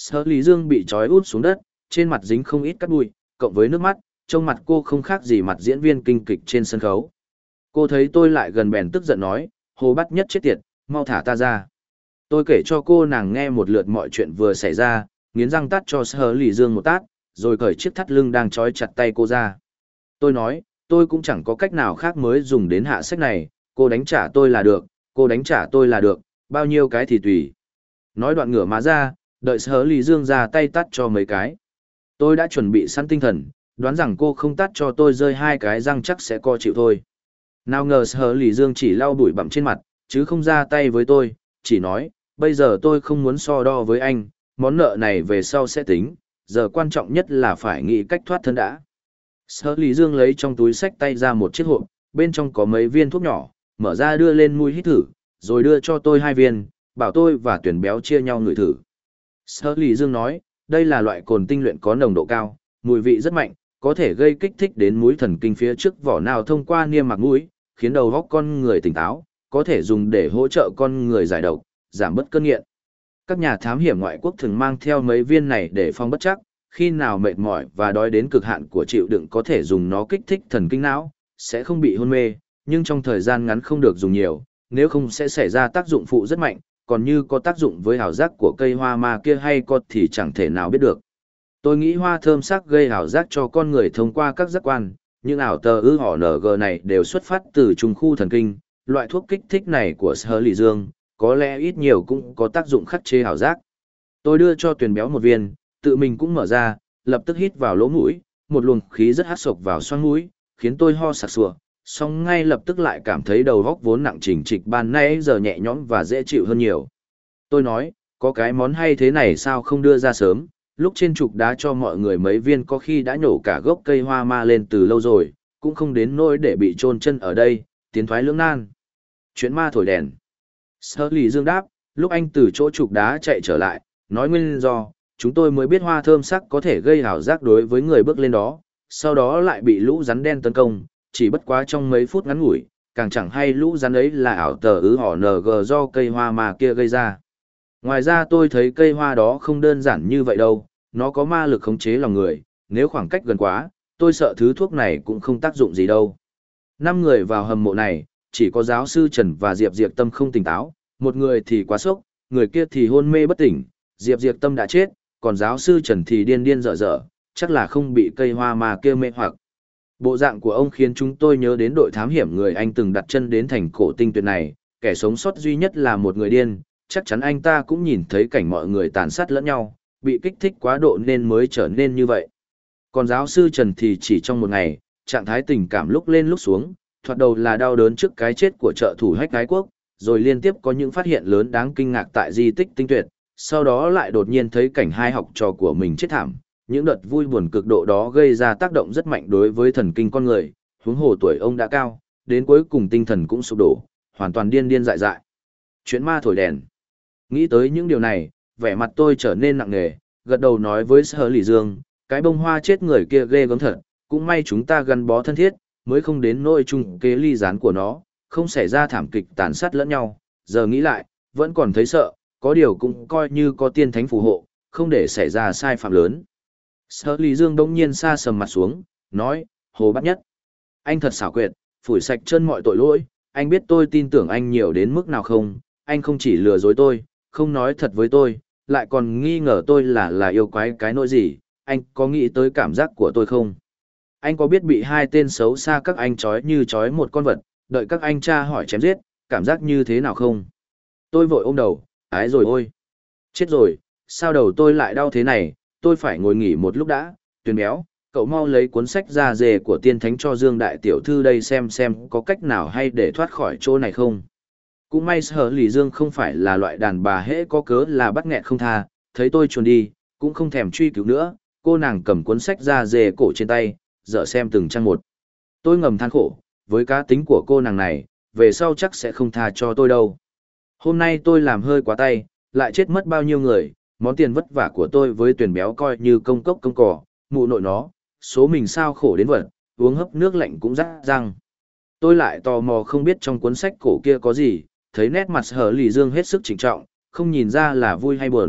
Sở Lý Dương bị trói út xuống đất, trên mặt dính không ít cát bụi, cộng với nước mắt, trông mặt cô không khác gì mặt diễn viên kinh kịch trên sân khấu. Cô thấy tôi lại gần bèn tức giận nói, Hồ Bát Nhất chết tiệt, mau thả ta ra. Tôi kể cho cô nàng nghe một lượt mọi chuyện vừa xảy ra, nghiến răng tát cho Sở Lý Dương một tát, rồi cởi chiếc thắt lưng đang trói chặt tay cô ra. Tôi nói, tôi cũng chẳng có cách nào khác mới dùng đến hạ sách này, cô đánh trả tôi là được, cô đánh trả tôi là được, bao nhiêu cái thì tùy. Nói đoạn ngửa má ra, đợi Sở Lý Dương ra tay tát cho mấy cái. Tôi đã chuẩn bị sẵn tinh thần, đoán rằng cô không tát cho tôi rơi hai cái răng chắc sẽ co chịu thôi. Nào ngờ Sở Lý Dương chỉ lau bụi bặm trên mặt, chứ không ra tay với tôi, chỉ nói, bây giờ tôi không muốn so đo với anh, món nợ này về sau sẽ tính, giờ quan trọng nhất là phải nghĩ cách thoát thân đã. Sở Lý Dương lấy trong túi xách tay ra một chiếc hộp, bên trong có mấy viên thuốc nhỏ, mở ra đưa lên mũi hít thử, rồi đưa cho tôi 2 viên, bảo tôi và Tuyển Béo chia nhau ngửi thử. Sở Lý Dương nói, đây là loại cồn tinh luyện có nồng độ cao, mùi vị rất mạnh, có thể gây kích thích đến mũi thần kinh phía trước vỏ não thông qua niêm mạc mũi, khiến đầu óc con người tỉnh táo, có thể dùng để hỗ trợ con người giải độc, giảm bớt cơn nghiện. Các nhà thám hiểm ngoại quốc thường mang theo mấy viên này để phòng bất chắc, khi nào mệt mỏi và đói đến cực hạn của chịu đựng có thể dùng nó kích thích thần kinh não, sẽ không bị hôn mê, nhưng trong thời gian ngắn không được dùng nhiều, nếu không sẽ xảy ra tác dụng phụ rất mạnh, còn như có tác dụng với ảo giác của cây hoa ma kia hay có thì chẳng thể nào biết được. Tôi nghĩ hoa thơm sắc gây ảo giác cho con người thông qua các giác quan, nhưng ảo tờ ư họ NG này đều xuất phát từ trung khu thần kinh, loại thuốc kích thích này của Sở Lý Dương, có lẽ ít nhiều cũng có tác dụng khắc chế ảo giác. Tôi đưa cho Tuyền Béo một viên, tự mình cũng mở ra, lập tức hít vào lỗ mũi, một luồng khí rất hắt sộc vào xoang mũi, khiến tôi ho sặc sụa, song ngay lập tức lại cảm thấy đầu óc vốn nặng chỉnh trịch ban nãy giờ nhẹ nhõm và dễ chịu hơn nhiều. Tôi nói, có cái món hay thế này sao không đưa ra sớm, lúc trên trục đá cho mọi người mấy viên có khi đã nhổ cả gốc cây hoa ma lên từ lâu rồi, cũng không đến nỗi để bị chôn chân ở đây, tiến thoái lưỡng nan. Chuyện ma thổi đèn. Sở Lý Dương đáp, lúc anh từ chỗ trục đá chạy trở lại, nói nguyên do, chúng tôi mới biết hoa thơm sắc có thể gây ảo giác đối với người bước lên đó, sau đó lại bị lũ rắn đen tấn công, chỉ bất quá trong mấy phút ngắn ngủi, càng chẳng hay lũ rắn ấy là ảo tờ ứ họ NG do cây hoa mà kia gây ra. Ngoài ra tôi thấy cây hoa đó không đơn giản như vậy đâu, nó có ma lực khống chế lòng người, nếu khoảng cách gần quá, tôi sợ thứ thuốc này cũng không tác dụng gì đâu. 5 người vào hầm mộ này, chỉ có giáo sư Trần và Diệp Diệp Tâm không tỉnh táo, một người thì quá sốc, người kia thì hôn mê bất tỉnh, Diệp Diệp Tâm đã chết, còn giáo sư Trần thì điên điên dở dở, chắc là không bị cây hoa mà kia mê hoặc. Bộ dạng của ông khiến chúng tôi nhớ đến đội thám hiểm người Anh từng đặt chân đến thành cổ tinh tuyệt này, kẻ sống sót duy nhất là một người điên, chắc chắn anh ta cũng nhìn thấy cảnh mọi người tàn sát lẫn nhau, bị kích thích quá độ nên mới trở nên như vậy. Còn giáo sư Trần thì chỉ trong một ngày, trạng thái tình cảm lúc lên lúc xuống, thoạt đầu là đau đớn trước cái chết của trợ thủ Hách Ái Quốc, rồi liên tiếp có những phát hiện lớn đáng kinh ngạc tại di tích tinh tuyệt, sau đó lại đột nhiên thấy cảnh hai học trò của mình chết thảm. Những đợt vui buồn cực độ đó gây ra tác động rất mạnh đối với thần kinh con người, huống hồ tuổi ông đã cao, đến cuối cùng tinh thần cũng sụp đổ, hoàn toàn điên điên dại dại. Chuyện ma thổi đèn. Nghĩ tới những điều này, vẻ mặt tôi trở nên nặng nề, gật đầu nói với Sở Lý Dương, cái bông hoa chết người kia ghê gớm thật, cũng may chúng ta gắn bó thân thiết, mới không đến nỗi chung kế ly gián của nó, không xảy ra thảm kịch tàn sát lẫn nhau, giờ nghĩ lại, vẫn còn thấy sợ, có điều cũng coi như có tiên thánh phù hộ, không để xảy ra sai phạm lớn. Sở Lý Dương đống nhiên sa sầm mặt xuống, nói, Hồ Bát Nhất. Anh thật xảo quyệt, phủi sạch chân mọi tội lỗi, anh biết tôi tin tưởng anh nhiều đến mức nào không, anh không chỉ lừa dối tôi, không nói thật với tôi, lại còn nghi ngờ tôi là yêu quái cái nỗi gì, anh có nghĩ tới cảm giác của tôi không? Anh có biết bị hai tên xấu xa các anh trói như trói một con vật, đợi các anh tra hỏi chém giết, cảm giác như thế nào không? Tôi vội ôm đầu, ái rồi ôi. Chết rồi, sao đầu tôi lại đau thế này, tôi phải ngồi nghỉ một lúc đã. Tuyền Béo, cậu mau lấy cuốn sách ra dề của tiên thánh cho Dương Đại Tiểu Thư đây xem có cách nào hay để thoát khỏi chỗ này không. Cũng may Sở Lý Dương không phải là loại đàn bà hễ có cớ là bắt nghẹn không tha, thấy tôi chuồn đi, cũng không thèm truy cứu nữa, cô nàng cầm cuốn sách ra dề cổ trên tay, dở xem từng trang một. Tôi ngầm than khổ, với cá tính của cô nàng này, về sau chắc sẽ không tha cho tôi đâu. Hôm nay tôi làm hơi quá tay, lại chết mất bao nhiêu người, món tiền vất vả của tôi với Tuyền Béo coi như công cốc công cỏ, mụ nội nó, số mình sao khổ đến vật, uống hấp nước lạnh cũng rát răng. Tôi lại tò mò không biết trong cuốn sách cổ kia có gì, thấy nét mặt Sở Lý Dương hết sức trịnh trọng, không nhìn ra là vui hay buồn,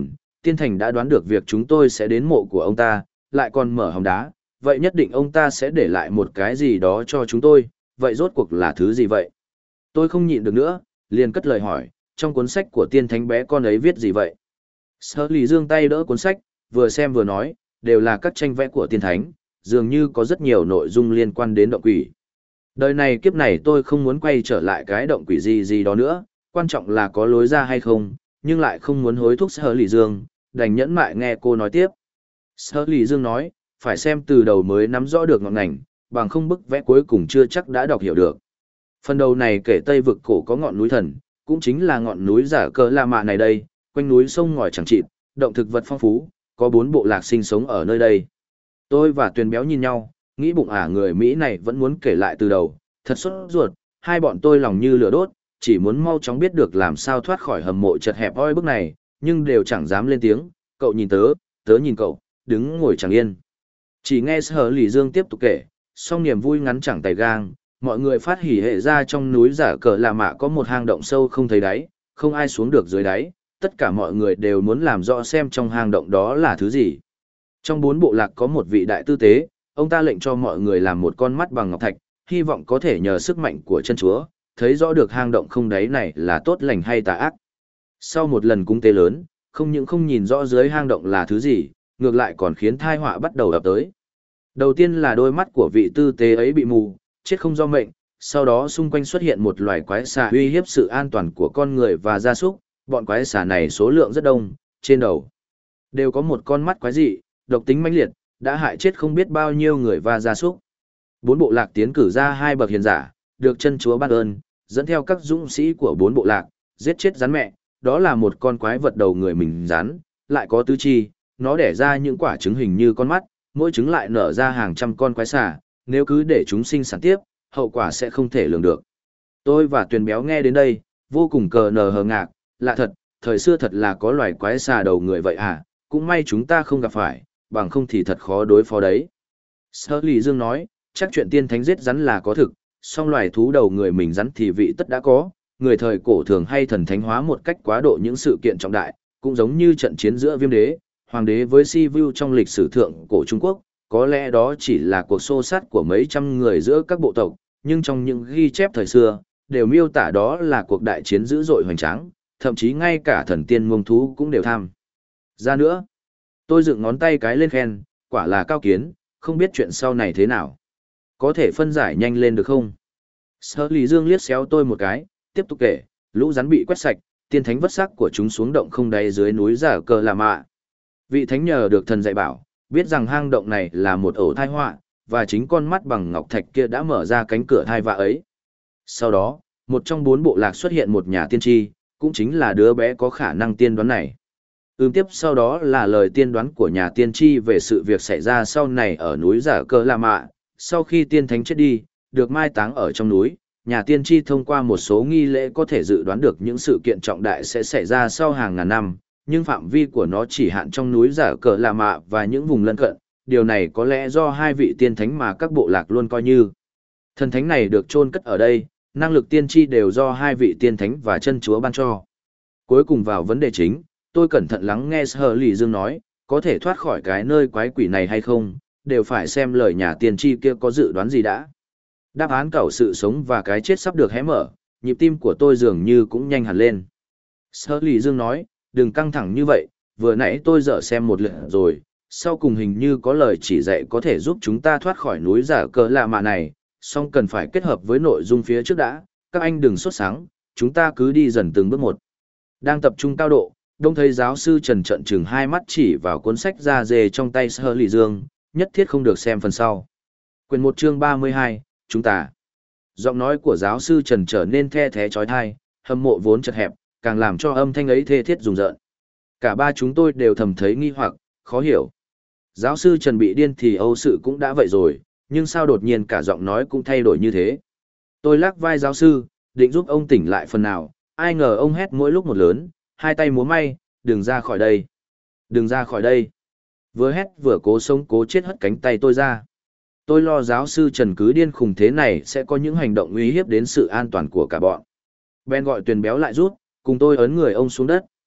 Tiên Thành đã đoán được việc chúng tôi sẽ đến mộ của ông ta, lại còn mở hòm đá, vậy nhất định ông ta sẽ để lại một cái gì đó cho chúng tôi, vậy rốt cuộc là thứ gì vậy? Tôi không nhịn được nữa, liền cất lời hỏi, trong cuốn sách của tiên thánh bé con ấy viết gì vậy? Sở Lý giương tay đỡ cuốn sách, vừa xem vừa nói, đều là các tranh vẽ của tiên thánh, dường như có rất nhiều nội dung liên quan đến động quỷ. Đời này kiếp này tôi không muốn quay trở lại cái động quỷ gì gì đó nữa, quan trọng là có lối ra hay không, nhưng lại không muốn hối thúc Sở Lý Dương, đành nhẫn mại nghe cô nói tiếp. Sở Lý Dương nói, phải xem từ đầu mới nắm rõ được ngọn ngành, bằng không bức vẽ cuối cùng chưa chắc đã đọc hiểu được. Phần đầu này kể Tây vực cổ có ngọn núi thần, cũng chính là ngọn núi giả cờ La Mạ này đây, quanh núi sông ngòi chẳng chịt, động thực vật phong phú, có 4 bộ lạc sinh sống ở nơi đây. Tôi và Tuyền Béo nhìn nhau, nghĩ bụng người Mỹ này vẫn muốn kể lại từ đầu, thật sốt ruột, hai bọn tôi lòng như lửa đốt, chỉ muốn mau chóng biết được làm sao thoát khỏi hầm mộ chật hẹp oi bức này, nhưng đều chẳng dám lên tiếng, cậu nhìn tớ, tớ nhìn cậu, đứng ngồi chẳng yên. Chỉ nghe Sở Lý Dương tiếp tục kể, song niềm vui ngắn chẳng tay gang, mọi người phát hỉ hệ ra trong núi giả cờ La Mạ có một hang động sâu không thấy đáy, không ai xuống được dưới đáy, tất cả mọi người đều muốn làm rõ xem trong hang động đó là thứ gì. Trong 4 bộ lạc có một vị đại tư tế, ông ta lệnh cho mọi người làm một con mắt bằng ngọc thạch, hy vọng có thể nhờ sức mạnh của chân chúa, thấy rõ được hang động không đáy này là tốt lành hay tà ác. Sau một lần cúng tế lớn, không những không nhìn rõ dưới hang động là thứ gì, ngược lại còn khiến tai họa bắt đầu ập tới. Đầu tiên là đôi mắt của vị tư tế ấy bị mù, chết không do mệnh, sau đó xung quanh xuất hiện một loài quái xà uy hiếp sự an toàn của con người và gia súc, bọn quái xà này số lượng rất đông, trên đầu đều có một con mắt quái dị, độc tính mãnh liệt, đã hại chết không biết bao nhiêu người và gia súc. 4 bộ lạc tiến cử ra 2 bậc hiền giả, được chân chúa ban ơn, dẫn theo các dũng sĩ của 4 bộ lạc, giết chết rắn mẹ, đó là một con quái vật đầu người mình rắn, lại có tứ chi, nó đẻ ra những quả trứng hình như con mắt, mỗi trứng lại nở ra hàng trăm con quái xà, nếu cứ để chúng sinh sản tiếp, hậu quả sẽ không thể lường được. Tôi và Tuyền Béo nghe đến đây, vô cùng cờ nờ hờ ngạc, lạ thật, thời xưa thật là có loài quái xà đầu người vậy à, cũng may chúng ta không gặp phải, bằng không thì thật khó đối phó đấy. Sở Lý Dương nói, chắc chuyện tiên thánh giết rắn là có thực, song loài thú đầu người mình rắn thì vị tất đã có, người thời cổ thường hay thần thánh hóa một cách quá độ những sự kiện trọng đại, cũng giống như trận chiến giữa Viêm đế, Hoàng đế với Si Vu trong lịch sử thượng cổ Trung Quốc, có lẽ đó chỉ là cuộc xô sát của mấy trăm người giữa các bộ tộc, nhưng trong những ghi chép thời xưa, đều miêu tả đó là cuộc đại chiến dữ dội hoành tráng, thậm chí ngay cả thần tiên muông thú cũng đều tham. Ra nữa, tôi dựng ngón tay cái lên khen, quả là cao kiến, không biết chuyện sau này thế nào. Có thể phân giải nhanh lên được không? Sở Lý Dương liếc xéo tôi một cái, tiếp tục kể, lũ rắn bị quét sạch, tiên thánh vất sắc của chúng xuống động không đáy dưới núi giả cờ La Mạ. Vị thánh nhờ được thần dạy bảo, biết rằng hang động này là một ổ thai họa, và chính con mắt bằng ngọc thạch kia đã mở ra cánh cửa thai vạ ấy. Sau đó, một trong 4 bộ lạc xuất hiện một nhà tiên tri, cũng chính là đứa bé có khả năng tiên đoán này. Tiếp sau đó là lời tiên đoán của nhà tiên tri về sự việc xảy ra sau này ở núi giả cờ La Mạ. Sau khi tiên thánh chết đi, được mai táng ở trong núi, nhà tiên tri thông qua một số nghi lễ có thể dự đoán được những sự kiện trọng đại sẽ xảy ra sau hàng ngàn năm, nhưng phạm vi của nó chỉ hạn trong núi giả cờ La Mạ và những vùng lân cận. Điều này có lẽ do 2 vị tiên thánh mà các bộ lạc luôn coi như thần thánh này được chôn cất ở đây, năng lực tiên tri đều do 2 vị tiên thánh và chân chúa ban cho. Cuối cùng vào vấn đề chính, tôi cẩn thận lắng nghe Sở Lý Dương nói, có thể thoát khỏi cái nơi quái quỷ này hay không, đều phải xem lời nhà tiên tri kia có dự đoán gì đã. Đáp án cẩu sự sống và cái chết sắp được hé mở, nhịp tim của tôi dường như cũng nhanh hẳn lên. Sở Lý Dương nói, đừng căng thẳng như vậy, vừa nãy tôi dở xem một lượt rồi, sau cùng hình như có lời chỉ dạy có thể giúp chúng ta thoát khỏi núi giả cờ lạ mạ này, song cần phải kết hợp với nội dung phía trước đã, các anh đừng sốt sáng, chúng ta cứ đi dần từng bước một. Đang tập trung cao độ, đông thấy giáo sư Trần trợn trừng hai mắt chỉ vào cuốn sách da dê trong tay Sở Lý Dương, nhất thiết không được xem phần sau. Quyển 1 chương 32, chúng ta. Giọng nói của giáo sư Trần trở nên the thé chói tai, hâm mộ vốn chật hẹp, càng làm cho âm thanh ấy thê thiết rùng rợn. Cả ba chúng tôi đều thầm thấy nghi hoặc, khó hiểu. Giáo sư Trần bị điên thì âu sự cũng đã vậy rồi, nhưng sao đột nhiên cả giọng nói cũng thay đổi như thế. Tôi lắc vai giáo sư, định giúp ông tỉnh lại phần nào, ai ngờ ông hét mỗi lúc một lớn, hai tay múa may, đừng ra khỏi đây. Đừng ra khỏi đây. Vừa hét vừa cố sống cố chết hất cánh tay tôi ra. Tôi lo giáo sư Trần cứ điên khùng thế này sẽ có những hành động uy hiếp đến sự an toàn của cả bọn. Ben gọi Tuyền Béo lại rút, cùng tôi ấn người ông xuống đất.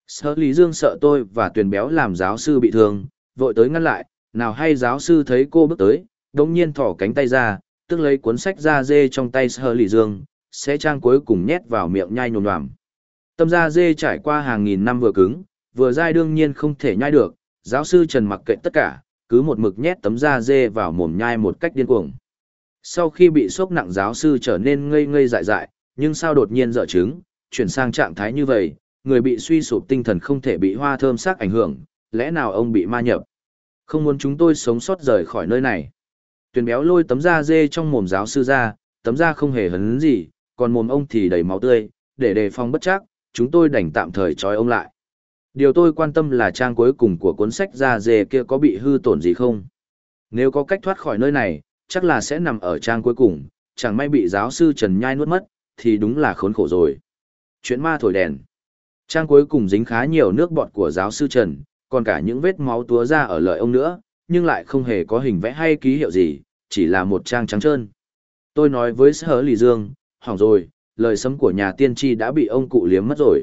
Sở Lý Dương sợ tôi và Tuyền Béo làm giáo sư bị thương, vội tới ngăn lại, nào hay giáo sư thấy cô bước tới, đống nhiên thỏ cánh tay ra, tức lấy cuốn sách da dê trong tay Sở Lý Dương, sẽ trang cuối cùng nhét vào miệng nhai nhồm nhòm. Tâm da dê trải qua hàng nghìn năm vừa cứng, vừa dai đương nhiên không thể nhai được, giáo sư Trần mặc kệ tất cả, cứ một mực nhét tấm da dê vào mồm nhai một cách điên cuồng. Sau khi bị sốc nặng giáo sư trở nên ngây ngây dại dại, nhưng sao đột nhiên dở trứng, chuyển sang trạng thái như vậy, người bị suy sụp tinh thần không thể bị hoa thơm sắc ảnh hưởng, lẽ nào ông bị ma nhập? Không muốn chúng tôi sống sót rời khỏi nơi này. Tuyền Béo lôi tấm da dê trong mồm giáo sư ra, tấm da không hề hấn gì, còn mồm ông thì đầy máu tươi, để đề phòng bất trắc, chúng tôi đành tạm thời trói ông lại. Điều tôi quan tâm là trang cuối cùng của cuốn sách da dê kia có bị hư tổn gì không? Nếu có cách thoát khỏi nơi này, chắc là sẽ nằm ở trang cuối cùng, chẳng may bị giáo sư Trần nhai nuốt mất, thì đúng là khốn khổ rồi. Chuyện ma thổi đèn. Trang cuối cùng dính khá nhiều nước bọt của giáo sư Trần, còn cả những vết máu túa ra ở lợi ông nữa, nhưng lại không hề có hình vẽ hay ký hiệu gì, chỉ là một trang trắng trơn. Tôi nói với Sở Lý Dương, hỏng rồi, lời sấm của nhà tiên tri đã bị ông cụ liếm mất rồi.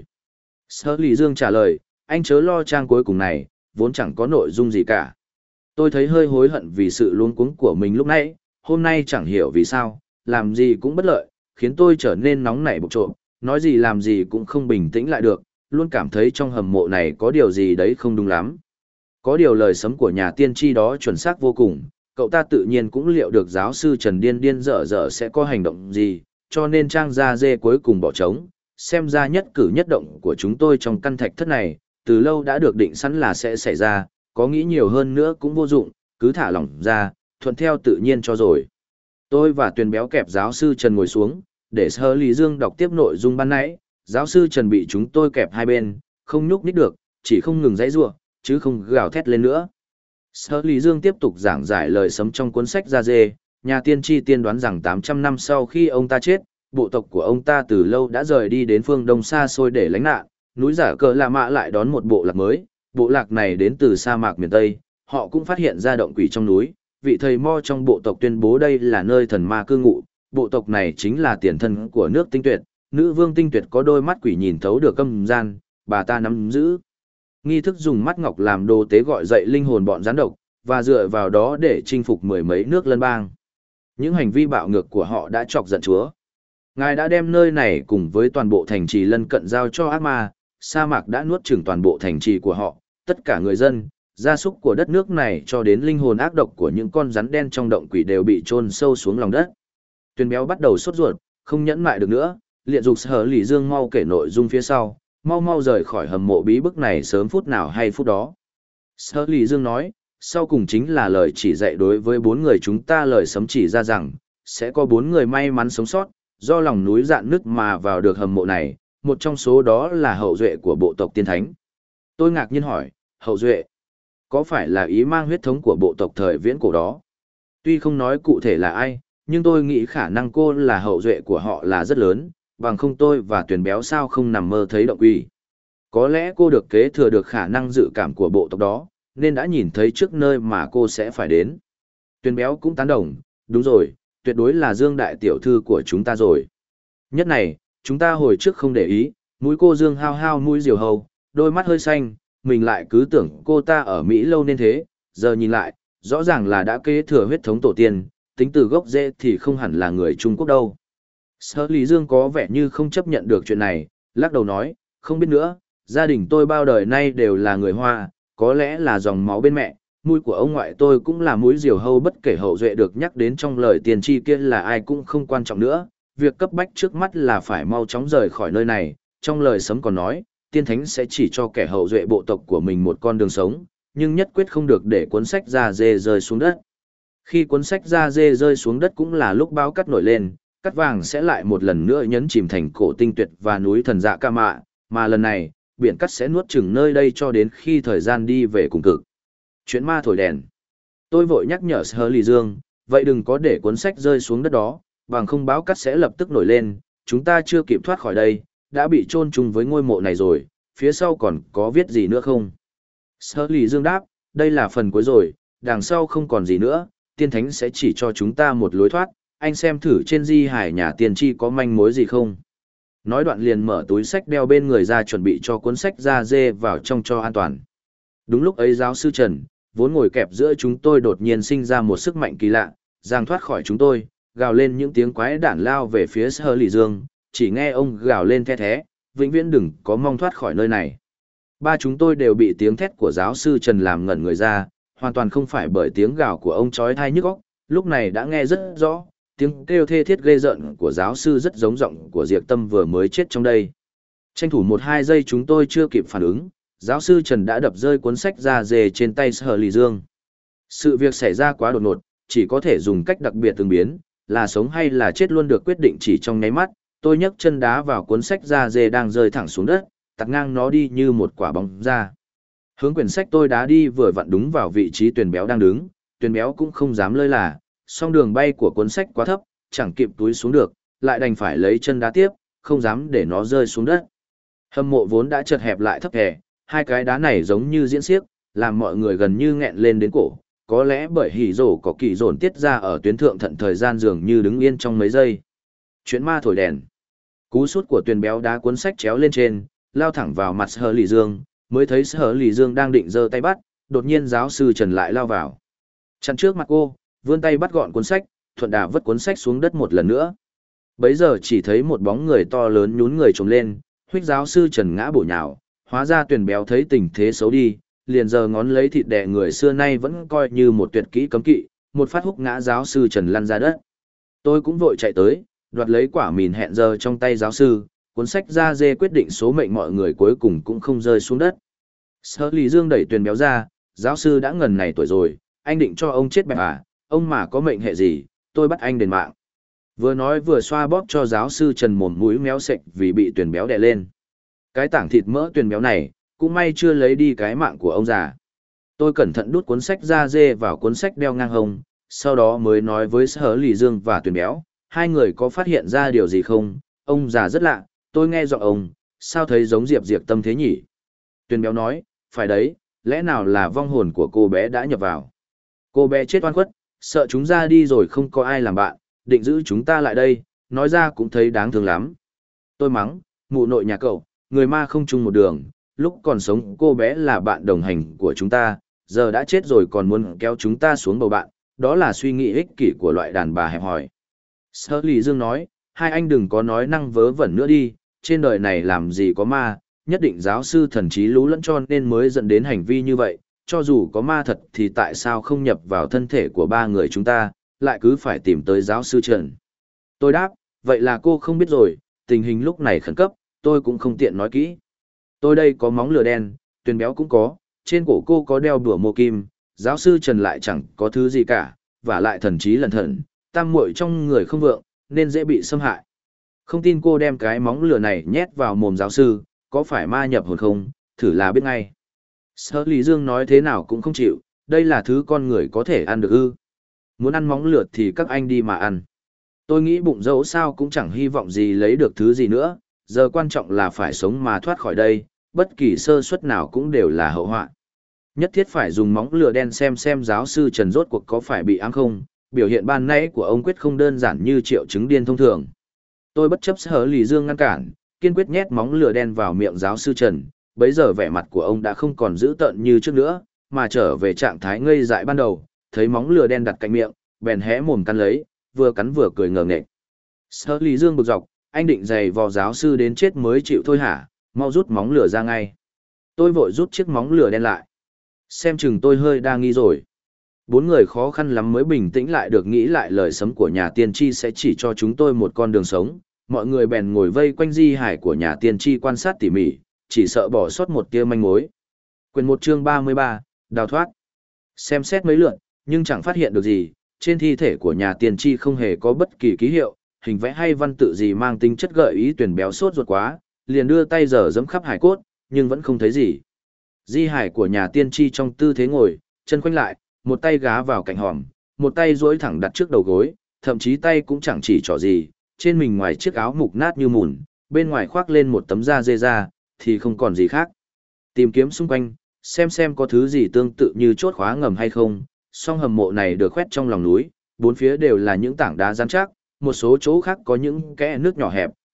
Sở Lý Dương trả lời, anh chớ lo trang cuối cùng này, vốn chẳng có nội dung gì cả. Tôi thấy hơi hối hận vì sự luống cuống của mình lúc nãy, hôm nay chẳng hiểu vì sao, làm gì cũng bất lợi, khiến tôi trở nên nóng nảy bực trộm, nói gì làm gì cũng không bình tĩnh lại được, luôn cảm thấy trong hầm mộ này có điều gì đấy không đúng lắm. Có điều lời sấm của nhà tiên tri đó chuẩn xác vô cùng, cậu ta tự nhiên cũng liệu được giáo sư Trần điên điên dở dở sẽ có hành động gì, cho nên trang da dê cuối cùng bỏ trống, xem ra nhất cử nhất động của chúng tôi trong căn thạch thất này, từ lâu đã được định sẵn là sẽ xảy ra, có nghĩ nhiều hơn nữa cũng vô dụng, cứ thả lỏng ra, thuận theo tự nhiên cho rồi. Tôi và Tuyền Béo kẹp giáo sư Trần ngồi xuống, để Sở Lý Dương đọc tiếp nội dung ban nãy, giáo sư Trần bị chúng tôi kẹp hai bên, không nhúc nhích được, chỉ không ngừng giãy giụa, chứ không gào thét lên nữa. Sở Lý Dương tiếp tục giảng giải lời sấm trong cuốn sách da dê, nhà tiên tri tiên đoán rằng 800 năm sau khi ông ta chết, bộ tộc của ông ta từ lâu đã rời đi đến phương Đông xa xôi để lánh nạn, núi Giả Cờ Lạ Mạ lại đón một bộ lạc mới, bộ lạc này đến từ sa mạc miền Tây, họ cũng phát hiện ra động quỷ trong núi, vị thầy mo trong bộ tộc tuyên bố đây là nơi thần ma cư ngụ, bộ tộc này chính là tiền thân của nước Tinh Tuyệt, nữ vương Tinh Tuyệt có đôi mắt quỷ nhìn thấu được âm gian, bà ta nắm giữ nghi thức dùng mắt ngọc làm đồ tế gọi dậy linh hồn bọn gián độc, và dựa vào đó để chinh phục mười mấy nước lân bang. Những hành vi bạo ngược của họ đã chọc giận Chúa. Ngài đã đem nơi này cùng với toàn bộ thành trì lân cận giao cho ác ma, sa mạc đã nuốt chửng toàn bộ thành trì của họ, tất cả người dân, gia súc của đất nước này cho đến linh hồn ác độc của những con rắn đen trong động quỷ đều bị chôn sâu xuống lòng đất. Tuyền Béo bắt đầu sốt ruột, không nhẫn mại được nữa, liền dục Sở Lý Dương mau kể nội dung phía sau, mau mau rời khỏi hầm mộ bí bức này sớm phút nào hay phút đó. Sở Lý Dương nói, sau cùng chính là lời chỉ dạy đối với 4 người chúng ta, lời sấm chỉ ra rằng, sẽ có 4 người may mắn sống sót, do lòng núi dạn nứt mà vào được hầm mộ này, một trong số đó là hậu duệ của bộ tộc tiên thánh. Tôi ngạc nhiên hỏi, hậu duệ, có phải là ý mang huyết thống của bộ tộc thời viễn cổ đó? Tuy không nói cụ thể là ai, nhưng tôi nghĩ khả năng cô là hậu duệ của họ là rất lớn, bằng không tôi và Tuyền Béo sao không nằm mơ thấy động quỷ. Có lẽ cô được kế thừa được khả năng dự cảm của bộ tộc đó, nên đã nhìn thấy trước nơi mà cô sẽ phải đến. Tuyền Béo cũng tán đồng, đúng rồi, tuyệt đối là Dương đại tiểu thư của chúng ta rồi. Nhất này, chúng ta hồi trước không để ý, mũi cô Dương hao hao mũi diều hầu, đôi mắt hơi xanh, mình lại cứ tưởng cô ta ở Mỹ lâu nên thế, giờ nhìn lại, rõ ràng là đã kế thừa huyết thống tổ tiên, tính từ gốc rễ thì không hẳn là người Trung Quốc đâu. Sở Lý Dương có vẻ như không chấp nhận được chuyện này, lắc đầu nói, không biết nữa, gia đình tôi bao đời nay đều là người Hoa, có lẽ là dòng máu bên mẹ, mũi của ông ngoại tôi cũng là mũi diều hâu, bất kể hậu duệ được nhắc đến trong lời tiên tri kia là ai cũng không quan trọng nữa, việc cấp bách trước mắt là phải mau chóng rời khỏi nơi này, trong lời sấm còn nói, tiên thánh sẽ chỉ cho kẻ hậu duệ bộ tộc của mình một con đường sống, nhưng nhất quyết không được để cuốn sách da dê rơi xuống đất. Khi cuốn sách da dê rơi xuống đất cũng là lúc bão cát nổi lên, cát vàng sẽ lại một lần nữa nhấn chìm thành cổ Tinh Tuyệt và núi thần dạ ca mạ, mà lần này, biển cát sẽ nuốt chửng nơi đây cho đến khi thời gian đi về cùng cực. Chuyện ma thổi đèn. Tôi vội nhắc nhở Sở Lý Dương, vậy đừng có để cuốn sách rơi xuống đất đó, bằng không bão cát sẽ lập tức nổi lên, chúng ta chưa kịp thoát khỏi đây, đã bị chôn chung với ngôi mộ này rồi, phía sau còn có viết gì nữa không? Sở Lý Dương đáp, đây là phần cuối rồi, đằng sau không còn gì nữa, tiên thánh sẽ chỉ cho chúng ta một lối thoát, anh xem thử trên di hải nhà tiên tri có manh mối gì không? Nói đoạn liền mở túi sách đeo bên người ra chuẩn bị cho cuốn sách da dê vào trong cho an toàn. Đúng lúc ấy giáo sư Trần, vốn ngồi kẹp giữa chúng tôi đột nhiên sinh ra một sức mạnh kỳ lạ, giang thoát khỏi chúng tôi, gào lên những tiếng quái đản lao về phía Sở Lì Dương, chỉ nghe ông gào lên the thé, vĩnh viễn đừng có mong thoát khỏi nơi này. Ba chúng tôi đều bị tiếng thét của giáo sư Trần làm ngẩn người ra, hoàn toàn không phải bởi tiếng gào của ông chói tai nhức óc, lúc này đã nghe rất rõ, tiếng kêu thê thiết ghê rợn của giáo sư rất giống giọng của Diệp Tâm vừa mới chết trong đây. Tranh thủ 1-2 giây chúng tôi chưa kịp phản ứng, giáo sư Trần đã đập rơi cuốn sách da dê trên tay Sở Lì Dương. Sự việc xảy ra quá đột ngột, chỉ có thể dùng cách đặc biệt tương biến, là sống hay là chết luôn được quyết định chỉ trong nháy mắt. Tôi nhấc chân đá vào cuốn sách da dê đang rơi thẳng xuống đất, tạt ngang nó đi như một quả bóng ra. Hướng quyển sách tôi đá đi vừa vặn đúng vào vị trí Tuyền Béo đang đứng, Tuyền Béo cũng không dám lơi là, song đường bay của cuốn sách quá thấp, chẳng kịp túi xuống được, lại đành phải lấy chân đá tiếp, không dám để nó rơi xuống đất. Hầm mộ vốn đã chật hẹp lại thấp hề, hai cái đá này giống như diễn xiếc, làm mọi người gần như nghẹn lên đến cổ, có lẽ bởi hỉ rổ có kỳ dồn tiết ra ở tuyến thượng thận thời gian dường như đứng yên trong mấy giây. Chuyện ma thổi đèn. Cú sút của Tuyền Béo đá cuốn sách chéo lên trên, lao thẳng vào mặt Sở Lì Dương, mới thấy Sở Lì Dương đang định giơ tay bắt, đột nhiên giáo sư Trần lại lao vào. Chặn trước mặt cô, vươn tay bắt gọn cuốn sách, thuận đà vứt cuốn sách xuống đất một lần nữa. Bấy giờ chỉ thấy một bóng người to lớn nhún người trồm lên, huých giáo sư Trần ngã bổ nhào, hóa ra Tuyền Béo thấy tình thế xấu đi, liền giờ ngón lấy thịt đẻ người xưa nay vẫn coi như một tuyệt kỹ cấm kỵ, một phát húc ngã giáo sư Trần lăn ra đất. Tôi cũng vội chạy tới, đoạt lấy quả mìn hẹn giờ trong tay giáo sư, cuốn sách da dê quyết định số mệnh mọi người cuối cùng cũng không rơi xuống đất. Sở Lì Dương đẩy Tuyền Béo ra, giáo sư đã ngần này tuổi rồi, anh định cho ông chết bẹp à, ông mà có mệnh hệ gì, tôi bắt anh đền mạng. Vừa nói vừa xoa bóp cho giáo sư Trần mồm mũi méo sệch vì bị Tuyền Béo đè lên. Cái tảng thịt mỡ Tuyền Béo này, cũng may chưa lấy đi cái mạng của ông già. Tôi cẩn thận đút cuốn sách da dê vào cuốn sách đeo ngang hông, sau đó mới nói với Sở Lì Dương và Tuyền Béo, hai người có phát hiện ra điều gì không? Ông già rất lạ, tôi nghe giọng ông, sao thấy giống Diệp Tâm thế nhỉ? Tuyền Béo nói, phải đấy, lẽ nào là vong hồn của cô bé đã nhập vào? Cô bé chết oan khuất, sợ chúng ra đi rồi không có ai làm bạn, định giữ chúng ta lại đây, nói ra cũng thấy đáng thương lắm. Tôi mắng, mụ nội nhà cậu, người ma không chung một đường, lúc còn sống cô bé là bạn đồng hành của chúng ta, giờ đã chết rồi còn muốn kéo chúng ta xuống bầu bạn, đó là suy nghĩ ích kỷ của loại đàn bà hẹp hòi. Sở Lì Dương nói, hai anh đừng có nói năng vớ vẩn nữa đi, trên đời này làm gì có ma, nhất định giáo sư thần trí lú lẫn cho nên mới dẫn đến hành vi như vậy, cho dù có ma thật thì tại sao không nhập vào thân thể của ba người chúng ta, lại cứ phải tìm tới giáo sư Trần. Tôi đáp, vậy là cô không biết rồi, tình hình lúc này khẩn cấp, tôi cũng không tiện nói kỹ. Tôi đây có móng lửa đen, Tuyền Béo cũng có, trên cổ cô có đeo đũa mô kim, giáo sư Trần lại chẳng có thứ gì cả, và lại thần trí lẩn thận, tam muội trong người không vượng, nên dễ bị xâm hại. Không tin cô đem cái móng lửa này nhét vào mồm giáo sư, có phải ma nhập hồn không, thử là biết ngay. Sở Lì Dương nói thế nào cũng không chịu, đây là thứ con người có thể ăn được ư. Muốn ăn móng lửa thì các anh đi mà ăn. Tôi nghĩ bụng dẫu sao cũng chẳng hy vọng gì lấy được thứ gì nữa, giờ quan trọng là phải sống mà thoát khỏi đây, bất kỳ sơ suất nào cũng đều là hậu họa. Nhất thiết phải dùng móng lửa đen xem giáo sư Trần rốt cuộc có phải bị ám không, biểu hiện ban nãy của ông quyết không đơn giản như triệu chứng điên thông thường. Tôi bất chấp Sở Lì Dương ngăn cản, kiên quyết nhét móng lửa đen vào miệng giáo sư Trần, bấy giờ vẻ mặt của ông đã không còn dữ tợn như trước nữa, mà trở về trạng thái ngây dại ban đầu, thấy móng lửa đen đặt cạnh miệng, bèn hé mồm cắn lấy, vừa cắn vừa cười ngờ nghệch. Sở Lì Dương bực dọc, anh định giày vò giáo sư đến chết mới chịu thôi hả, mau rút móng lửa ra ngay. Tôi vội rút chiếc móng lửa đen lại. Xem chừng tôi hơi đa nghi rồi. Bốn người khó khăn lắm mới bình tĩnh lại được nghĩ lại lời sấm của nhà tiên tri sẽ chỉ cho chúng tôi một con đường sống. Mọi người bèn ngồi vây quanh di hải của nhà tiên tri quan sát tỉ mỉ, chỉ sợ bỏ sót một tia manh mối. Quyển 1 chương 33, đào thoát. Xem xét mấy lượt, nhưng chẳng phát hiện được gì, trên thi thể của nhà tiên tri không hề có bất kỳ ký hiệu, hình vẽ hay văn tự gì mang tính chất gợi ý. Tuyền Béo sốt ruột quá, liền đưa tay giở giẫm khắp hải cốt, nhưng vẫn không thấy gì. Di hải của nhà tiên tri trong tư thế ngồi, chân khoanh lại, một tay gá vào cạnh hòm, một tay duỗi thẳng đặt trước đầu gối, thậm chí tay cũng chẳng chỉ trỏ gì, trên mình ngoài chiếc áo mục nát như mùn, bên ngoài khoác lên một tấm da dê da, thì không còn gì khác. Tìm kiếm xung quanh, xem có thứ gì tương tự như chốt khóa ngầm hay không, song hầm mộ này được khoét trong lòng núi, bốn phía đều là những tảng đá rắn chắc, một số chỗ khác có những kẽ nước nhỏ hẹp,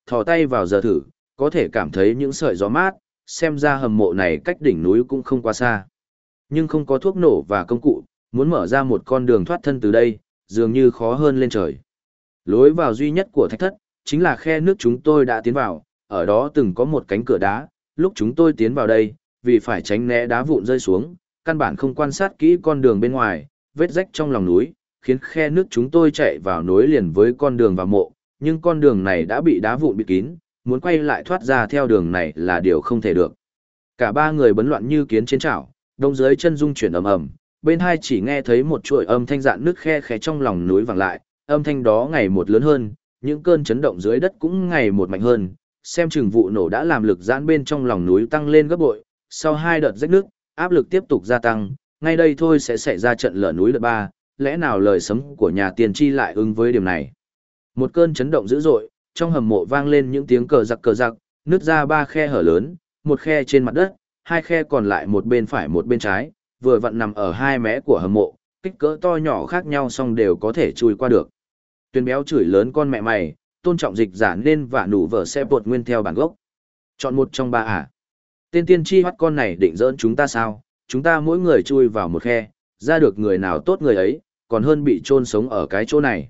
thò tay vào giờ thử, có thể cảm thấy những sợi gió mát, xem ra hầm mộ này cách đỉnh núi cũng không quá xa. Nhưng không có thuốc nổ và công cụ, muốn mở ra một con đường thoát thân từ đây, dường như khó hơn lên trời. Lối vào duy nhất của thạch thất, chính là khe nước chúng tôi đã tiến vào, ở đó từng có một cánh cửa đá, lúc chúng tôi tiến vào đây, vì phải tránh né đá vụn rơi xuống, căn bản không quan sát kỹ con đường bên ngoài, vết rách trong lòng núi, khiến khe nước chúng tôi chạy vào nối liền với con đường vào mộ, nhưng con đường này đã bị đá vụn bịt kín, muốn quay lại thoát ra theo đường này là điều không thể được. Cả ba người bấn loạn như kiến trên chảo, đông dưới chân rung chuyển ầm ầm, bên hai chỉ nghe thấy một chuỗi âm thanh dạn nước khe khẽ trong lòng núi vang lại, âm thanh đó ngày một lớn hơn, những cơn chấn động dưới đất cũng ngày một mạnh hơn, xem chừng vụ nổ đã làm lực giãn bên trong lòng núi tăng lên gấp bội, sau hai đợt rách nước, áp lực tiếp tục gia tăng, ngay đây thôi sẽ xảy ra trận lở núi đợt ba, lẽ nào lời sấm của nhà tiên tri lại ứng với điểm này. Một cơn chấn động dữ dội, trong hầm mộ vang lên những tiếng cờ giặc, nứt ra ba khe hở lớn, một khe trên mặt đất, hai khe còn lại một bên phải một bên trái, vừa vặn nằm ở hai mé của hầm mộ, kích cỡ to nhỏ khác nhau song đều có thể chui qua được. Tuyền béo chửi lớn con mẹ mày, tôn trọng dịch giả nên vả nụ vở xe bột nguyên theo bản gốc. Chọn một trong ba à? Tên tiên tri hoắt con này định giỡn chúng ta sao? Chúng ta mỗi người chui vào một khe, ra được người nào tốt người ấy, còn hơn bị chôn sống ở cái chỗ này.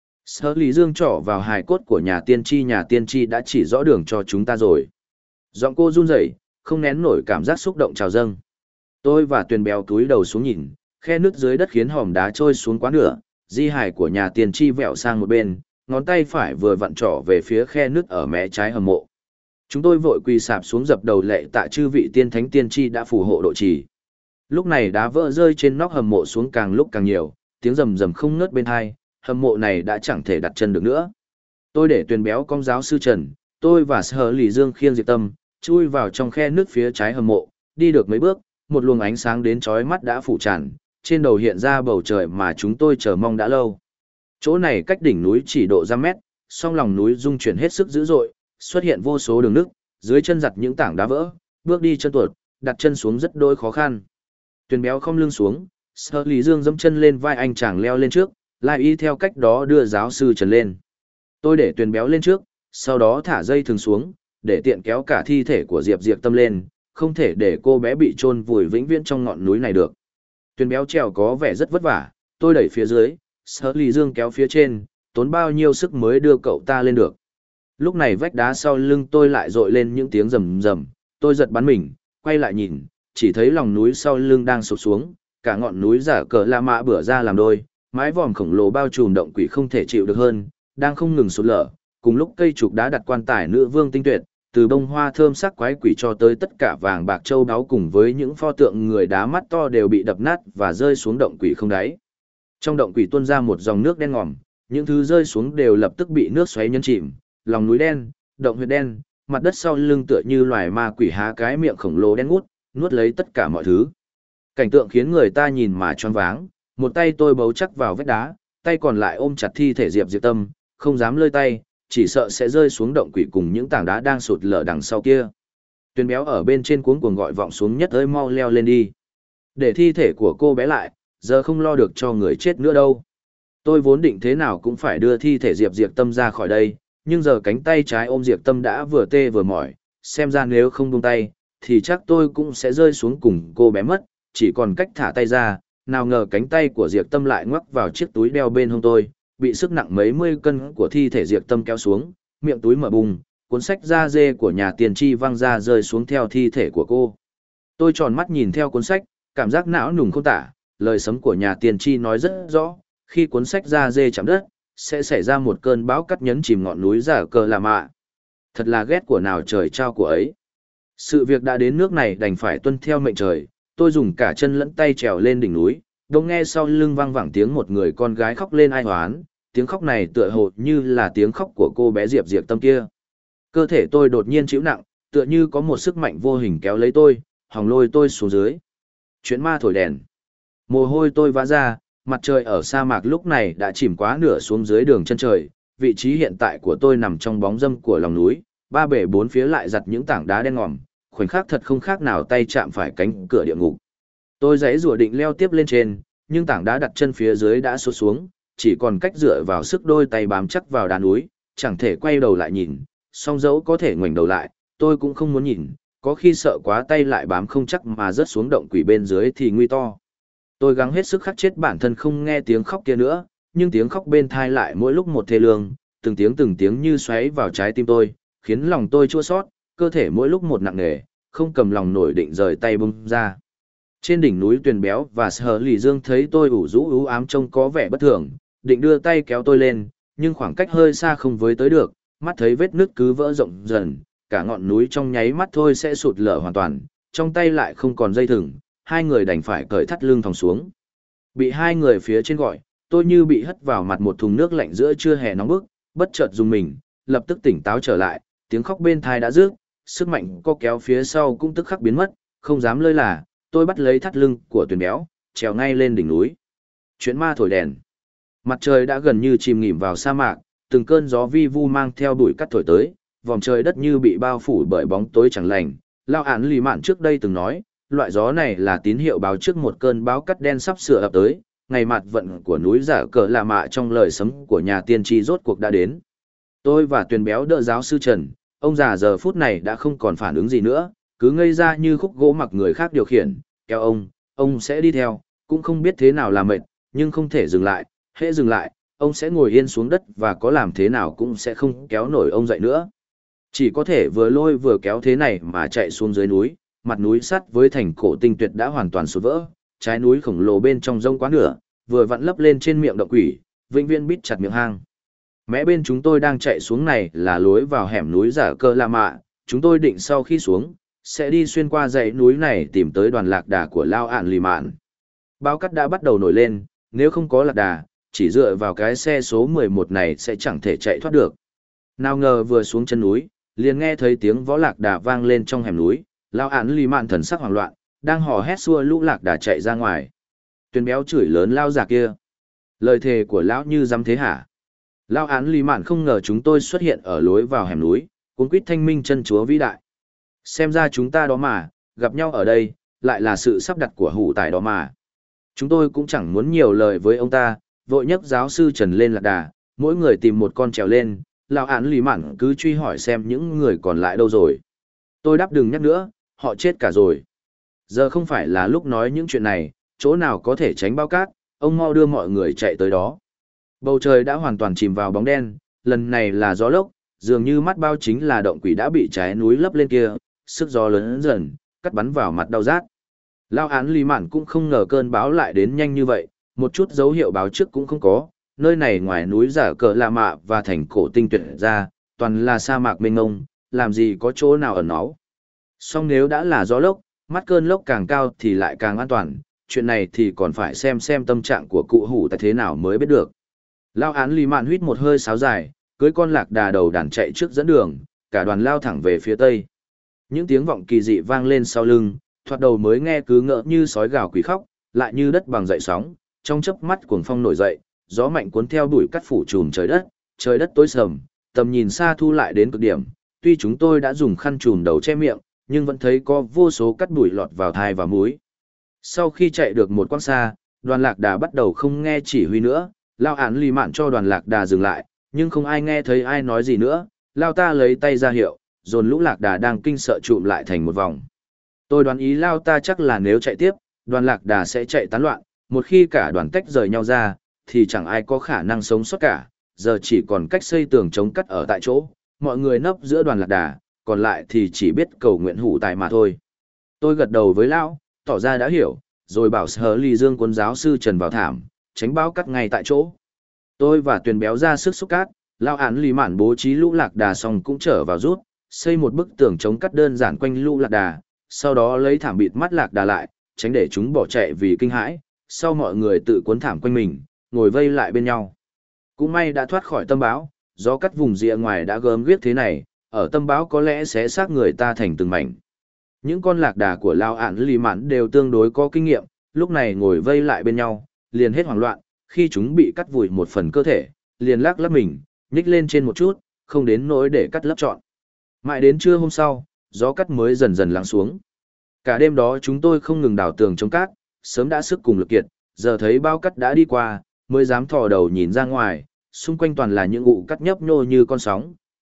Sở Lý Dương trỏ vào hài cốt của nhà tiên tri đã chỉ rõ đường cho chúng ta rồi. Giọng cô run rẩy, không nén nổi cảm giác xúc động trào dâng. Tôi và Tuyền béo túi đầu xuống nhìn, khe nứt dưới đất khiến hòm đá trôi xuống quá nửa, di hài của nhà tiên tri vẹo sang một bên, ngón tay phải vừa vặn trỏ về phía khe nứt ở mé trái hầm mộ. Chúng tôi vội quỳ sạp xuống dập đầu lạy tạ chư vị tiên thánh tiên tri đã phù hộ độ trì. Lúc này đá vỡ rơi trên nóc hầm mộ xuống càng lúc càng nhiều, tiếng rầm rầm không ngớt bên hai, hầm mộ này đã chẳng thể đặt chân được nữa. Tôi để Tuyền béo cong giáo sư Trần, tôi và Sở Lý Dương khiêng Diệp Tâm, chui vào trong khe nứt phía trái hầm mộ, đi được mấy bước, một luồng ánh sáng đến chói mắt đã phủ tràn, trên đầu hiện ra bầu trời mà chúng tôi chờ mong đã lâu. Chỗ này cách đỉnh núi chỉ độ 5 mét, song lòng núi rung chuyển hết sức dữ dội, xuất hiện vô số đường nứt, dưới chân giặt những tảng đá vỡ, bước đi chân tuột, đặt chân xuống rất đôi khó khăn. Tuyền béo không lưng xuống, Sở Lý Dương dẫm chân lên vai anh chàng leo lên trước, lại y theo cách đó đưa giáo sư Trần lên. Tôi để Tuyền béo lên trước, sau đó thả dây thừng xuống, để tiện kéo cả thi thể của Diệp Tâm lên, không thể để cô bé bị chôn vùi vĩnh viễn trong ngọn núi này được. Tuyền béo trèo có vẻ rất vất vả, tôi đẩy phía dưới, Sở Lý Dương kéo phía trên, tốn bao nhiêu sức mới đưa cậu ta lên được. Lúc này vách đá sau lưng tôi lại dội lên những tiếng rầm rầm, tôi giật bắn mình, quay lại nhìn, chỉ thấy lòng núi sau lưng đang sụp xuống, cả ngọn núi giả cờ La Mã bửa ra làm đôi, mái vòm khổng lồ bao trùm động quỷ không thể chịu được hơn, đang không ngừng sụt lở, cùng lúc cây trục đá đặt quan tài nữ vương tinh tuyệt, từ bông hoa thơm sắc quái quỷ cho tới tất cả vàng bạc châu báu cùng với những pho tượng người đá mắt to đều bị đập nát và rơi xuống động quỷ không đáy. Trong động quỷ tuôn ra một dòng nước đen ngòm, những thứ rơi xuống đều lập tức bị nước xoáy nhấn chìm, lòng núi đen, động huyệt đen, mặt đất sau lưng tựa như loài ma quỷ há cái miệng khổng lồ đen ngút, nuốt lấy tất cả mọi thứ. Cảnh tượng khiến người ta nhìn mà choáng váng, một tay tôi bấu chắc vào vách đá, tay còn lại ôm chặt thi thể Diệp Tâm, không dám lơi tay, chỉ sợ sẽ rơi xuống động quỷ cùng những tảng đá đang sụt lở đằng sau kia. Tuyền béo ở bên trên cuống cuồng gọi vọng xuống nhất ơi mau leo lên đi. Để thi thể của cô bé lại, giờ không lo được cho người chết nữa đâu. Tôi vốn định thế nào cũng phải đưa thi thể Diệp Tâm ra khỏi đây, nhưng giờ cánh tay trái ôm Diệp Tâm đã vừa tê vừa mỏi, xem ra nếu không buông tay, thì chắc tôi cũng sẽ rơi xuống cùng cô bé mất, chỉ còn cách thả tay ra, nào ngờ cánh tay của Diệp Tâm lại ngoắc vào chiếc túi đeo bên hông tôi, bị sức nặng mấy mươi cân của thi thể Diệp Tâm kéo xuống, miệng túi mở bung, cuốn sách da dê của nhà tiên tri văng ra rơi xuống theo thi thể của cô. Tôi tròn mắt nhìn theo cuốn sách, cảm giác não nùng không tả, lời sấm của nhà tiên tri nói rất rõ, khi cuốn sách da dê chạm đất, sẽ xảy ra một cơn bão cắt nhấn chìm ngọn núi giả cờ La Mã. Thật là ghét của nào trời trao của ấy. Sự việc đã đến nước này đành phải tuân theo mệnh trời, tôi dùng cả chân lẫn tay trèo lên đỉnh núi, đông nghe sau lưng vang vẳng tiếng một người con gái khóc lên ai oán, tiếng khóc này tựa hồ như là tiếng khóc của cô bé Diệp Tâm kia. Cơ thể tôi đột nhiên chịu nặng, tựa như có một sức mạnh vô hình kéo lấy tôi, hòng lôi tôi xuống dưới. Chuyện ma thổi đèn. Mồ hôi tôi vã ra, mặt trời ở sa mạc lúc này đã chìm quá nửa xuống dưới đường chân trời, vị trí hiện tại của tôi nằm trong bóng râm của lòng núi, ba bể bốn phía lại giặt những tảng đá đen ngòm, khoảnh khắc thật không khác nào tay chạm phải cánh cửa địa ngục. Tôi giãy giụa định leo tiếp lên trên, nhưng tảng đá đặt chân phía dưới đã sụt xuống, chỉ còn cách dựa vào sức đôi tay bám chắc vào đá núi, chẳng thể quay đầu lại nhìn, song dẫu có thể ngoảnh đầu lại, tôi cũng không muốn nhìn, có khi sợ quá tay lại bám không chắc mà rớt xuống động quỷ bên dưới thì nguy to. Tôi gắng hết sức khắc chết bản thân không nghe tiếng khóc kia nữa, nhưng tiếng khóc bên thai lại mỗi lúc một thê lương, từng tiếng như xoáy vào trái tim tôi, khiến lòng tôi chua xót, cơ thể mỗi lúc một nặng nề, không cầm lòng nổi định rời tay bung ra. Trên đỉnh núi Tuyền Béo và Sở Lì Dương thấy tôi ủ rũ ú ám trông có vẻ bất thường, định đưa tay kéo tôi lên, nhưng khoảng cách hơi xa không với tới được, mắt thấy vết nứt cứ vỡ rộng dần, cả ngọn núi trong nháy mắt thôi sẽ sụt lở hoàn toàn, trong tay lại không còn dây thừng, hai người đành phải cởi thắt lưng thòng xuống. Bị hai người phía trên gọi, tôi như bị hất vào mặt một thùng nước lạnh giữa trưa hè nóng bức, bất chợt dùng mình, lập tức tỉnh táo trở lại, tiếng khóc bên tai đã rước, sức mạnh co kéo phía sau cũng tức khắc biến mất, không dám lơi là, tôi bắt lấy thắt lưng của Tuyền Béo, trèo ngay lên đỉnh núi. Chuyện ma thổi đèn. Mặt trời đã gần như chìm nghỉm vào sa mạc, từng cơn gió vi vu mang theo bụi cát thổi tới, vòng trời đất như bị bao phủ bởi bóng tối chẳng lành. Lao Án Lì Mạn trước đây từng nói, loại gió này là tín hiệu báo trước một cơn bão cát đen sắp sửa ập tới, ngày mạt vận của núi Giả Cờ La Mạ trong lời sấm của nhà tiên tri rốt cuộc đã đến. Tôi và Tuyền Béo đỡ giáo sư Trần, ông già giờ phút này đã không còn phản ứng gì nữa, cứ ngây ra như khúc gỗ mặc người khác điều khiển, kéo ông sẽ đi theo, cũng không biết thế nào là mệt, nhưng không thể dừng lại, hễ dừng lại, ông sẽ ngồi yên xuống đất và có làm thế nào cũng sẽ không kéo nổi ông dậy nữa. Chỉ có thể vừa lôi vừa kéo thế này mà chạy xuống dưới núi, mặt núi sắt với thành cổ tinh tuyệt đã hoàn toàn sụt vỡ, trái núi khổng lồ bên trong rông quá nửa, vừa vặn lấp lên trên miệng động quỷ, vĩnh viễn bít chặt miệng hang. Mẽ bên chúng tôi đang chạy xuống này là lối vào hẻm núi Giả Cơ La Mạ, chúng tôi định sau khi xuống, sẽ đi xuyên qua dãy núi này tìm tới đoàn lạc đà của Lao Ản Lì Mạn. Bao cát đã bắt đầu nổi lên, nếu không có lạc đà, chỉ dựa vào cái xe số 11 này sẽ chẳng thể chạy thoát được. Nào ngờ vừa xuống chân núi, liền nghe thấy tiếng vó lạc đà vang lên trong hẻm núi, Lao Ản Lì Mạn thần sắc hoảng loạn, đang hò hét xua lũ lạc đà chạy ra ngoài. Tuyền Béo chửi lớn Lao già kia. Lời thề của lão như dám thế hả? Lao Án Lì Mạn không ngờ chúng tôi xuất hiện ở lối vào hẻm núi, cuống quýt thanh minh chân chúa vĩ đại. Xem ra chúng ta đó mà, gặp nhau ở đây, lại là sự sắp đặt của hủ tài đó mà. Chúng tôi cũng chẳng muốn nhiều lời với ông ta, vội nhấc giáo sư Trần lên lạc đà, mỗi người tìm một con trèo lên, Lao Án Lì Mạn cứ truy hỏi xem những người còn lại đâu rồi. Tôi đáp đừng nhắc nữa, họ chết cả rồi. Giờ không phải là lúc nói những chuyện này, chỗ nào có thể tránh bao cát, ông mau đưa mọi người chạy tới đó. Bầu trời đã hoàn toàn chìm vào bóng đen, lần này là gió lốc, dường như mắt bao chính là động quỷ đã bị trái núi lấp lên kia, sức gió lớn dần, cắt bắn vào mặt đau rát. Lao Án Lì Mạn cũng không ngờ cơn bão lại đến nhanh như vậy, một chút dấu hiệu báo trước cũng không có, nơi này ngoài núi Giả Cờ La Mạ và thành cổ tinh tuyệt ra, toàn là sa mạc mênh mông, làm gì có chỗ nào ẩn náu. Song nếu đã là gió lốc, mắt cơn lốc càng cao thì lại càng an toàn, chuyện này thì còn phải xem tâm trạng của cụ hủ tại thế nào mới biết được. Lao Án Lì Mạn huýt một hơi sáo dài, cưỡi con lạc đà đầu đàn chạy trước dẫn đường, cả đoàn lao thẳng về phía tây. Những tiếng vọng kỳ dị vang lên sau lưng, thoạt đầu mới nghe cứ ngỡ như sói gào quỷ khóc, lại như đất bằng dậy sóng, trong chớp mắt cuồng phong nổi dậy, gió mạnh cuốn theo bụi cắt phủ trùm trời đất tối sầm, tầm nhìn xa thu lại đến cực điểm, tuy chúng tôi đã dùng khăn trùm đầu che miệng, nhưng vẫn thấy có vô số cắt bụi lọt vào thai và mũi. Sau khi chạy được một quãng xa, đoàn lạc đà bắt đầu không nghe chỉ huy nữa, Lao Án Lì Mạn cho đoàn lạc đà dừng lại, nhưng không ai nghe thấy ai nói gì nữa, Lao ta lấy tay ra hiệu, dồn lũ lạc đà đang kinh sợ trụm lại thành một vòng. Tôi đoán ý Lao ta chắc là nếu chạy tiếp, đoàn lạc đà sẽ chạy tán loạn, một khi cả đoàn tách rời nhau ra, thì chẳng ai có khả năng sống sót cả, giờ chỉ còn cách xây tường chống cắt ở tại chỗ, mọi người nấp giữa đoàn lạc đà, còn lại thì chỉ biết cầu nguyện hủ tài mà thôi. Tôi gật đầu với Lão, tỏ ra đã hiểu, rồi bảo Sở Lì Dương cuốn giáo sư Trần vào thảm, tránh bão cắt ngay tại chỗ. Tôi và Tuyền Béo ra sức xúc cát, Lao Án Lì Mạn bố trí lũ lạc đà xong cũng trở vào rút, xây một bức tường chống cắt đơn giản quanh lũ lạc đà, sau đó lấy thảm bịt mắt lạc đà lại, tránh để chúng bỏ chạy vì kinh hãi, sau mọi người tự cuốn thảm quanh mình, ngồi vây lại bên nhau. Cũng may đã thoát khỏi tâm bão, gió cắt vùng rìa ngoài đã gớm ghiếc thế này, ở tâm bão có lẽ sẽ xác người ta thành từng mảnh. Những con lạc đà của Lao Án Lì Mạn đều tương đối có kinh nghiệm, lúc này ngồi vây lại bên nhau, liền hết hoảng loạn, khi chúng bị cắt vùi một phần cơ thể, liền lắc lắc mình, nhích lên trên một chút, không đến nỗi để cắt lấp trọn. Mãi đến trưa hôm sau, gió cắt mới dần dần lắng xuống. Cả đêm đó chúng tôi không ngừng đào tường chống cát, sớm đã sức cùng lực kiệt, giờ thấy bao cắt đã đi qua, mới dám thò đầu nhìn ra ngoài, xung quanh toàn là những ụ cắt nhấp nhô như con sóng,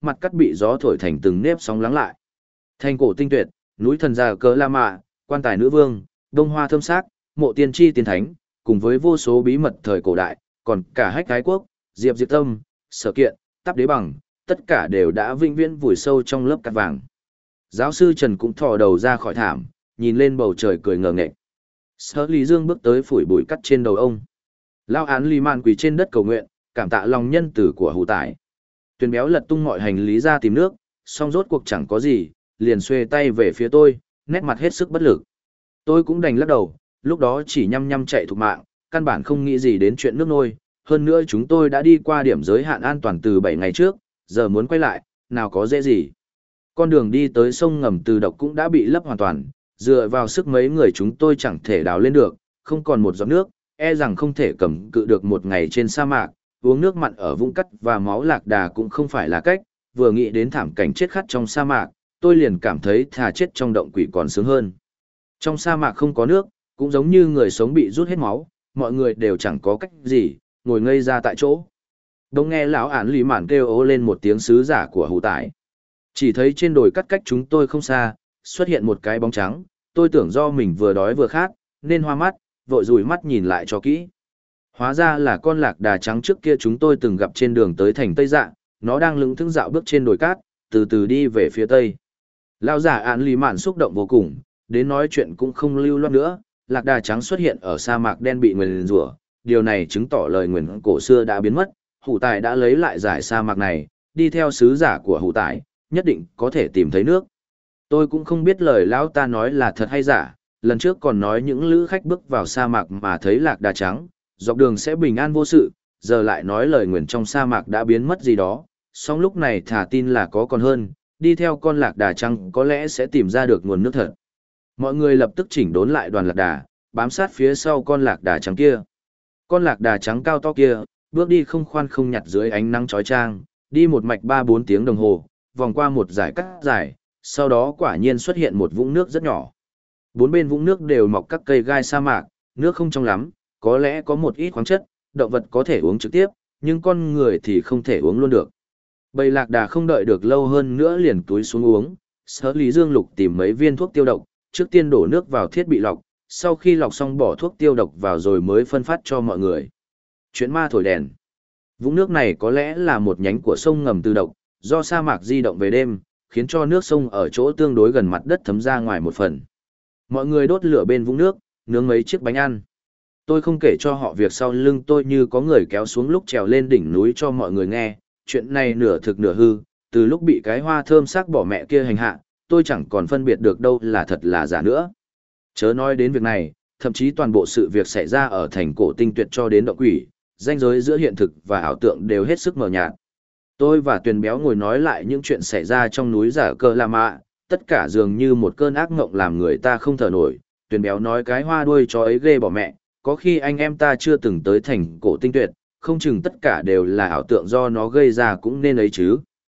mặt cắt bị gió thổi thành từng nếp sóng lắng lại. Thành cổ tinh tuyệt, núi thần già cờ La Mạ, quan tài nữ vương, đông hoa thơm sắc, mộ tiên tri tiên thánh, cùng với vô số bí mật thời cổ đại, còn cả Hách Cái Quốc, Diệp Diệp Tâm, Sở Kiện, Tắp Đế Bằng, tất cả đều đã vĩnh viễn vùi sâu trong lớp cát vàng. Giáo sư Trần cũng thò đầu ra khỏi thảm, nhìn lên bầu trời cười ngờ nghệch. Sở Lý Dương bước tới phủi bụi cắt trên đầu ông. Lao án Lý Mạn quỳ trên đất cầu nguyện, cảm tạ lòng nhân tử của Hủ Tải. Tuyền Béo lật tung mọi hành lý ra tìm nước, song rốt cuộc chẳng có gì, liền xuê tay về phía tôi, nét mặt hết sức bất lực. Tôi cũng đành lắc đầu, lúc đó chỉ nhăm nhăm chạy thục mạng, căn bản không nghĩ gì đến chuyện nước nôi. Hơn nữa chúng tôi đã đi qua điểm giới hạn an toàn từ 7 ngày trước, giờ muốn quay lại, nào có dễ gì. Con đường đi tới sông ngầm Từ Độc cũng đã bị lấp hoàn toàn, dựa vào sức mấy người chúng tôi chẳng thể đào lên được, không còn một giọt nước, e rằng không thể cầm cự được một ngày trên sa mạc, uống nước mặn ở vũng cắt và máu lạc đà cũng không phải là cách, vừa nghĩ đến thảm cảnh chết khát trong sa mạc, tôi liền cảm thấy thà chết trong động quỷ còn sướng hơn. Trong sa mạc không có nước, cũng giống như người sống bị rút hết máu, mọi người đều chẳng có cách gì, ngồi ngây ra tại chỗ. Đông nghe lão ản Lý Mạn kêu ố lên một tiếng sứ giả của Hủ Tải. Chỉ thấy trên đồi cắt cách chúng tôi không xa, xuất hiện một cái bóng trắng, tôi tưởng do mình vừa đói vừa khát, nên hoa mắt, vội dùi mắt nhìn lại cho kỹ. Hóa ra là con lạc đà trắng trước kia chúng tôi từng gặp trên đường tới thành Tây Dạ, nó đang lững thững dạo bước trên đồi cát, từ từ đi về phía Tây. Lão giả ản Lý Mạn xúc động vô cùng, đến nói chuyện cũng không lưu loát nữa, lạc đà trắng xuất hiện ở sa mạc đen bị nguyền rủa, điều này chứng tỏ lời nguyền cổ xưa đã biến mất, Hủ Tải đã lấy lại giải sa mạc này, đi theo sứ giả của Hủ Tải, nhất định có thể tìm thấy nước. Tôi cũng không biết lời lão ta nói là thật hay giả, lần trước còn nói những lữ khách bước vào sa mạc mà thấy lạc đà trắng, dọc đường sẽ bình an vô sự, giờ lại nói lời nguyền trong sa mạc đã biến mất gì đó, song lúc này thà tin là có còn hơn, đi theo con lạc đà trắng có lẽ sẽ tìm ra được nguồn nước thật. Mọi người lập tức chỉnh đốn lại đoàn lạc đà, bám sát phía sau con lạc đà trắng kia. Con lạc đà trắng cao to kia, bước đi không khoan không nhặt dưới ánh nắng chói chang, đi một mạch 3-4 tiếng đồng hồ, vòng qua một dải cát dài, sau đó quả nhiên xuất hiện một vũng nước rất nhỏ. Bốn bên vũng nước đều mọc các cây gai sa mạc, nước không trong lắm, có lẽ có một ít khoáng chất, động vật có thể uống trực tiếp, nhưng con người thì không thể uống luôn được. Bầy lạc đà không đợi được lâu hơn nữa liền túi xuống uống, Sở Lý Dương lục tìm mấy viên thuốc tiêu độc, trước tiên đổ nước vào thiết bị lọc, sau khi lọc xong bỏ thuốc tiêu độc vào rồi mới phân phát cho mọi người. Chuyện ma thổi đèn. Vũng nước này có lẽ là một nhánh của sông ngầm Từ Độc, do sa mạc di động về đêm, khiến cho nước sông ở chỗ tương đối gần mặt đất thấm ra ngoài một phần. Mọi người đốt lửa bên vũng nước, nướng mấy chiếc bánh ăn. Tôi không kể cho họ việc sau lưng tôi như có người kéo xuống lúc trèo lên đỉnh núi cho mọi người nghe, chuyện này nửa thực nửa hư, từ lúc bị cái hoa thơm sắc bỏ mẹ kia hành hạ, tôi chẳng còn phân biệt được đâu là thật là giả nữa. Chớ nói đến việc này, thậm chí toàn bộ sự việc xảy ra ở thành cổ tinh tuyệt cho đến động quỷ, ranh giới giữa hiện thực và ảo tượng đều hết sức mờ nhạt. Tôi và Tuyền Béo ngồi nói lại những chuyện xảy ra trong núi giả cơ La Mạ, tất cả dường như một cơn ác mộng làm người ta không thở nổi. Tuyền Béo nói cái hoa đuôi chó ấy ghê bỏ mẹ, có khi anh em ta chưa từng tới thành cổ tinh tuyệt, không chừng tất cả đều là ảo tượng do nó gây ra cũng nên ấy chứ.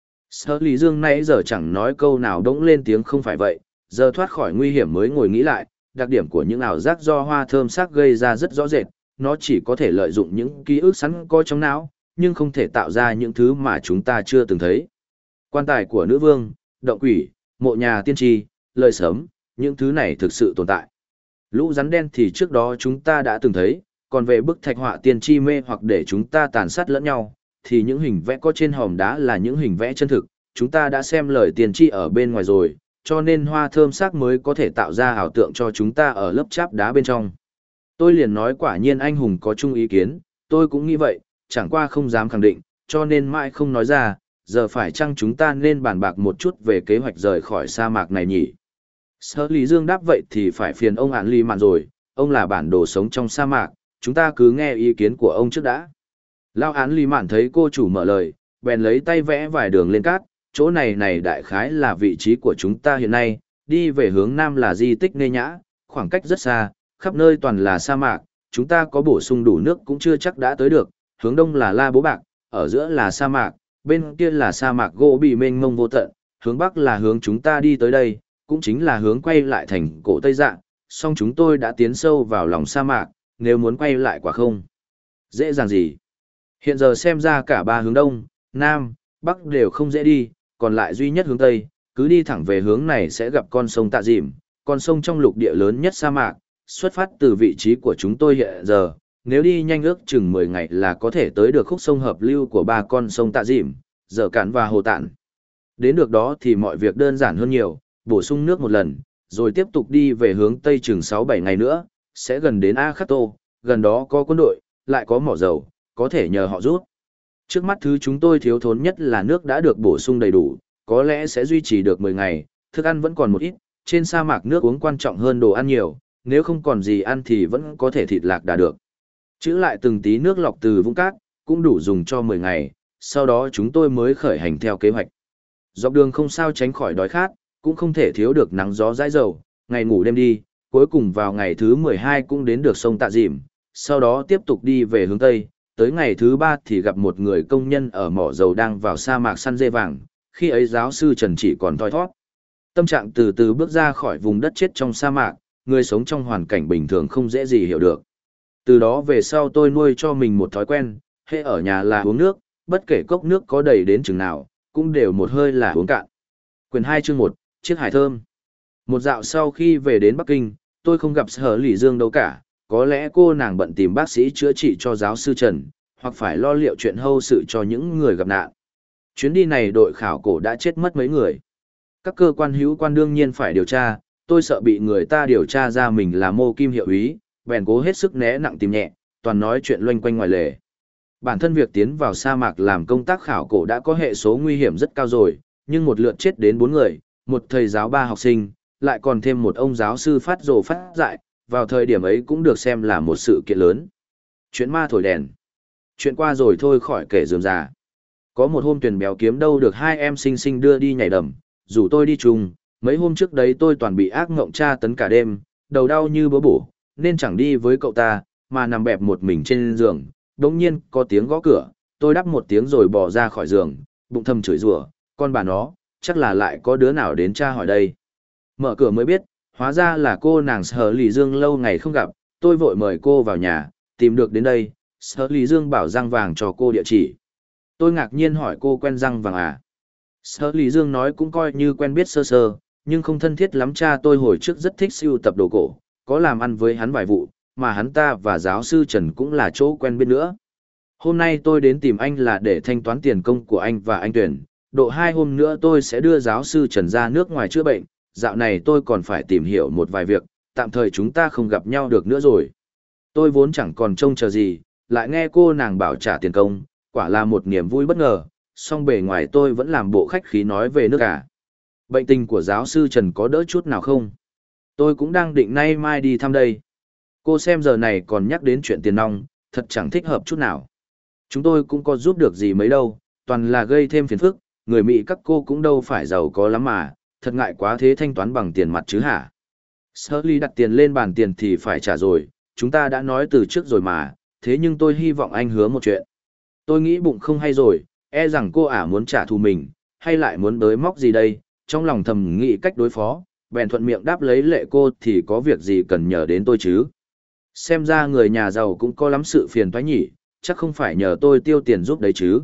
Sở Lý Dương nãy giờ chẳng nói câu nào đống lên tiếng không phải vậy, giờ thoát khỏi nguy hiểm mới ngồi nghĩ lại, đặc điểm của những ảo giác do hoa thơm sắc gây ra rất rõ rệt, nó chỉ có thể lợi dụng những ký ức sẵn có trong não, nhưng không thể tạo ra những thứ mà chúng ta chưa từng thấy. Quan tài của nữ vương, động quỷ, mộ nhà tiên tri, lời sớm, những thứ này thực sự tồn tại. Lũ rắn đen thì trước đó chúng ta đã từng thấy, còn về bức thạch họa tiên tri mê hoặc để chúng ta tàn sát lẫn nhau, thì những hình vẽ có trên hòm đá là những hình vẽ chân thực, chúng ta đã xem lời tiên tri ở bên ngoài rồi, cho nên hoa thơm sắc mới có thể tạo ra ảo tượng cho chúng ta ở lớp cháp đá bên trong. Tôi liền nói quả nhiên anh hùng có chung ý kiến, tôi cũng nghĩ vậy, chẳng qua không dám khẳng định, cho nên mãi không nói ra, giờ phải chăng chúng ta nên bàn bạc một chút về kế hoạch rời khỏi sa mạc này nhỉ? Sở Lý Dương đáp vậy thì phải phiền ông Án Lý Mạn rồi, ông là bản đồ sống trong sa mạc, chúng ta cứ nghe ý kiến của ông trước đã. Lão Án Lý Mạn thấy cô chủ mở lời, bèn lấy tay vẽ vài đường lên cát, chỗ này đại khái là vị trí của chúng ta hiện nay, đi về hướng nam là di tích Nê Nhã, khoảng cách rất xa, khắp nơi toàn là sa mạc, chúng ta có bổ sung đủ nước cũng chưa chắc đã tới được, hướng đông là La Bố Bạc, ở giữa là sa mạc, bên kia là sa mạc gỗ bị mênh mông vô tận, hướng bắc là hướng chúng ta đi tới đây, cũng chính là hướng quay lại thành cổ Tây Dạng, song chúng tôi đã tiến sâu vào lòng sa mạc, nếu muốn quay lại quả không dễ dàng gì. Hiện giờ xem ra cả ba hướng đông, nam, bắc đều không dễ đi, còn lại duy nhất hướng tây, cứ đi thẳng về hướng này sẽ gặp con sông Tạ Dìm, con sông trong lục địa lớn nhất sa mạc, xuất phát từ vị trí của chúng tôi hiện giờ, nếu đi nhanh ước chừng 10 ngày là có thể tới được khúc sông hợp lưu của ba con sông Tạ Dìm, Dở Cạn và Hồ Tạn. Đến được đó thì mọi việc đơn giản hơn nhiều, bổ sung nước một lần, rồi tiếp tục đi về hướng tây chừng 6-7 ngày nữa, sẽ gần đến A Khát Tô, gần đó có quân đội, lại có mỏ dầu, có thể nhờ họ rút. Trước mắt thứ chúng tôi thiếu thốn nhất là nước đã được bổ sung đầy đủ, có lẽ sẽ duy trì được 10 ngày, thức ăn vẫn còn một ít, trên sa mạc nước uống quan trọng hơn đồ ăn nhiều, nếu không còn gì ăn thì vẫn có thể thịt lạc đà được. Trữ lại từng tí nước lọc từ vũng cát, cũng đủ dùng cho 10 ngày, sau đó chúng tôi mới khởi hành theo kế hoạch. Dọc đường không sao tránh khỏi đói khát, cũng không thể thiếu được nắng gió dãi dầu, ngày ngủ đêm đi, cuối cùng vào ngày thứ 12 cũng đến được sông Tạ Dìm, sau đó tiếp tục đi về hướng Tây, tới ngày thứ 3 thì gặp một người công nhân ở mỏ dầu đang vào sa mạc săn dê vàng, khi ấy giáo sư Trần chỉ còn thoi thoát. Tâm trạng từ từ bước ra khỏi vùng đất chết trong sa mạc, người sống trong hoàn cảnh bình thường không dễ gì hiểu được. Từ đó về sau tôi nuôi cho mình một thói quen, hễ ở nhà là uống nước, bất kể cốc nước có đầy đến chừng nào, cũng đều một hơi là uống cạn. Quyển 2 chương 1, Chiếc hải thơm. Một dạo sau khi về đến Bắc Kinh, tôi không gặp Sở Lỷ Dương đâu cả, có lẽ cô nàng bận tìm bác sĩ chữa trị cho giáo sư Trần, hoặc phải lo liệu chuyện hâu sự cho những người gặp nạn. Chuyến đi này đội khảo cổ đã chết mất mấy người. Các cơ quan hữu quan đương nhiên phải điều tra, tôi sợ bị người ta điều tra ra mình là Mô Kim hiệu úy, bèn cố hết sức né nặng tìm nhẹ, toàn nói chuyện loanh quanh ngoài lề. Bản thân việc tiến vào sa mạc làm công tác khảo cổ đã có hệ số nguy hiểm rất cao rồi, nhưng một lượt chết đến 4 người, một thầy giáo 3 học sinh, lại còn thêm một ông giáo sư phát rồ phát dại, vào thời điểm ấy cũng được xem là một sự kiện lớn. Chuyện ma thổi đèn. Chuyện qua rồi thôi khỏi kể rườm rà. Có một hôm Tuyền Béo Kiếm đâu được hai em xinh xinh đưa đi nhảy đầm, rủ tôi đi chung, mấy hôm trước đấy tôi toàn bị ác ngộng tra tấn cả đêm, đầu đau như bớ bổ, nên chẳng đi với cậu ta, mà nằm bẹp một mình trên giường. Đống nhiên có tiếng gõ cửa, tôi đáp một tiếng rồi bỏ ra khỏi giường, bụng thầm chửi rủa, con bà nó, chắc là lại có đứa nào đến tra hỏi đây. Mở cửa mới biết, hóa ra là cô nàng Sở Lỷ Dương lâu ngày không gặp, tôi vội mời cô vào nhà, tìm được đến đây, Sở Lỷ Dương bảo Răng Vàng cho cô địa chỉ. Tôi ngạc nhiên hỏi cô quen Răng Vàng à? Sở Lỷ Dương nói cũng coi như quen biết sơ sơ, nhưng không thân thiết lắm, cha tôi hồi trước rất thích sưu tập đồ cổ, có làm ăn với hắn vài vụ, mà hắn ta và giáo sư Trần cũng là chỗ quen biết nữa. Hôm nay tôi đến tìm anh là để thanh toán tiền công của anh và anh Tuyền, độ 2 hôm nữa tôi sẽ đưa giáo sư Trần ra nước ngoài chữa bệnh, dạo này tôi còn phải tìm hiểu một vài việc, tạm thời chúng ta không gặp nhau được nữa rồi. Tôi vốn chẳng còn trông chờ gì, lại nghe cô nàng bảo trả tiền công, quả là một niềm vui bất ngờ, song bề ngoài tôi vẫn làm bộ khách khí nói về nước cả. Bệnh tình của giáo sư Trần có đỡ chút nào không? Tôi cũng đang định nay mai đi thăm đây. Cô xem giờ này còn nhắc đến chuyện tiền nong, thật chẳng thích hợp chút nào. Chúng tôi cũng có giúp được gì mấy đâu, toàn là gây thêm phiền phức, người Mỹ các cô cũng đâu phải giàu có lắm mà, thật ngại quá thế thanh toán bằng tiền mặt chứ hả? Sở Lý đặt tiền lên bàn tiền thì phải trả rồi, chúng ta đã nói từ trước rồi mà, thế nhưng tôi hy vọng anh hứa một chuyện. Tôi nghĩ bụng không hay rồi, e rằng cô ả muốn trả thù mình, hay lại muốn bới móc gì đây, trong lòng thầm nghĩ cách đối phó, bèn thuận miệng đáp lấy lệ cô thì có việc gì cần nhờ đến tôi chứ. Xem ra người nhà giàu cũng có lắm sự phiền toái nhỉ, chắc không phải nhờ tôi tiêu tiền giúp đấy chứ.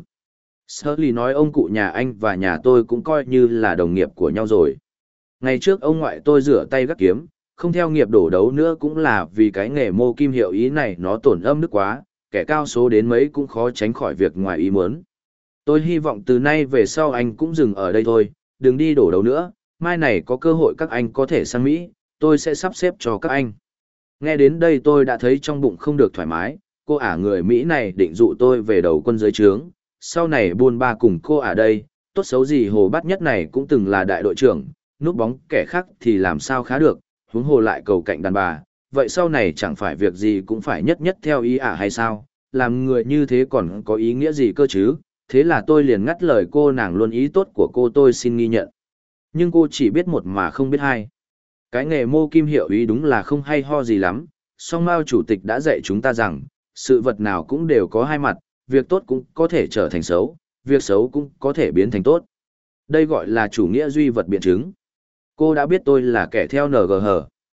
Sở Lý nói ông cụ nhà anh và nhà tôi cũng coi như là đồng nghiệp của nhau rồi. Ngày trước ông ngoại tôi rửa tay gác kiếm, không theo nghiệp đổ đấu nữa cũng là vì cái nghề Mô Kim hiệu ý này nó tổn âm đức quá, kẻ cao số đến mấy cũng khó tránh khỏi việc ngoài ý muốn. Tôi hy vọng từ nay về sau anh cũng dừng ở đây thôi, đừng đi đổ đấu nữa, mai này có cơ hội các anh có thể sang Mỹ, tôi sẽ sắp xếp cho các anh. Nghe đến đây tôi đã thấy trong bụng không được thoải mái, cô ả người Mỹ này định dụ tôi về đầu quân giới trướng, sau này buôn ba cùng cô ả đây, tốt xấu gì Hồ Bát Nhất này cũng từng là đại đội trưởng, núp bóng kẻ khác thì làm sao khá được, huống hồ lại cầu cạnh đàn bà, vậy sau này chẳng phải việc gì cũng phải nhất nhất theo ý ả hay sao, làm người như thế còn có ý nghĩa gì cơ chứ, thế là tôi liền ngắt lời cô nàng luôn, ý tốt của cô tôi xin ghi nhận. Nhưng cô chỉ biết một mà không biết hai. Cái nghề Mô Kim hiệu ý đúng là không hay ho gì lắm, song Mao chủ tịch đã dạy chúng ta rằng, sự vật nào cũng đều có hai mặt, việc tốt cũng có thể trở thành xấu, việc xấu cũng có thể biến thành tốt. Đây gọi là chủ nghĩa duy vật biện chứng. Cô đã biết tôi là kẻ theo NGH.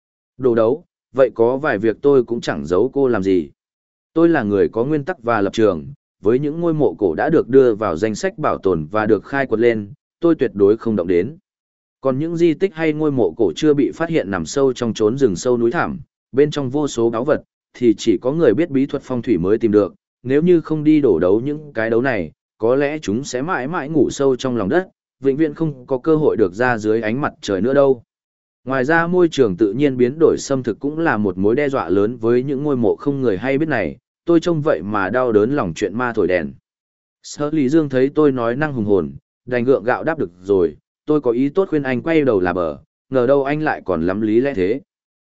Đồ đấu, vậy có vài việc tôi cũng chẳng giấu cô làm gì. Tôi là người có nguyên tắc và lập trường, với những ngôi mộ cổ đã được đưa vào danh sách bảo tồn và được khai quật lên, tôi tuyệt đối không động đến. Còn những di tích hay ngôi mộ cổ chưa bị phát hiện nằm sâu trong chốn rừng sâu núi thẳm, bên trong vô số báu vật, thì chỉ có người biết bí thuật phong thủy mới tìm được, nếu như không đi đổ đấu những cái đấu này, có lẽ chúng sẽ mãi mãi ngủ sâu trong lòng đất, vĩnh viễn không có cơ hội được ra dưới ánh mặt trời nữa đâu. Ngoài ra môi trường tự nhiên biến đổi xâm thực cũng là một mối đe dọa lớn với những ngôi mộ không người hay biết này, tôi trông vậy mà đau đớn lòng chuyện ma thổi đèn. Sở Lý Dương thấy tôi nói năng hùng hồn, đành gượng gạo đáp được rồi, tôi có ý tốt khuyên anh quay đầu là bờ, ngờ đâu anh lại còn lắm lý lẽ thế.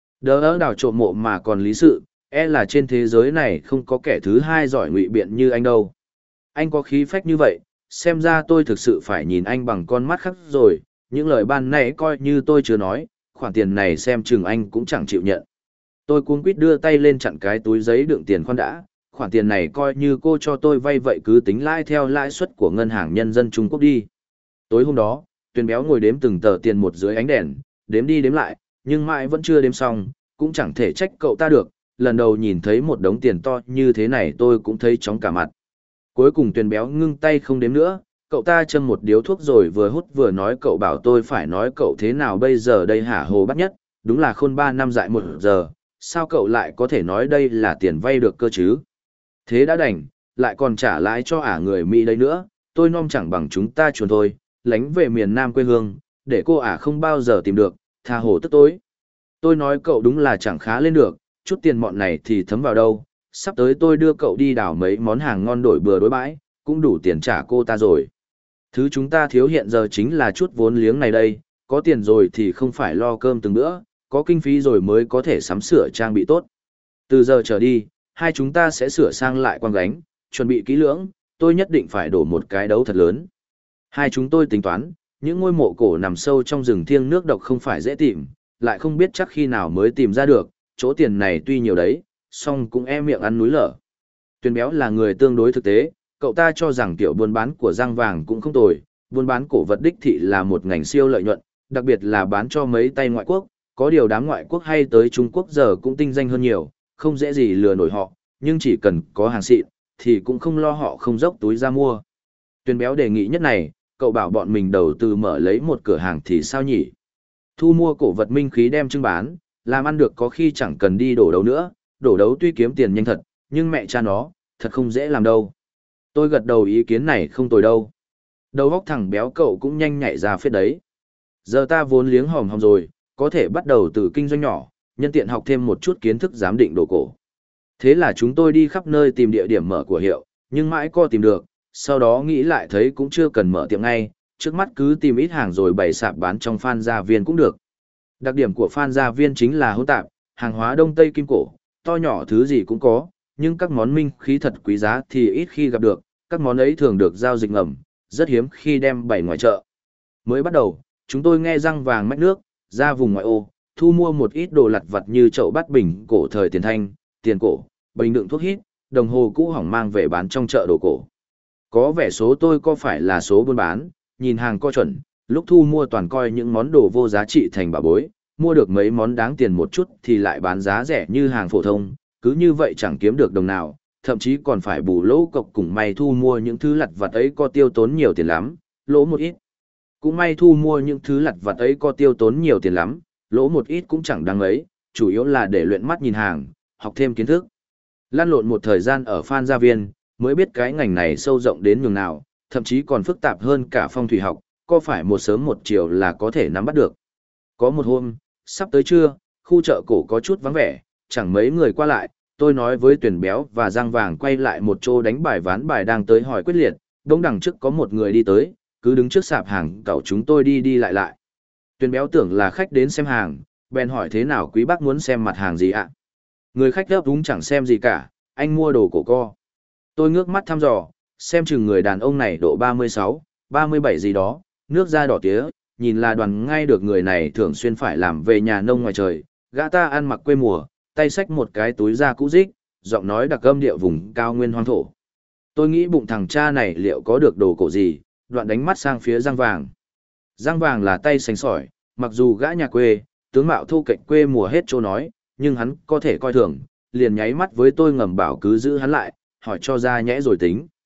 Đỡ đào trộm mộ mà còn lý sự, e là trên thế giới này không có kẻ thứ hai giỏi ngụy biện như anh đâu. Anh có khí phách như vậy, xem ra tôi thực sự phải nhìn anh bằng con mắt khác rồi, những lời ban nãy coi như tôi chưa nói, khoản tiền này xem chừng anh cũng chẳng chịu nhận. Tôi cuống quýt đưa tay lên chặn cái túi giấy đựng tiền khoan đã, khoản tiền này coi như cô cho tôi vay vậy cứ tính lãi theo lãi suất của Ngân hàng Nhân dân Trung Quốc đi. Tối hôm đó, Tuyền Béo ngồi đếm từng tờ tiền một dưới ánh đèn, đếm đi đếm lại, nhưng mãi vẫn chưa đếm xong, cũng chẳng thể trách cậu ta được, lần đầu nhìn thấy một đống tiền to như thế này tôi cũng thấy chóng cả mặt. Cuối cùng Tuyền Béo ngưng tay không đếm nữa, cậu ta châm một điếu thuốc rồi vừa hút vừa nói cậu bảo tôi phải nói cậu thế nào bây giờ đây hả Hồ Bát Nhất, đúng là khôn 3 năm dại 1 giờ, sao cậu lại có thể nói đây là tiền vay được cơ chứ? Thế đã đành, lại còn trả lãi cho người Mỹ đây nữa, tôi nom chẳng bằng chúng ta chuồn thôi, lánh về miền Nam quê hương, để cô không bao giờ tìm được, tha hồ tức tối. Tôi nói cậu đúng là chẳng khá lên được, chút tiền mọn này thì thấm vào đâu, sắp tới tôi đưa cậu đi đảo mấy món hàng ngon đổi bừa đối bãi, cũng đủ tiền trả cô ta rồi. Thứ chúng ta thiếu hiện giờ chính là chút vốn liếng này đây, có tiền rồi thì không phải lo cơm từng bữa, có kinh phí rồi mới có thể sắm sửa trang bị tốt. Từ giờ trở đi, hai chúng ta sẽ sửa sang lại quang gánh, chuẩn bị kỹ lưỡng, tôi nhất định phải đổ một cái đấu thật lớn. Hai chúng tôi tính toán, những ngôi mộ cổ nằm sâu trong rừng thiêng nước độc không phải dễ tìm, lại không biết chắc khi nào mới tìm ra được, chỗ tiền này tuy nhiều đấy, song cũng miệng ăn núi lở. Tuyền Béo là người tương đối thực tế, cậu ta cho rằng tiểu buôn bán của Giang Vàng cũng không tồi, buôn bán cổ vật đích thị là một ngành siêu lợi nhuận, đặc biệt là bán cho mấy tay ngoại quốc, có điều đám ngoại quốc hay tới Trung Quốc giờ cũng tinh danh hơn nhiều, không dễ gì lừa nổi họ, nhưng chỉ cần có hàng xịn, thì cũng không lo họ không dốc túi ra mua. Tuyền Béo đề nghị nhất này, cậu bảo bọn mình đầu tư mở lấy một cửa hàng thì sao nhỉ? Thu mua cổ vật minh khí đem trưng bán, làm ăn được có khi chẳng cần đi đổ đấu nữa, đổ đấu tuy kiếm tiền nhanh thật, nhưng mẹ cha nó, thật không dễ làm đâu. Tôi gật đầu ý kiến này không tồi đâu. Đầu óc thằng Béo cậu cũng nhanh nhạy ra phết đấy. Giờ ta vốn liếng hòm hòm rồi, có thể bắt đầu từ kinh doanh nhỏ, nhân tiện học thêm một chút kiến thức giám định đồ cổ. Thế là chúng tôi đi khắp nơi tìm địa điểm mở của hiệu, nhưng mãi có tìm được, sau đó nghĩ lại thấy cũng chưa cần mở tiệm ngay, trước mắt cứ tìm ít hàng rồi bày sạp bán trong Phan Gia Viên cũng được. Đặc điểm của Phan Gia Viên chính là hỗn tạp, hàng hóa đông tây kim cổ, to nhỏ thứ gì cũng có, nhưng các món minh khí thật quý giá thì ít khi gặp được, các món ấy thường được giao dịch ngầm, rất hiếm khi đem bày ngoài chợ. Mới bắt đầu, chúng tôi nghe răng vàng mách nước, ra vùng ngoại ô, thu mua một ít đồ lặt vặt như chậu bát bình cổ thời tiền Thanh, tiền cổ, bình đựng thuốc hít, đồng hồ cũ hỏng mang về bán trong chợ đồ cổ. Có vẻ số tôi có phải là số buôn bán, nhìn hàng co chuẩn, lúc thu mua toàn coi những món đồ vô giá trị thành bảo bối, mua được mấy món đáng tiền một chút thì lại bán giá rẻ như hàng phổ thông, cứ như vậy chẳng kiếm được đồng nào, thậm chí còn phải bù lỗ cọc cùng may thu mua những thứ lặt vặt ấy có tiêu tốn nhiều tiền lắm, lỗ một ít. Cũng may thu mua những thứ lặt vặt ấy có tiêu tốn nhiều tiền lắm, lỗ một ít cũng chẳng đáng ấy, chủ yếu là để luyện mắt nhìn hàng, học thêm kiến thức. Lăn lộn một thời gian ở Phan Gia Viên, mới biết cái ngành này sâu rộng đến nhường nào, thậm chí còn phức tạp hơn cả phong thủy học, có phải một sớm một chiều là có thể nắm bắt được. Có một hôm, sắp tới trưa, khu chợ cổ có chút vắng vẻ, chẳng mấy người qua lại, tôi nói với Tuyền Béo và Giang Vàng quay lại một chỗ đánh bài ván bài đang tới hỏi quyết liệt, đống đằng trước có một người đi tới, cứ đứng trước sạp hàng cậu chúng tôi đi đi lại lại. Tuyền Béo tưởng là khách đến xem hàng, bèn hỏi thế nào quý bác muốn xem mặt hàng gì ạ? Người khách đáp đúng chẳng xem gì cả, anh mua đồ cổ co. Tôi ngước mắt thăm dò, xem chừng người đàn ông này độ 36, 37 gì đó, nước da đỏ tía, nhìn là đoàn ngay được người này thường xuyên phải làm về nhà nông ngoài trời, gã ta ăn mặc quê mùa, tay xách một cái túi da cũ rích, giọng nói đặc âm địa vùng cao nguyên hoang thổ. Tôi nghĩ bụng thằng cha này liệu có được đồ cổ gì, đoạn đánh mắt sang phía Giang Vàng. Giang Vàng là tay sành sỏi, mặc dù gã nhà quê, tướng mạo thu cạnh quê mùa hết chỗ nói, nhưng hắn có thể coi thường, liền nháy mắt với tôi ngầm bảo cứ giữ hắn lại, hỏi cho ra nhẽ rồi tính.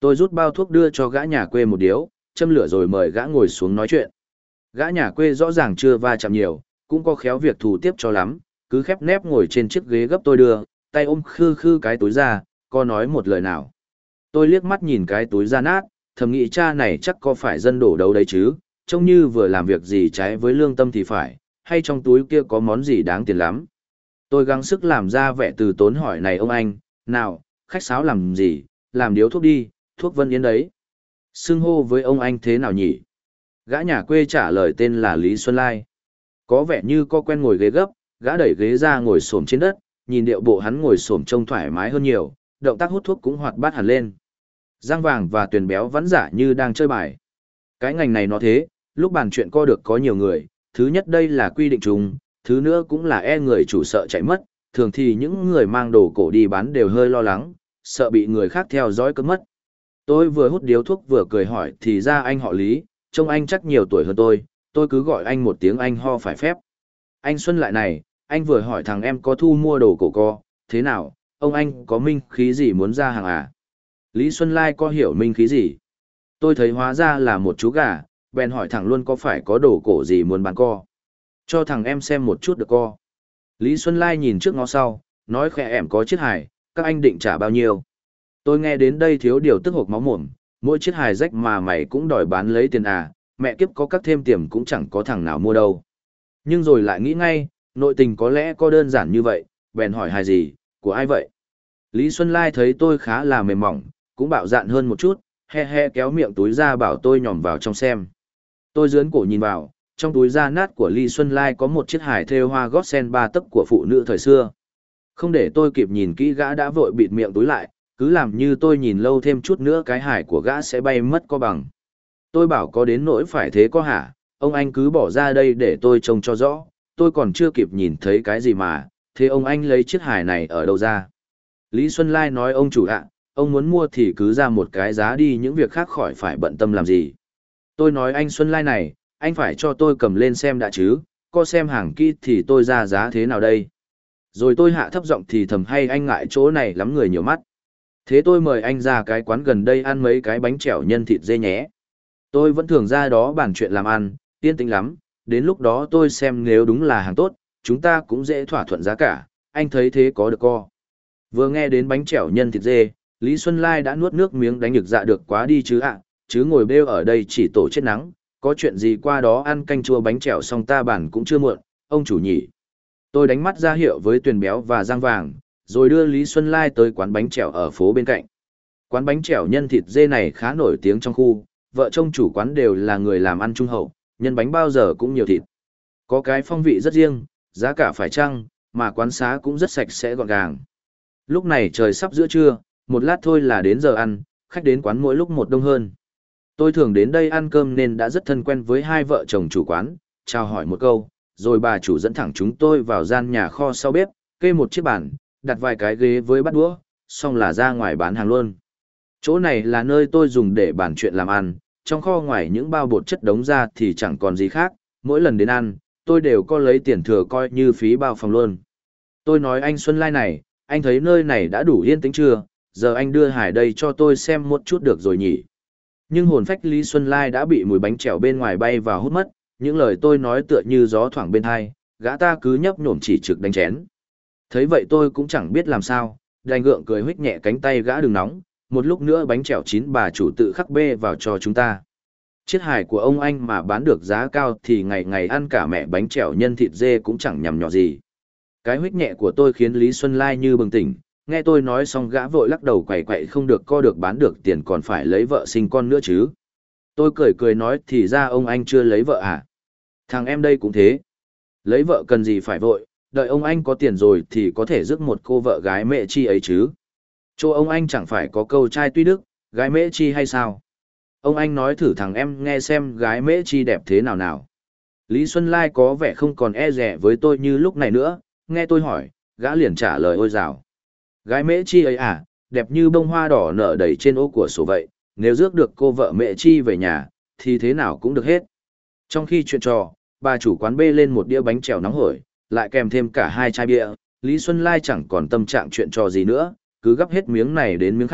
Tôi rút bao thuốc đưa cho gã nhà quê một điếu, châm lửa rồi mời gã ngồi xuống nói chuyện. Gã nhà quê rõ ràng chưa va chạm nhiều, cũng có khéo việc thủ tiếp cho lắm, cứ khép nép ngồi trên chiếc ghế gấp tôi đưa, tay ôm khư khư cái túi ra, có nói một lời nào. Tôi liếc mắt nhìn cái túi ra nát, thầm nghĩ cha này chắc có phải dân đổ đấu đấy chứ, trông như vừa làm việc gì trái với lương tâm thì phải, hay trong túi kia có món gì đáng tiền lắm. Tôi gắng sức làm ra vẻ từ tốn hỏi này ông anh, nào, khách sáo làm gì, làm điếu thuốc đi, thuốc Vân Yến đấy. Xưng hô với ông anh thế nào nhỉ? Gã nhà quê trả lời tên là Lý Xuân Lai. Có vẻ như có quen ngồi ghế gấp, gã đẩy ghế ra ngồi xổm trên đất, nhìn điệu bộ hắn ngồi xổm trông thoải mái hơn nhiều, động tác hút thuốc cũng hoạt bát hẳn lên. Giang Vàng và Tuyền Béo vẫn giả như đang chơi bài. Cái ngành này nó thế, lúc bàn chuyện co được có nhiều người, thứ nhất đây là quy định chung, thứ nữa cũng là e người chủ sợ chạy mất, thường thì những người mang đồ cổ đi bán đều hơi lo lắng, sợ bị người khác theo dõi cướp mất. Tôi vừa hút điếu thuốc vừa cười hỏi thì ra anh họ Lý, trông anh chắc nhiều tuổi hơn tôi cứ gọi anh một tiếng anh ho phải phép. Anh Xuân lại này, anh vừa hỏi thằng em có thu mua đồ cổ co, thế nào, ông anh có minh khí gì muốn ra hàng à? Lý Xuân Lai có hiểu minh khí gì? Tôi thấy hóa ra là một chú gà, bèn hỏi thằng luôn có phải có đồ cổ gì muốn bán co. Cho thằng em xem một chút được co. Lý Xuân Lai nhìn trước ngó sau, nói khẽ em có chiếc hài, các anh định trả bao nhiêu? Tôi nghe đến đây thiếu điều tức hộc máu mồm, mỗi chiếc hài rách mà mày cũng đòi bán lấy tiền à, mẹ kiếp có các thêm tiềm cũng chẳng có thằng nào mua đâu. Nhưng rồi lại nghĩ ngay, nội tình có lẽ có đơn giản như vậy, bèn hỏi hài gì, của ai vậy? Lý Xuân Lai thấy tôi khá là mềm mỏng, cũng bạo dạn hơn một chút, he he kéo miệng túi ra bảo tôi nhòm vào trong xem. Tôi dướn cổ nhìn vào, trong túi da nát của Lý Xuân Lai có một chiếc hài thêu hoa gót sen 3 tấc của phụ nữ thời xưa. Không để tôi kịp nhìn kỹ gã đã vội bịt miệng túi lại, cứ làm như tôi nhìn lâu thêm chút nữa cái hài của gã sẽ bay mất co bằng. Tôi bảo có đến nỗi phải thế có hả, ông anh cứ bỏ ra đây để tôi trông cho rõ, tôi còn chưa kịp nhìn thấy cái gì mà, thế ông anh lấy chiếc hài này ở đâu ra? Lý Xuân Lai nói ông chủ ạ, ông muốn mua thì cứ ra một cái giá đi, những việc khác khỏi phải bận tâm làm gì. Tôi nói anh Xuân Lai này, anh phải cho tôi cầm lên xem đã chứ, có xem hàng kỹ thì tôi ra giá thế nào đây? Rồi tôi hạ thấp giọng thì thầm hay anh ngại chỗ này lắm người nhiều mắt. Thế tôi mời anh ra cái quán gần đây ăn mấy cái bánh chèo nhân thịt dê nhé. Tôi vẫn thường ra đó bàn chuyện làm ăn, yên tĩnh lắm, đến lúc đó tôi xem nếu đúng là hàng tốt, chúng ta cũng dễ thỏa thuận giá cả, anh thấy thế có được co. Vừa nghe đến bánh chèo nhân thịt dê, Lý Xuân Lai đã nuốt nước miếng đánh nhực dạ được quá đi chứ ạ, chứ ngồi bêu ở đây chỉ tổ chết nắng, có chuyện gì qua đó ăn canh chua bánh chèo xong ta bàn cũng chưa muộn, ông chủ nhỉ. Tôi đánh mắt ra hiệu với Tuyền Béo và Giang Vàng, rồi đưa Lý Xuân Lai tới quán bánh chèo ở phố bên cạnh. Quán bánh chèo nhân thịt dê này khá nổi tiếng trong khu, vợ chồng chủ quán đều là người làm ăn trung hậu, nhân bánh bao giờ cũng nhiều thịt. Có cái phong vị rất riêng, giá cả phải chăng, mà quán xá cũng rất sạch sẽ gọn gàng. Lúc này trời sắp giữa trưa, một lát thôi là đến giờ ăn, khách đến quán mỗi lúc một đông hơn. Tôi thường đến đây ăn cơm nên đã rất thân quen với hai vợ chồng chủ quán, chào hỏi một câu, rồi bà chủ dẫn thẳng chúng tôi vào gian nhà kho sau bếp, kê một chiếc bàn, đặt vài cái ghế với bát đũa, xong là ra ngoài bán hàng luôn. Chỗ này là nơi tôi dùng để bàn chuyện làm ăn, trong kho ngoài những bao bột chất đống ra thì chẳng còn gì khác, mỗi lần đến ăn, tôi đều có lấy tiền thừa coi như phí bao phòng luôn. Tôi nói anh Xuân Lai này, anh thấy nơi này đã đủ yên tĩnh chưa, giờ anh đưa Hải đây cho tôi xem một chút được rồi nhỉ. Nhưng hồn phách Lý Xuân Lai đã bị mùi bánh chèo bên ngoài bay vào hút mất, những lời tôi nói tựa như gió thoảng bên tai, gã ta cứ nhấp nhổm chỉ trực đánh chén. Thấy vậy tôi cũng chẳng biết làm sao, đành gượng cười huých nhẹ cánh tay gã đừng nóng, một lúc nữa bánh chèo chín bà chủ tự khắc bê vào cho chúng ta. Chiếc hài của ông anh mà bán được giá cao thì ngày ngày ăn cả mẹ bánh chèo nhân thịt dê cũng chẳng nhằm nhỏ gì. Cái huých nhẹ của tôi khiến Lý Xuân Lai như bừng tỉnh, nghe tôi nói xong gã vội lắc đầu quẩy quậy không được co được bán được tiền còn phải lấy vợ sinh con nữa chứ. Tôi cười cười nói thì ra ông anh chưa lấy vợ à? Thằng em đây cũng thế. Lấy vợ cần gì phải vội, đợi ông anh có tiền rồi thì có thể rước một cô vợ gái mẹ chi ấy chứ. Chỗ ông anh chẳng phải có câu trai tuy đức, gái mễ chi hay sao? Ông anh nói thử thằng em nghe xem gái mễ chi đẹp thế nào nào. Lý Xuân Lai có vẻ không còn e dè với tôi như lúc này nữa, nghe tôi hỏi, gã liền trả lời ôi dào. Gái mễ chi ấy à, đẹp như bông hoa đỏ nở đầy trên ô của sổ vậy, nếu rước được cô vợ mễ chi về nhà, thì thế nào cũng được hết. Trong khi chuyện trò, bà chủ quán bê lên một đĩa bánh chèo nóng hổi, lại kèm thêm cả 2 chai bia, Lý Xuân Lai chẳng còn tâm trạng chuyện trò gì nữa, cứ gắp hết miếng này đến miếng khác,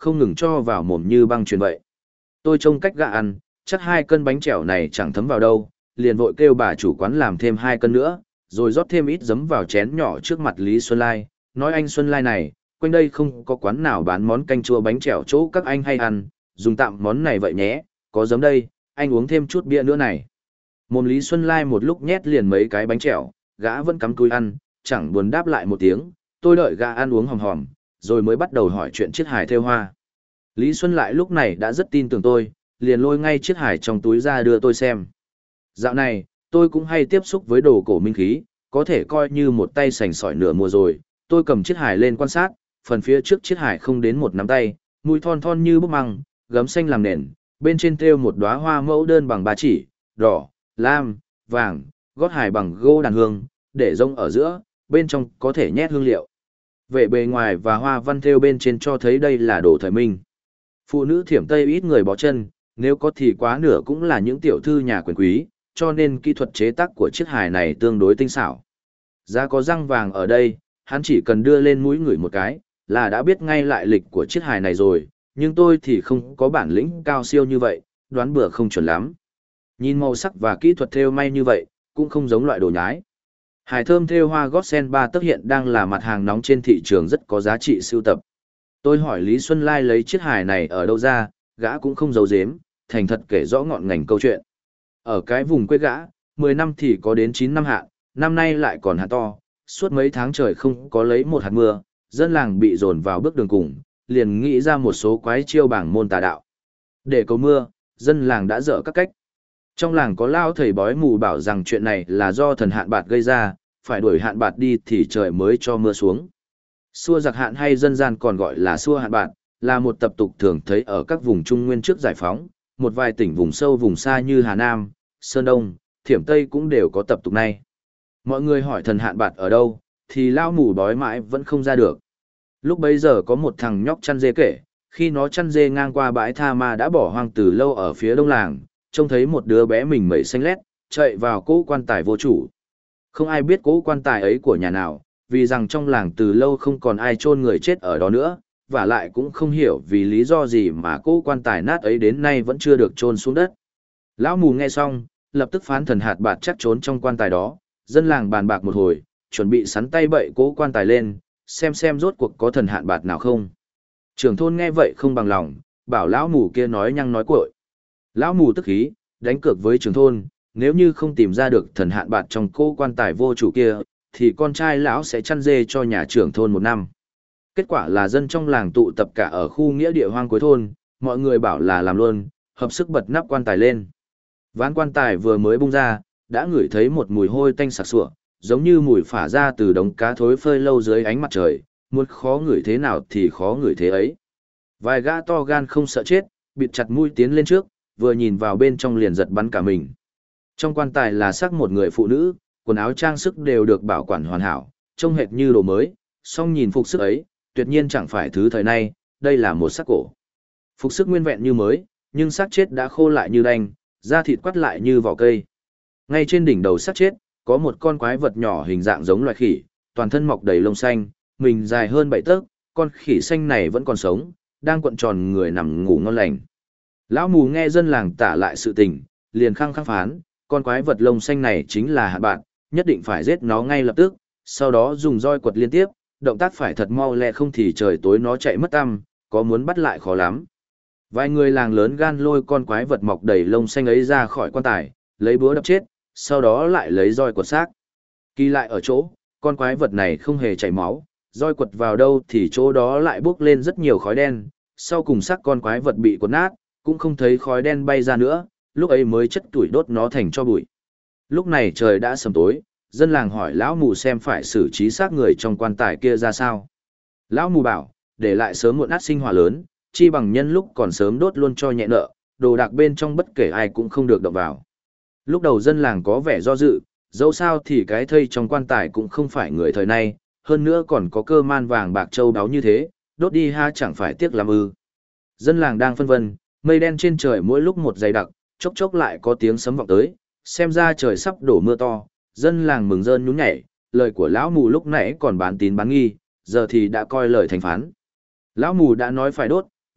không ngừng cho vào mồm như băng truyền vậy. Tôi trông cách gã ăn, chắc 2 cân bánh chèo này chẳng thấm vào đâu, liền vội kêu bà chủ quán làm thêm 2 cân nữa, rồi rót thêm ít giấm vào chén nhỏ trước mặt Lý Xuân Lai, nói anh Xuân Lai này, quanh đây không có quán nào bán món canh chua bánh chèo chỗ các anh hay ăn, dùng tạm món này vậy nhé, có giấm đây, anh uống thêm chút bia nữa này. Mồm Lý Xuân Lai một lúc nhét liền mấy cái bánh chèo, gã vẫn cắm cúi ăn, chẳng buồn đáp lại một tiếng, tôi đợi gã ăn uống hòm hòm, rồi mới bắt đầu hỏi chuyện chiếc hài thêu hoa. Lý Xuân Lại lúc này đã rất tin tưởng tôi, liền lôi ngay chiếc hài trong túi ra đưa tôi xem. Dạo này, tôi cũng hay tiếp xúc với đồ cổ minh khí, có thể coi như một tay sành sỏi nửa mùa rồi, tôi cầm chiếc hài lên quan sát, phần phía trước chiếc hài không đến một nắm tay, mùi thon thon như búp măng, gấm xanh làm nền, bên trên thêu một đóa hoa mẫu đơn bằng 3 chỉ, đỏ, lam, vàng, gót hài bằng gỗ đàn hương, để rông ở giữa, bên trong có thể nhét hương liệu. Về bề ngoài và hoa văn thêu bên trên cho thấy đây là đồ thời Minh. Phụ nữ thiểm Tây ít người bó chân, nếu có thì quá nửa cũng là những tiểu thư nhà quyền quý, cho nên kỹ thuật chế tác của chiếc hài này tương đối tinh xảo. Giá có răng vàng ở đây, hắn chỉ cần đưa lên mũi ngửi một cái, là đã biết ngay lại lịch của chiếc hài này rồi, nhưng tôi thì không có bản lĩnh cao siêu như vậy, đoán bừa không chuẩn lắm. Nhìn màu sắc và kỹ thuật thêu may như vậy, cũng không giống loại đồ nhái. Hài thơm thêu hoa gót sen 3 tấc hiện đang là mặt hàng nóng trên thị trường rất có giá trị sưu tập. Tôi hỏi Lý Xuân Lai lấy chiếc hài này ở đâu ra, gã cũng không giấu giếm, thành thật kể rõ ngọn ngành câu chuyện. Ở cái vùng quê gã, 10 năm thì có đến 9 năm hạn, năm nay lại còn hạn to, suốt mấy tháng trời không có lấy một hạt mưa, dân làng bị dồn vào bước đường cùng, liền nghĩ ra một số quái chiêu bảng môn tà đạo. Để cầu mưa, dân làng đã dở các cách. Trong làng có lao thầy bói mù bảo rằng chuyện này là do thần hạn bạt gây ra, phải đuổi hạn bạt đi thì trời mới cho mưa xuống. Xua giặc hạn hay dân gian còn gọi là xua hạn bạt, là một tập tục thường thấy ở các vùng Trung Nguyên trước giải phóng, một vài tỉnh vùng sâu vùng xa như Hà Nam, Sơn Đông, Thiểm Tây cũng đều có tập tục này. Mọi người hỏi thần hạn bạt ở đâu, thì lao mù bói mãi vẫn không ra được. Lúc bấy giờ có một thằng nhóc chăn dê kể, khi nó chăn dê ngang qua bãi tha ma đã bỏ hoang từ lâu ở phía đông làng, trông thấy một đứa bé mình mẩy xanh lét, chạy vào cỗ quan tài vô chủ. Không ai biết cỗ quan tài ấy của nhà nào, vì rằng trong làng từ lâu không còn ai chôn người chết ở đó nữa, và lại cũng không hiểu vì lý do gì mà cỗ quan tài nát ấy đến nay vẫn chưa được chôn xuống đất. Lão mù nghe xong, lập tức phán thần hạt bạt chắc trốn trong quan tài đó, dân làng bàn bạc một hồi, chuẩn bị sắn tay bậy cỗ quan tài lên, xem rốt cuộc có thần hạn bạt nào không. Trưởng thôn nghe vậy không bằng lòng, bảo lão mù kia nói nhăng nói cuội. Lão mù tức khí, đánh cược với trưởng thôn, nếu như không tìm ra được thần hạn bạt trong cỗ quan tài vô chủ kia, thì con trai lão sẽ chăn dê cho nhà trưởng thôn 1 năm. Kết quả là dân trong làng tụ tập cả ở khu nghĩa địa hoang cuối thôn, mọi người bảo là làm luôn, hợp sức bật nắp quan tài lên. Ván quan tài vừa mới bung ra, đã ngửi thấy một mùi hôi tanh sặc sụa, giống như mùi phả ra từ đống cá thối phơi lâu dưới ánh mặt trời, muốn khó ngửi thế nào thì khó ngửi thế ấy. Vài gã to gan không sợ chết, bịt chặt mũi tiến lên trước, vừa nhìn vào bên trong liền giật bắn cả mình. Trong quan tài là xác một người phụ nữ, quần áo trang sức đều được bảo quản hoàn hảo, trông hệt như đồ mới, song nhìn phục sức ấy, tuyệt nhiên chẳng phải thứ thời nay, đây là một xác cổ. Phục sức nguyên vẹn như mới, nhưng xác chết đã khô lại như đanh, da thịt quắt lại như vỏ cây. Ngay trên đỉnh đầu xác chết, có một con quái vật nhỏ hình dạng giống loài khỉ, toàn thân mọc đầy lông xanh, mình dài hơn 7 tấc, con khỉ xanh này vẫn còn sống, đang cuộn tròn người nằm ngủ ngon lành. Lão mù nghe dân làng tả lại sự tình, liền khăng khăng phán, con quái vật lông xanh này chính là hạn bạt, nhất định phải giết nó ngay lập tức, sau đó dùng roi quật liên tiếp, động tác phải thật mau lẹ không thì trời tối nó chạy mất tăm, có muốn bắt lại khó lắm. Vài người làng lớn gan lôi con quái vật mọc đầy lông xanh ấy ra khỏi quan tài, lấy búa đập chết, sau đó lại lấy roi quật xác. Kỳ lại ở chỗ, con quái vật này không hề chảy máu, roi quật vào đâu thì chỗ đó lại bốc lên rất nhiều khói đen, sau cùng xác con quái vật bị quật nát, cũng không thấy khói đen bay ra nữa, lúc ấy mới chất tuổi đốt nó thành tro bụi. Lúc này trời đã sầm tối, dân làng hỏi lão mù xem phải xử trí xác người trong quan tài kia ra sao. Lão mù bảo, để lại sớm muộn át sinh hỏa lớn, chi bằng nhân lúc còn sớm đốt luôn cho nhẹ nợ, đồ đạc bên trong bất kể ai cũng không được động vào. Lúc đầu dân làng có vẻ do dự, dẫu sao thì cái thây trong quan tài cũng không phải người thời nay, hơn nữa còn có cơ man vàng bạc châu báu như thế, đốt đi ha chẳng phải tiếc làm ư. Dân làng đang phân vân, mây đen trên trời mỗi lúc một dày đặc, chốc chốc lại có tiếng sấm vọng tới, xem ra trời sắp đổ mưa to, dân làng mừng rơn nhún nhảy, lời của lão mù lúc nãy còn bán tín bán nghi, giờ thì đã coi lời thành phán. Lão mù đã nói phải đốt,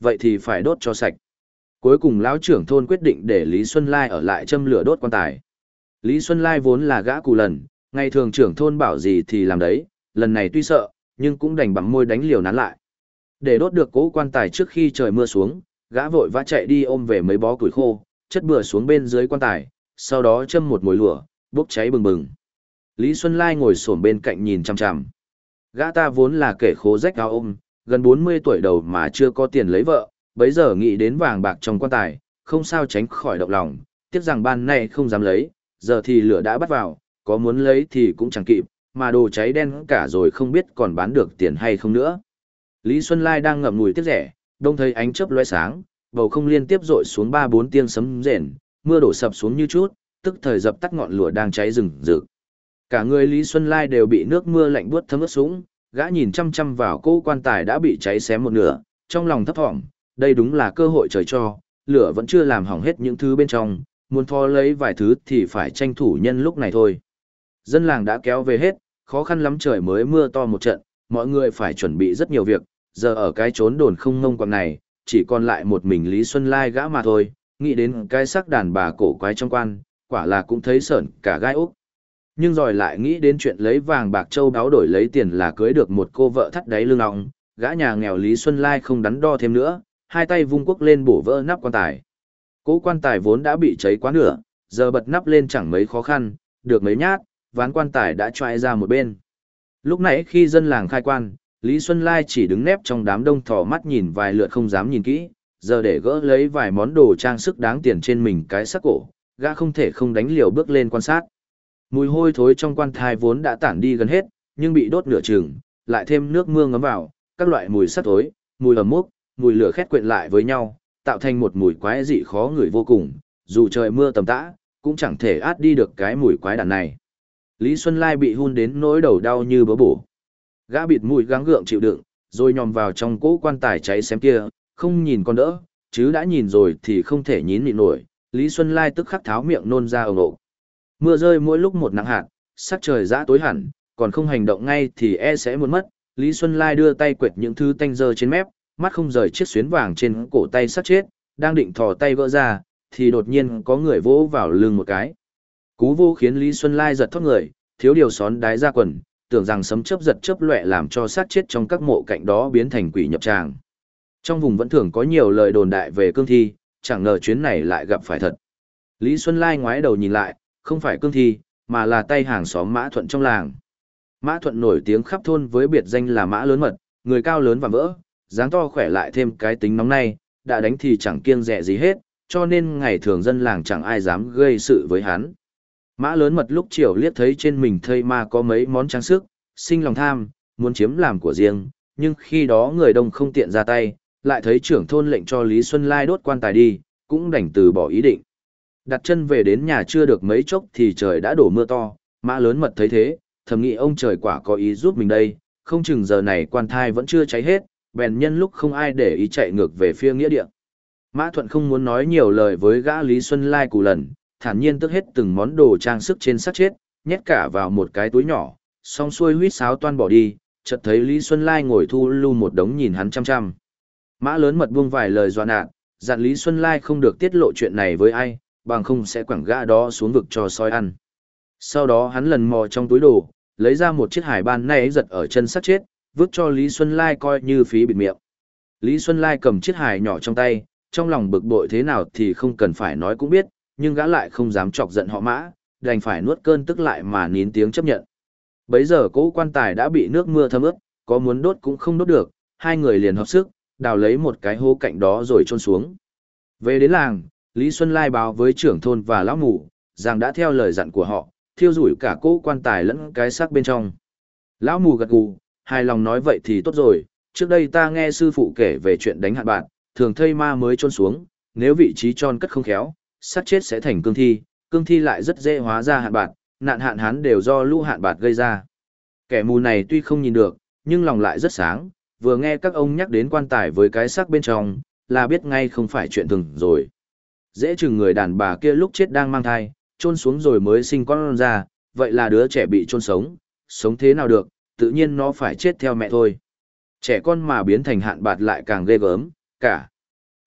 vậy thì phải đốt cho sạch. Cuối cùng lão trưởng thôn quyết định để Lý Xuân Lai ở lại châm lửa đốt quan tài. Lý Xuân Lai vốn là gã cù lần, ngày thường trưởng thôn bảo gì thì làm đấy, lần này tuy sợ, nhưng cũng đành bằng môi đánh liều nán lại. Để đốt được cỗ quan tài trước khi trời mưa xuống, gã vội vã chạy đi ôm về mấy bó củi khô, chất bừa xuống bên dưới quan tài, sau đó châm một mồi lửa, bốc cháy bừng bừng. Lý Xuân Lai ngồi xổm bên cạnh nhìn chằm chằm. Gã ta vốn là kẻ khố rách áo ôm, gần 40 tuổi đầu mà chưa có tiền lấy vợ, bấy giờ nghĩ đến vàng bạc trong quan tài, không sao tránh khỏi động lòng, tiếc rằng ban nay không dám lấy, giờ thì lửa đã bắt vào, có muốn lấy thì cũng chẳng kịp, mà đồ cháy đen cả rồi không biết còn bán được tiền hay không nữa. Lý Xuân Lai đang ngậm ngùi tiếc rẻ, đông thấy ánh chớp lóe sáng, bầu không liên tiếp rội xuống 3-4 tiếng sấm rền, mưa đổ sập xuống như chút, tức thời dập tắt ngọn lửa đang cháy rừng rực. Cả người Lý Xuân Lai đều bị nước mưa lạnh buốt thấm ướt sũng, gã nhìn chăm chăm vào cỗ quan tài đã bị cháy xém một nửa, trong lòng thấp thỏm, đây đúng là cơ hội trời cho, lửa vẫn chưa làm hỏng hết những thứ bên trong, muốn thò lấy vài thứ thì phải tranh thủ nhân lúc này thôi. Dân làng đã kéo về hết, khó khăn lắm trời mới mưa to một trận, mọi người phải chuẩn bị rất nhiều việc, giờ ở cái chốn đồn không ngông quạng này, chỉ còn lại một mình Lý Xuân Lai gã mà thôi, nghĩ đến cái xác đàn bà cổ quái trong quan, quả là cũng thấy sởn cả gai ốc. Nhưng rồi lại nghĩ đến chuyện lấy vàng bạc châu đáo đổi lấy tiền là cưới được một cô vợ thắt đáy lưng ong, gã nhà nghèo Lý Xuân Lai không đắn đo thêm nữa, hai tay vung cuốc lên bổ vỡ nắp quan tài. Cỗ quan tài vốn đã bị cháy quá nửa, giờ bật nắp lên chẳng mấy khó khăn, được mấy nhát, ván quan tài đã choai ra một bên. Lúc nãy khi dân làng khai quan, Lý Xuân Lai chỉ đứng nép trong đám đông thò mắt nhìn vài lượt không dám nhìn kỹ, giờ để gỡ lấy vài món đồ trang sức đáng tiền trên mình cái sắc cổ, gã không thể không đánh liều bước lên quan sát. Mùi hôi thối trong quan tài vốn đã tản đi gần hết, nhưng bị đốt nửa chừng, lại thêm nước mưa ngấm vào, các loại mùi sắt thối, mùi ẩm mốc, mùi lửa khét quyện lại với nhau, tạo thành một mùi quái dị khó ngửi vô cùng, dù trời mưa tầm tã, cũng chẳng thể át đi được cái mùi quái đản này. Lý Xuân Lai bị hun đến nỗi đầu đau như bớ bổ. Gã bịt mũi gắng gượng chịu đựng, rồi nhòm vào trong cỗ quan tài cháy xém kia, không nhìn con đỡ, chứ đã nhìn rồi thì không thể nhịn nhịn nổi. Lý Xuân Lai tức khắc tháo miệng nôn ra ồng ộc. Mưa rơi mỗi lúc một nặng hạt, sắc trời dã tối hẳn, còn không hành động ngay thì e sẽ muốn mất. Lý Xuân Lai đưa tay quệt những thứ tanh dơ trên mép, mắt không rời chiếc xuyến vàng trên cổ tay sắp chết, đang định thò tay gỡ ra, thì đột nhiên có người vỗ vào lưng một cái. Cú vô khiến Lý Xuân Lai giật thoát người, thiếu điều xón đái ra quần, tưởng rằng sấm chớp giật chớp loẹ làm cho xác chết trong các mộ cạnh đó biến thành quỷ nhập tràng. Trong vùng vẫn thường có nhiều lời đồn đại về cương thi, chẳng ngờ chuyến này lại gặp phải thật. Lý Xuân Lai ngoái đầu nhìn lại, không phải cương thi, mà là tay hàng xóm Mã Thuận trong làng. Mã Thuận nổi tiếng khắp thôn với biệt danh là Mã Lớn Mật, người cao lớn và vỡ, dáng to khỏe lại thêm cái tính nóng này, đã đánh thì chẳng kiêng dè gì hết, cho nên ngày thường dân làng chẳng ai dám gây sự với hắn. Mã Lớn Mật lúc chiều liếc thấy trên mình thây ma có mấy món trang sức, sinh lòng tham, muốn chiếm làm của riêng, nhưng khi đó người đông không tiện ra tay, lại thấy trưởng thôn lệnh cho Lý Xuân Lai đốt quan tài đi, cũng đành từ bỏ ý định. Đặt chân về đến nhà chưa được mấy chốc thì trời đã đổ mưa to, Mã Lớn Mật thấy thế, thầm nghĩ ông trời quả có ý giúp mình đây, không chừng giờ này quan thai vẫn chưa cháy hết, bèn nhân lúc không ai để ý chạy ngược về phía nghĩa địa. Mã Thuận không muốn nói nhiều lời với gã Lý Xuân Lai cù lần, thản nhiên tước hết từng món đồ trang sức trên xác chết, nhét cả vào một cái túi nhỏ, xong xuôi huýt sáo toan bỏ đi, chợt thấy Lý Xuân Lai ngồi thu lưu một đống nhìn hắn chăm chăm. Mã Lớn Mật buông vài lời dọa nạt, dặn Lý Xuân Lai không được tiết lộ chuyện này với ai, bằng không sẽ quẳng gã đó xuống vực cho sói ăn. Sau đó hắn lần mò trong túi đồ, lấy ra một chiếc hải ban nãy giật ở chân xác chết, vứt cho Lý Xuân Lai coi như phí bịt miệng. Lý Xuân Lai cầm chiếc hải nhỏ trong tay, trong lòng bực bội thế nào thì không cần phải nói cũng biết, nhưng gã lại không dám chọc giận họ Mã, đành phải nuốt cơn tức lại mà nín tiếng chấp nhận. Bấy giờ cỗ quan tài đã bị nước mưa thấm ướt, có muốn đốt cũng không đốt được, hai người liền hợp sức, đào lấy một cái hố cạnh đó rồi chôn xuống. Về đến làng, Lý Xuân Lai báo với trưởng thôn và lão mù, rằng đã theo lời dặn của họ, thiêu rủi cả cỗ quan tài lẫn cái xác bên trong. Lão mù gật gù, hài lòng nói vậy thì tốt rồi, trước đây ta nghe sư phụ kể về chuyện đánh hạn bạc, thường thây ma mới chôn xuống, nếu vị trí chôn cất không khéo, xác chết sẽ thành cương thi lại rất dễ hóa ra hạn bạc, nạn hạn hán đều do lũ hạn bạc gây ra. Kẻ mù này tuy không nhìn được, nhưng lòng lại rất sáng, vừa nghe các ông nhắc đến quan tài với cái xác bên trong, là biết ngay không phải chuyện thường rồi. Dễ chừng người đàn bà kia lúc chết đang mang thai, chôn xuống rồi mới sinh con ra, vậy là đứa trẻ bị chôn sống, sống thế nào được, tự nhiên nó phải chết theo mẹ thôi. Trẻ con mà biến thành hạn bạt lại càng ghê gớm, cả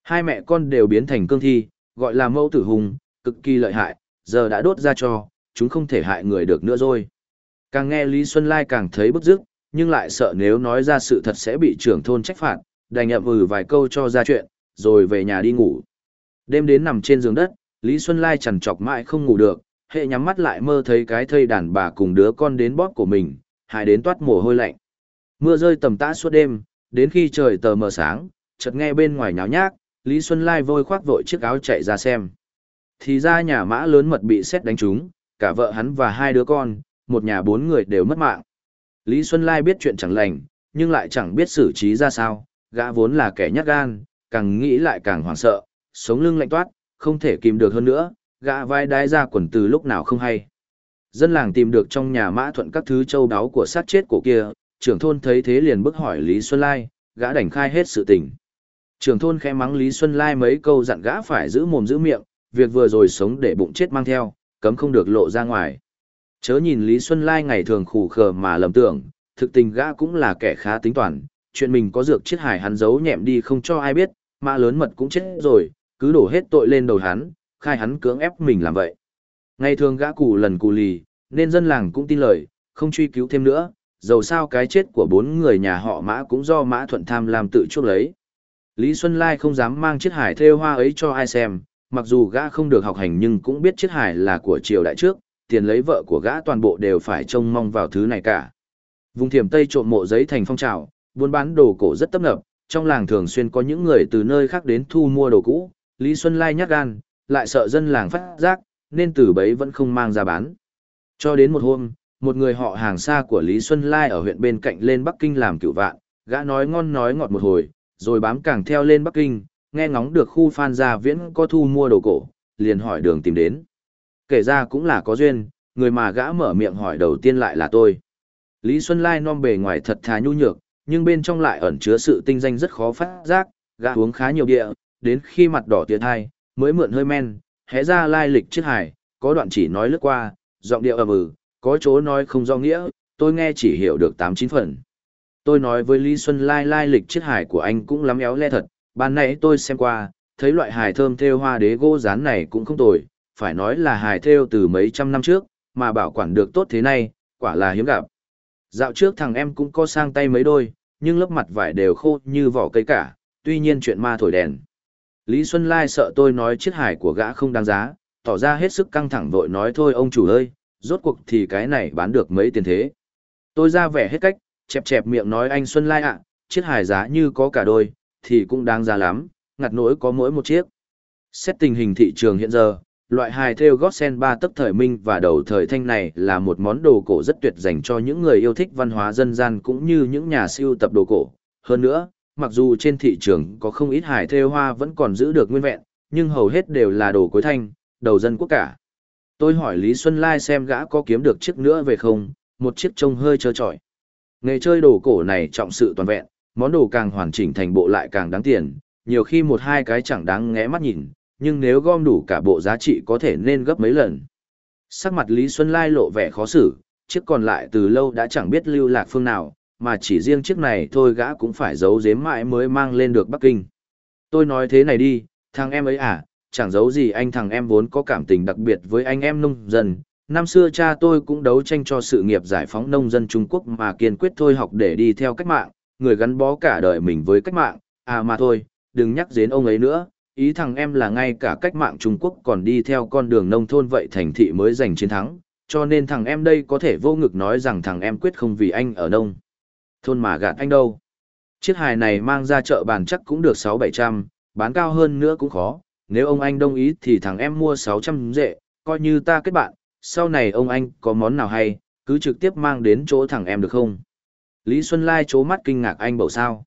Hai mẹ con đều biến thành cương thi, gọi là mẫu tử hùng, cực kỳ lợi hại, giờ đã đốt ra cho, chúng không thể hại người được nữa rồi. Càng nghe Lý Xuân Lai càng thấy bức rứt, nhưng lại sợ nếu nói ra sự thật sẽ bị trưởng thôn trách phạt, đành ậm vài câu cho ra chuyện, rồi về nhà đi ngủ. Đêm đến nằm trên giường đất, Lý Xuân Lai chằn chọc mãi không ngủ được, hệ nhắm mắt lại mơ thấy cái thây đàn bà cùng đứa con đến bóp của mình, hại đến toát mồ hôi lạnh. Mưa rơi tầm tã suốt đêm, đến khi trời tờ mờ sáng, chợt nghe bên ngoài nháo nhác, Lý Xuân Lai vội khoác vội chiếc áo chạy ra xem. Thì ra nhà Mã lớn mật bị sét đánh trúng, cả vợ hắn và hai đứa con, một nhà bốn người đều mất mạng. Lý Xuân Lai biết chuyện chẳng lành, nhưng lại chẳng biết xử trí ra sao, gã vốn là kẻ nhát gan, càng nghĩ lại càng hoảng sợ, sống lưng lạnh toát, không thể kìm được hơn nữa, gã vai đái ra quần từ lúc nào không hay. Dân làng tìm được trong nhà Mã Thuận các thứ châu báu của xác chết của kia, trưởng thôn thấy thế liền bức hỏi Lý Xuân Lai, gã đành khai hết sự tình. Trưởng thôn khẽ mắng Lý Xuân Lai mấy câu dặn gã phải giữ mồm giữ miệng, việc vừa rồi sống để bụng chết mang theo, cấm không được lộ ra ngoài. Chớ nhìn Lý Xuân Lai ngày thường khủ khờ mà lầm tưởng, thực tình gã cũng là kẻ khá tính toán, chuyện mình có dược chiết hải hắn giấu nhẹm đi không cho ai biết, Mã lớn mật cũng chết rồi, cứ đổ hết tội lên đầu hắn, khai hắn cưỡng ép mình làm vậy. Ngày thường gã cù lần cù lì, nên dân làng cũng tin lời, không truy cứu thêm nữa, dầu sao cái chết của 4 người nhà họ Mã cũng do Mã Thuận tham lam tự chuốc lấy. Lý Xuân Lai không dám mang chiếc hải thêu hoa ấy cho ai xem, mặc dù gã không được học hành nhưng cũng biết chiếc hải là của triều đại trước, tiền lấy vợ của gã toàn bộ đều phải trông mong vào thứ này cả. Vùng Thiểm Tây trộm mộ giấy thành phong trào, buôn bán đồ cổ rất tấp nập, trong làng thường xuyên có những người từ nơi khác đến thu mua đồ cũ, Lý Xuân Lai nhát gan, lại sợ dân làng phát giác, nên từ bấy vẫn không mang ra bán. Cho đến một hôm, một người họ hàng xa của Lý Xuân Lai ở huyện bên cạnh lên Bắc Kinh làm cựu vạn, gã nói ngon nói ngọt một hồi, rồi bám càng theo lên Bắc Kinh, nghe ngóng được khu Phan Gia Viễn có thu mua đồ cổ, liền hỏi đường tìm đến. Kể ra cũng là có duyên, người mà gã mở miệng hỏi đầu tiên lại là tôi. Lý Xuân Lai non bề ngoài thật thà nhu nhược, nhưng bên trong lại ẩn chứa sự tinh danh rất khó phát giác, gã uống khá nhiều địa, đến khi mặt đỏ tiệt hai, mới mượn hơi men, hé ra lai lịch chiếc hải, có đoạn chỉ nói lướt qua, giọng điệu có chỗ nói không do nghĩa, tôi nghe chỉ hiểu được 8-9 phần. Tôi nói với Lý Xuân Lai lai lịch chiếc hải của anh cũng lắm éo le thật, ban nãy tôi xem qua, thấy loại hài thơm thêu hoa đế gỗ rán này cũng không tồi, phải nói là hài thêu từ mấy trăm năm trước, mà bảo quản được tốt thế này, quả là hiếm gặp. Dạo trước thằng em cũng có sang tay mấy đôi, nhưng lớp mặt vải đều khô như vỏ cây cả, tuy nhiên chuyện ma thổi đèn. Lý Xuân Lai sợ tôi nói chiếc hài của gã không đáng giá, tỏ ra hết sức căng thẳng vội nói thôi ông chủ ơi, rốt cuộc thì cái này bán được mấy tiền thế. Tôi ra vẻ hết cách, chẹp chẹp miệng nói anh Xuân Lai ạ, chiếc hài giá như có cả đôi, thì cũng đáng giá lắm, ngặt nỗi có mỗi một chiếc. Xét tình hình thị trường hiện giờ, loại hài thêu gót sen 3 tấc thời Minh và đầu thời Thanh này là một món đồ cổ rất tuyệt dành cho những người yêu thích văn hóa dân gian cũng như những nhà sưu tập đồ cổ. Hơn nữa, mặc dù trên thị trường có không ít hài thêu hoa vẫn còn giữ được nguyên vẹn, nhưng hầu hết đều là đồ cuối Thanh, đầu dân quốc cả. Tôi hỏi Lý Xuân Lai xem gã có kiếm được chiếc nữa về không, một chiếc trông hơi trơ trọi. Nghề chơi đồ cổ này trọng sự toàn vẹn, món đồ càng hoàn chỉnh thành bộ lại càng đáng tiền, nhiều khi một hai cái chẳng đáng ngé mắt nhìn, nhưng nếu gom đủ cả bộ giá trị có thể nên gấp mấy lần. Sắc mặt Lý Xuân Lai lộ vẻ khó xử, chiếc còn lại từ lâu đã chẳng biết lưu lạc phương nào, mà chỉ riêng chiếc này thôi gã cũng phải giấu giếm mãi mới mang lên được Bắc Kinh. Tôi nói thế này đi, thằng em ấy à, chẳng giấu gì anh, thằng em vốn có cảm tình đặc biệt với anh em nông dân. Năm xưa cha tôi cũng đấu tranh cho sự nghiệp giải phóng nông dân Trung Quốc mà kiên quyết thôi học để đi theo cách mạng, người gắn bó cả đời mình với cách mạng, à mà thôi, đừng nhắc đến ông ấy nữa, ý thằng em là ngay cả cách mạng Trung Quốc còn đi theo con đường nông thôn vậy thành thị mới giành chiến thắng, cho nên thằng em đây có thể vô ngực nói rằng thằng em quyết không vì anh ở nông thôn mà gạt anh đâu. Chiếc hài này mang ra chợ bàn chắc cũng được 600-700, bán cao hơn nữa cũng khó, nếu ông anh đồng ý thì thằng em mua 600 rệ, coi như ta kết bạn, sau này ông anh có món nào hay, cứ trực tiếp mang đến chỗ thằng em được không? Lý Xuân Lai trố mắt kinh ngạc, anh bảo sao?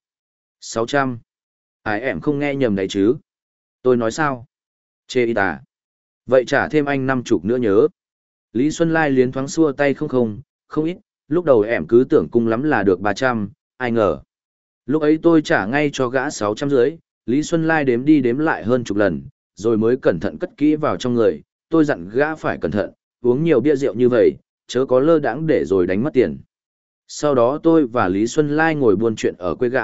600. Ai em không nghe nhầm đấy chứ? Tôi nói sao? Chê y tà. Vậy trả thêm anh 50 nữa nhớ. Lý Xuân Lai liến thoáng xua tay không ít, lúc đầu em cứ tưởng cung lắm là được 300, ai ngờ. Lúc ấy tôi trả ngay cho gã 600 dưới, Lý Xuân Lai đếm đi đếm lại hơn chục lần, rồi mới cẩn thận cất kỹ vào trong người, tôi dặn gã phải cẩn thận, uống nhiều bia rượu như vậy, chớ có lơ đãng để rồi đánh mất tiền. Sau đó tôi và Lý Xuân Lai ngồi buôn chuyện ở quê gã,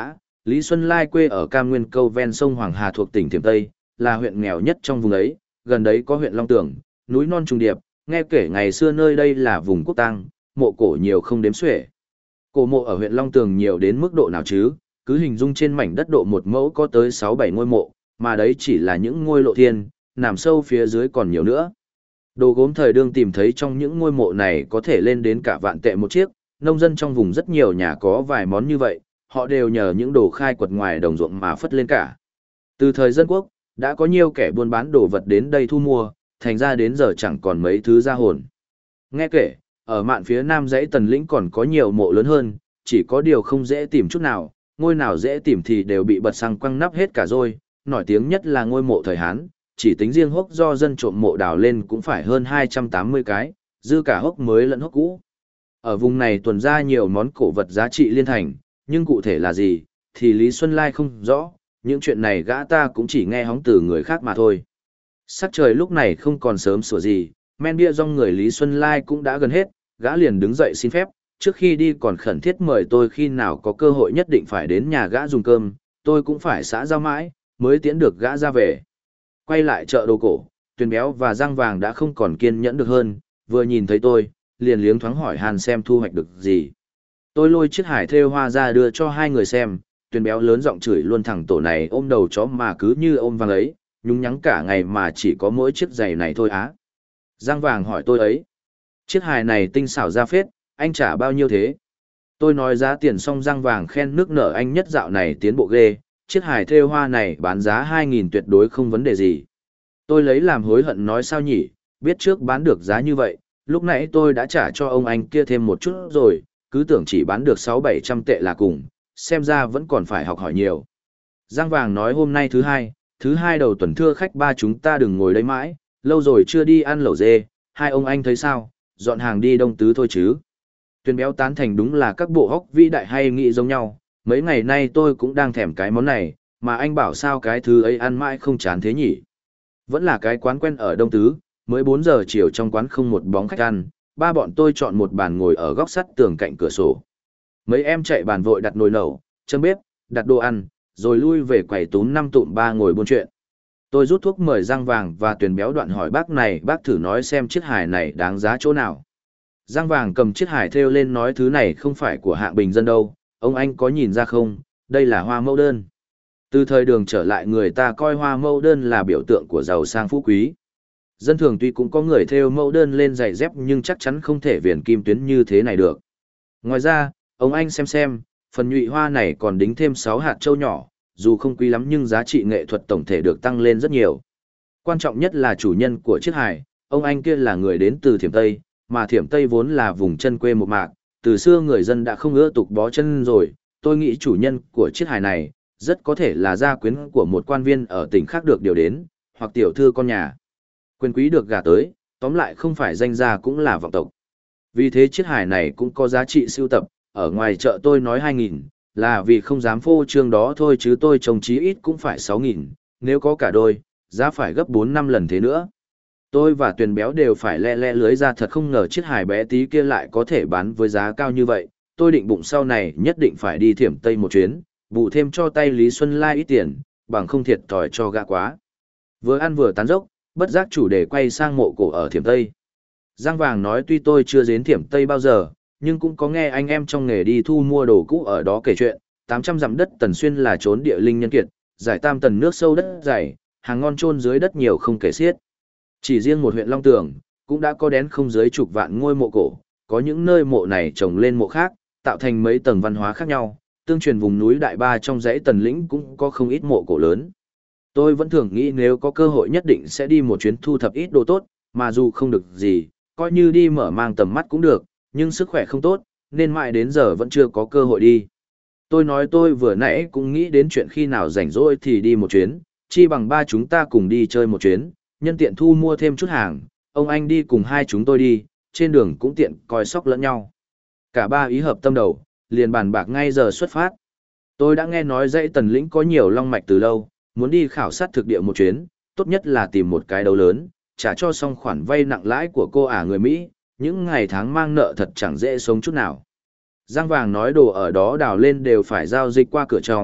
Lý Xuân Lai quê ở Cam Nguyên Câu ven sông Hoàng Hà thuộc tỉnh Thiểm Tây, là huyện nghèo nhất trong vùng ấy, gần đấy có huyện Long Tường, núi non trùng điệp, nghe kể ngày xưa nơi đây là vùng quốc tang, mộ cổ nhiều không đếm xuể. Cổ mộ ở huyện Long Tường nhiều đến mức độ nào chứ, cứ hình dung trên mảnh đất độ một mẫu có tới 6-7 ngôi mộ, mà đấy chỉ là những ngôi lộ thiên, nằm sâu phía dưới còn nhiều nữa. Đồ gốm thời đương tìm thấy trong những ngôi mộ này có thể lên đến cả vạn tệ một chiếc, nông dân trong vùng rất nhiều nhà có vài món như vậy, họ đều nhờ những đồ khai quật ngoài đồng ruộng mà phất lên cả. Từ thời dân quốc, đã có nhiều kẻ buôn bán đồ vật đến đây thu mua, thành ra đến giờ chẳng còn mấy thứ ra hồn. Nghe kể, ở mạn phía nam dãy Tần Lĩnh còn có nhiều mộ lớn hơn, chỉ có điều không dễ tìm chút nào, ngôi nào dễ tìm thì đều bị bật xăng quăng nắp hết cả rồi, nổi tiếng nhất là ngôi mộ thời Hán, chỉ tính riêng hốc do dân trộm mộ đào lên cũng phải hơn 280 cái, dư cả hốc mới lẫn hốc cũ. Ở vùng này tuần ra nhiều món cổ vật giá trị liên thành, nhưng cụ thể là gì, thì Lý Xuân Lai không rõ, những chuyện này gã ta cũng chỉ nghe hóng từ người khác mà thôi. Sắc trời lúc này không còn sớm sủa gì, men bia rong người Lý Xuân Lai cũng đã gần hết, gã liền đứng dậy xin phép, trước khi đi còn khẩn thiết mời tôi khi nào có cơ hội nhất định phải đến nhà gã dùng cơm, tôi cũng phải xã giao mãi, mới tiễn được gã ra về. Quay lại chợ đồ cổ, Tuyền Béo và Giang Vàng đã không còn kiên nhẫn được hơn, vừa nhìn thấy tôi, liền liếng thoáng hỏi han xem thu hoạch được gì. Tôi lôi chiếc hải thêu hoa ra đưa cho hai người xem, Tuyền Béo lớn giọng chửi luôn thằng tổ này ôm đầu chó mà cứ như ôm vàng ấy, nhúng nhắng cả ngày mà chỉ có mỗi chiếc giày này thôi á. Giang Vàng hỏi tôi ấy, chiếc hài này tinh xảo ra phết, anh trả bao nhiêu thế? Tôi nói giá tiền xong Giang Vàng khen nước nở anh nhất dạo này tiến bộ ghê, chiếc hài thêu hoa này bán giá 2.000 tuyệt đối không vấn đề gì. Tôi lấy làm hối hận nói sao nhỉ, biết trước bán được giá như vậy, lúc nãy tôi đã trả cho ông anh kia thêm một chút rồi, cứ tưởng chỉ bán được 600-700 tệ là cùng, xem ra vẫn còn phải học hỏi nhiều. Giang Vàng nói hôm nay thứ hai đầu tuần thưa khách ba chúng ta đừng ngồi đây mãi, lâu rồi chưa đi ăn lẩu dê, hai ông anh thấy sao, dọn hàng đi Đông Tứ thôi chứ. Tuyền Béo tán thành đúng là các bộ hóc vĩ đại hay nghĩ giống nhau, mấy ngày nay tôi cũng đang thèm cái món này, mà anh bảo sao cái thứ ấy ăn mãi không chán thế nhỉ. Vẫn là cái quán quen ở Đông Tứ, mới 4 giờ chiều trong quán không một bóng khách ăn, ba bọn tôi chọn một bàn ngồi ở góc sắt tường cạnh cửa sổ. Mấy em chạy bàn vội đặt nồi nấu, châm bếp, đặt đồ ăn, rồi lui về quầy túm năm tụm ba ngồi buôn chuyện. Tôi rút thuốc mời Giang Vàng và Tuyền Béo đoạn hỏi bác này, bác thử nói xem chiếc hài này đáng giá chỗ nào. Giang Vàng cầm chiếc hài thêu lên nói thứ này không phải của hạng bình dân đâu, ông anh có nhìn ra không, đây là hoa mẫu đơn. Từ thời Đường trở lại người ta coi hoa mẫu đơn là biểu tượng của giàu sang phú quý. Dân thường tuy cũng có người thêu mẫu đơn lên giày dép nhưng chắc chắn không thể viền kim tuyến như thế này được. Ngoài ra, ông anh xem, phần nhụy hoa này còn đính thêm 6 hạt châu nhỏ, dù không quý lắm nhưng giá trị nghệ thuật tổng thể được tăng lên rất nhiều. Quan trọng nhất là chủ nhân của chiếc hài, ông anh kia là người đến từ Thiểm Tây, mà Thiểm Tây vốn là vùng chân quê một mạc, từ xưa người dân đã không ưa tục bó chân rồi, tôi nghĩ chủ nhân của chiếc hài này, rất có thể là gia quyến của một quan viên ở tỉnh khác được điều đến, hoặc tiểu thư con nhà. Quyền quý được gả tới, tóm lại không phải danh gia cũng là vọng tộc. Vì thế chiếc hài này cũng có giá trị sưu tập, ở ngoài chợ tôi nói 2.000, là vì không dám phô trương đó thôi chứ tôi trông chí ít cũng phải 6.000, nếu có cả đôi, giá phải gấp 4-5 lần thế nữa. Tôi và Tuyền Béo đều phải le le lưới ra, thật không ngờ chiếc hài bé tí kia lại có thể bán với giá cao như vậy. Tôi định bụng sau này nhất định phải đi Thiểm Tây một chuyến, bù thêm cho tay Lý Xuân Lai ít tiền, bằng không thiệt thòi cho gã quá. Vừa ăn vừa tán dốc, bất giác chủ đề quay sang mộ cổ ở Thiểm Tây. Giang Vàng nói tuy tôi chưa đến Thiểm Tây bao giờ, nhưng cũng có nghe anh em trong nghề đi thu mua đồ cũ ở đó kể chuyện, 800 dặm đất Tần Xuyên là trốn địa linh nhân kiệt, giải tam tần nước sâu đất dày, hàng ngon chôn dưới đất nhiều không kể xiết. Chỉ riêng một huyện Long Tường, cũng đã có đến không dưới chục vạn ngôi mộ cổ, có những nơi mộ này trồng lên mộ khác, tạo thành mấy tầng văn hóa khác nhau, tương truyền vùng núi Đại Ba trong dãy Tần Lĩnh cũng có không ít mộ cổ lớn. Tôi vẫn thường nghĩ nếu có cơ hội nhất định sẽ đi một chuyến thu thập ít đồ tốt, mà dù không được gì, coi như đi mở mang tầm mắt cũng được, nhưng sức khỏe không tốt, nên mãi đến giờ vẫn chưa có cơ hội đi. Tôi nói tôi vừa nãy cũng nghĩ đến chuyện khi nào rảnh rỗi thì đi một chuyến, chi bằng ba chúng ta cùng đi chơi một chuyến, nhân tiện thu mua thêm chút hàng, ông anh đi cùng hai chúng tôi đi, trên đường cũng tiện coi sóc lẫn nhau. Cả ba ý hợp tâm đầu, liền bàn bạc ngay giờ xuất phát. Tôi đã nghe nói dãy Tần Lĩnh có nhiều long mạch từ lâu, muốn đi khảo sát thực địa một chuyến, tốt nhất là tìm một cái đấu lớn, trả cho xong khoản vay nặng lãi của cô ả người Mỹ, những ngày tháng mang nợ thật chẳng dễ sống chút nào. Giang Vàng nói đồ ở đó đào lên đều phải giao dịch qua cửa trong,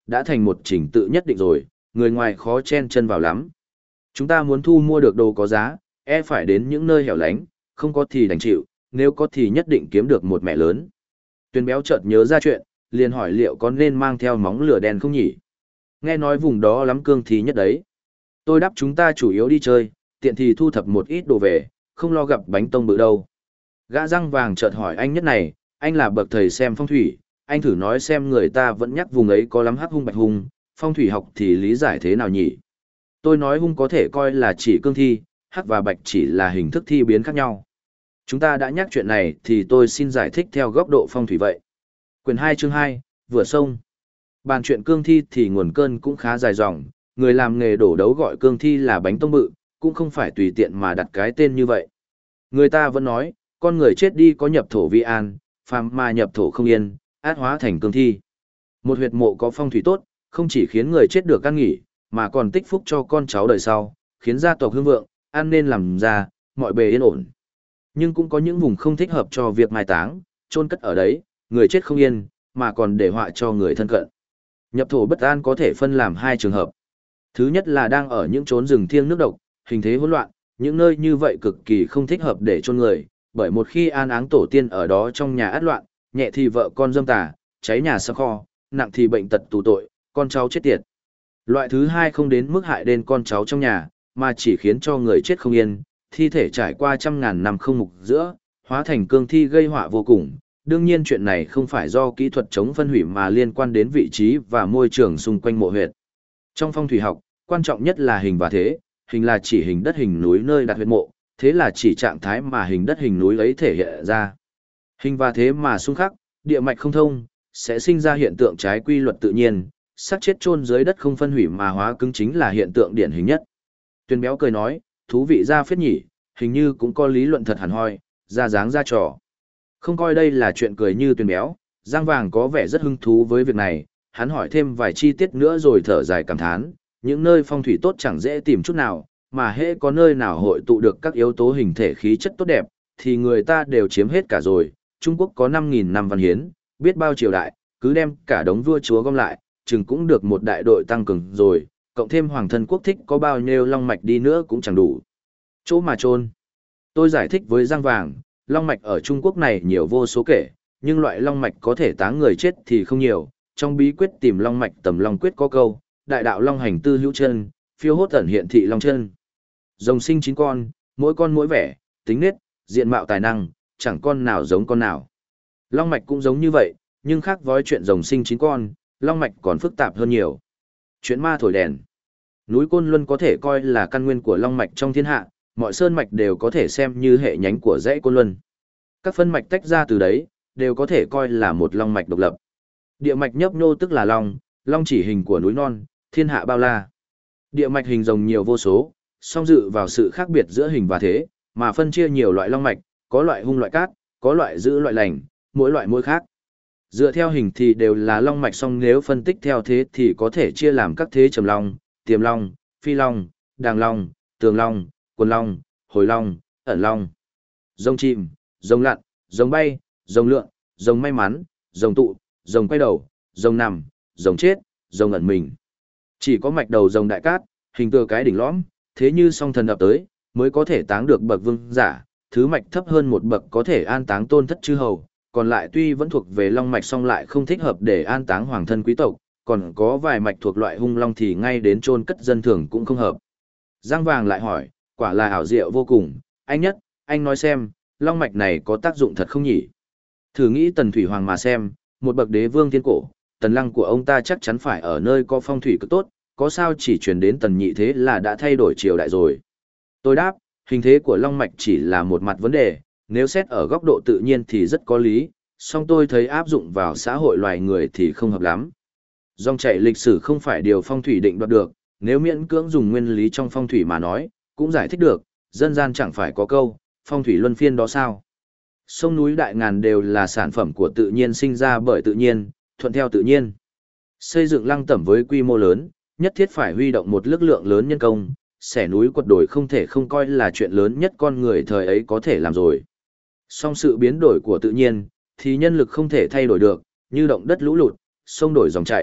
đã thành một trình tự nhất định rồi, người ngoài khó chen chân vào lắm. Chúng ta muốn thu mua được đồ có giá, phải đến những nơi hẻo lánh, không có thì đành chịu, nếu có thì nhất định kiếm được một mẹ lớn. Tuyền béo chợt nhớ ra chuyện, liền hỏi liệu có nên mang theo móng lửa đen không nhỉ? Nghe nói vùng đó lắm cương thi nhất đấy. Tôi đáp chúng ta chủ yếu đi chơi, tiện thì thu thập một ít đồ về, không lo gặp bánh tông bự đâu. Gã răng vàng chợt hỏi anh nhất này, anh là bậc thầy xem phong thủy, anh thử nói xem người ta vẫn nhắc vùng ấy có lắm hắc hung bạch hung, phong thủy học thì lý giải thế nào nhỉ? Tôi nói hung có thể coi là chỉ cương thi, hắc và bạch chỉ là hình thức thi biến khác nhau. Chúng ta đã nhắc chuyện này thì tôi xin giải thích theo góc độ phong thủy vậy. Quyển 2 chương 2, vừa sông. Bàn chuyện cương thi thì nguồn cơn cũng khá dài dòng, người làm nghề đổ đấu gọi cương thi là bánh tông bự, cũng không phải tùy tiện mà đặt cái tên như vậy. Người ta vẫn nói, con người chết đi có nhập thổ vi an, phàm mà nhập thổ không yên, át hóa thành cương thi. Một huyệt mộ có phong thủy tốt, không chỉ khiến người chết được an nghỉ, mà còn tích phúc cho con cháu đời sau, khiến gia tộc hưng vượng, an nên làm ra, mọi bề yên ổn. Nhưng cũng có những vùng không thích hợp cho việc mai táng, chôn cất ở đấy, người chết không yên, mà còn để họa cho người thân cận. Nhập thổ bất an có thể phân làm hai trường hợp. Thứ nhất là đang ở những chốn rừng thiêng nước độc, hình thế hỗn loạn, những nơi như vậy cực kỳ không thích hợp để chôn người, bởi một khi an áng tổ tiên ở đó trong nhà át loạn, nhẹ thì vợ con dâm tà, cháy nhà sơ kho, nặng thì bệnh tật tù tội, con cháu chết tiệt. Loại thứ hai không đến mức hại đến con cháu trong nhà, mà chỉ khiến cho người chết không yên, thi thể trải qua trăm ngàn năm không mục giữa, hóa thành cương thi gây họa vô cùng. Đương nhiên chuyện này không phải do kỹ thuật chống phân hủy mà liên quan đến vị trí và môi trường xung quanh mộ huyệt. Trong phong thủy học, quan trọng nhất là hình và thế, hình là chỉ hình đất hình núi nơi đặt huyệt mộ, thế là chỉ trạng thái mà hình đất hình núi ấy thể hiện ra. Hình và thế mà xung khắc, địa mạch không thông, sẽ sinh ra hiện tượng trái quy luật tự nhiên, xác chết chôn dưới đất không phân hủy mà hóa cứng chính là hiện tượng điển hình nhất. Tuyền béo cười nói, thú vị ra phết nhỉ, hình như cũng có lý luận thật hẳn hoi, ra dáng ra trò. Không coi đây là chuyện cười như Tuyền béo, Giang Vàng có vẻ rất hứng thú với việc này, hắn hỏi thêm vài chi tiết nữa rồi thở dài cảm thán, những nơi phong thủy tốt chẳng dễ tìm chút nào, mà hễ có nơi nào hội tụ được các yếu tố hình thể khí chất tốt đẹp, thì người ta đều chiếm hết cả rồi. Trung Quốc có 5.000 năm văn hiến, biết bao triều đại, cứ đem cả đống vua chúa gom lại, chừng cũng được một đại đội tăng cường rồi, cộng thêm hoàng thân quốc thích có bao nhiêu long mạch đi nữa cũng chẳng đủ. Chỗ mà chôn. Tôi giải thích với Giang Vàng, long mạch ở Trung Quốc này nhiều vô số kể, nhưng loại long mạch có thể táng người chết thì không nhiều. Trong bí quyết tìm long mạch tầm long quyết có câu, đại đạo long hành tư hữu chân, phiêu hốt ẩn hiện thị long chân. Rồng sinh 9 con, mỗi con mỗi vẻ, tính nết, diện mạo tài năng, chẳng con nào giống con nào. Long mạch cũng giống như vậy, nhưng khác với chuyện rồng sinh 9 con, long mạch còn phức tạp hơn nhiều. Chuyện ma thổi đèn. Núi Côn Luân có thể coi là căn nguyên của long mạch trong thiên hạ, mọi sơn mạch đều có thể xem như hệ nhánh của dãy Côn Luân. Các phân mạch tách ra từ đấy, đều có thể coi là một long mạch độc lập. Địa mạch nhấp nhô tức là long, long chỉ hình của núi non, thiên hạ bao la. Địa mạch hình rồng nhiều vô số, song dự vào sự khác biệt giữa hình và thế, mà phân chia nhiều loại long mạch, có loại hung loại cát, có loại giữ loại lành, mỗi loại mỗi khác. Dựa theo hình thì đều là long mạch, song nếu phân tích theo thế thì có thể chia làm các thế trầm long, tiềm long, phi long, đàng long, tường long, quần long, hồi long, ẩn long. Rồng chim, rồng lặn, rồng bay, rồng lượn, rồng may mắn, rồng tụ, rồng quay đầu, rồng nằm, rồng chết, rồng ẩn mình. Chỉ có mạch đầu rồng đại cát, hình tựa cái đỉnh lõm, thế như song thần ập tới, mới có thể táng được bậc vương giả, thứ mạch thấp hơn một bậc có thể an táng tôn thất chư hầu, còn lại tuy vẫn thuộc về long mạch song lại không thích hợp để an táng hoàng thân quý tộc, còn có vài mạch thuộc loại hung long thì ngay đến chôn cất dân thường cũng không hợp. Giang Vàng lại hỏi, quả là ảo diệu vô cùng, anh nhất, anh nói xem, long mạch này có tác dụng thật không nhỉ? Thử nghĩ Tần Thủy Hoàng mà xem, một bậc đế vương thiên cổ, tần lăng của ông ta chắc chắn phải ở nơi có phong thủy cực tốt, có sao chỉ truyền đến tần nhị thế là đã thay đổi triều đại rồi. Tôi đáp, hình thế của long mạch chỉ là một mặt vấn đề, nếu xét ở góc độ tự nhiên thì rất có lý, song tôi thấy áp dụng vào xã hội loài người thì không hợp lắm. Dòng chảy lịch sử không phải điều phong thủy định đoạt được, nếu miễn cưỡng dùng nguyên lý trong phong thủy mà nói, cũng giải thích được, dân gian chẳng phải có câu, phong thủy luân phiên đó sao. Sông núi đại ngàn đều là sản phẩm của tự nhiên sinh ra bởi tự nhiên, thuận theo tự nhiên. Xây dựng lăng tẩm với quy mô lớn, nhất thiết phải huy động một lực lượng lớn nhân công, xẻ núi quật đồi không thể không coi là chuyện lớn nhất con người thời ấy có thể làm rồi. Song sự biến đổi của tự nhiên, thì nhân lực không thể thay đổi được, như động đất lũ lụt, sông đổi dòng chảy,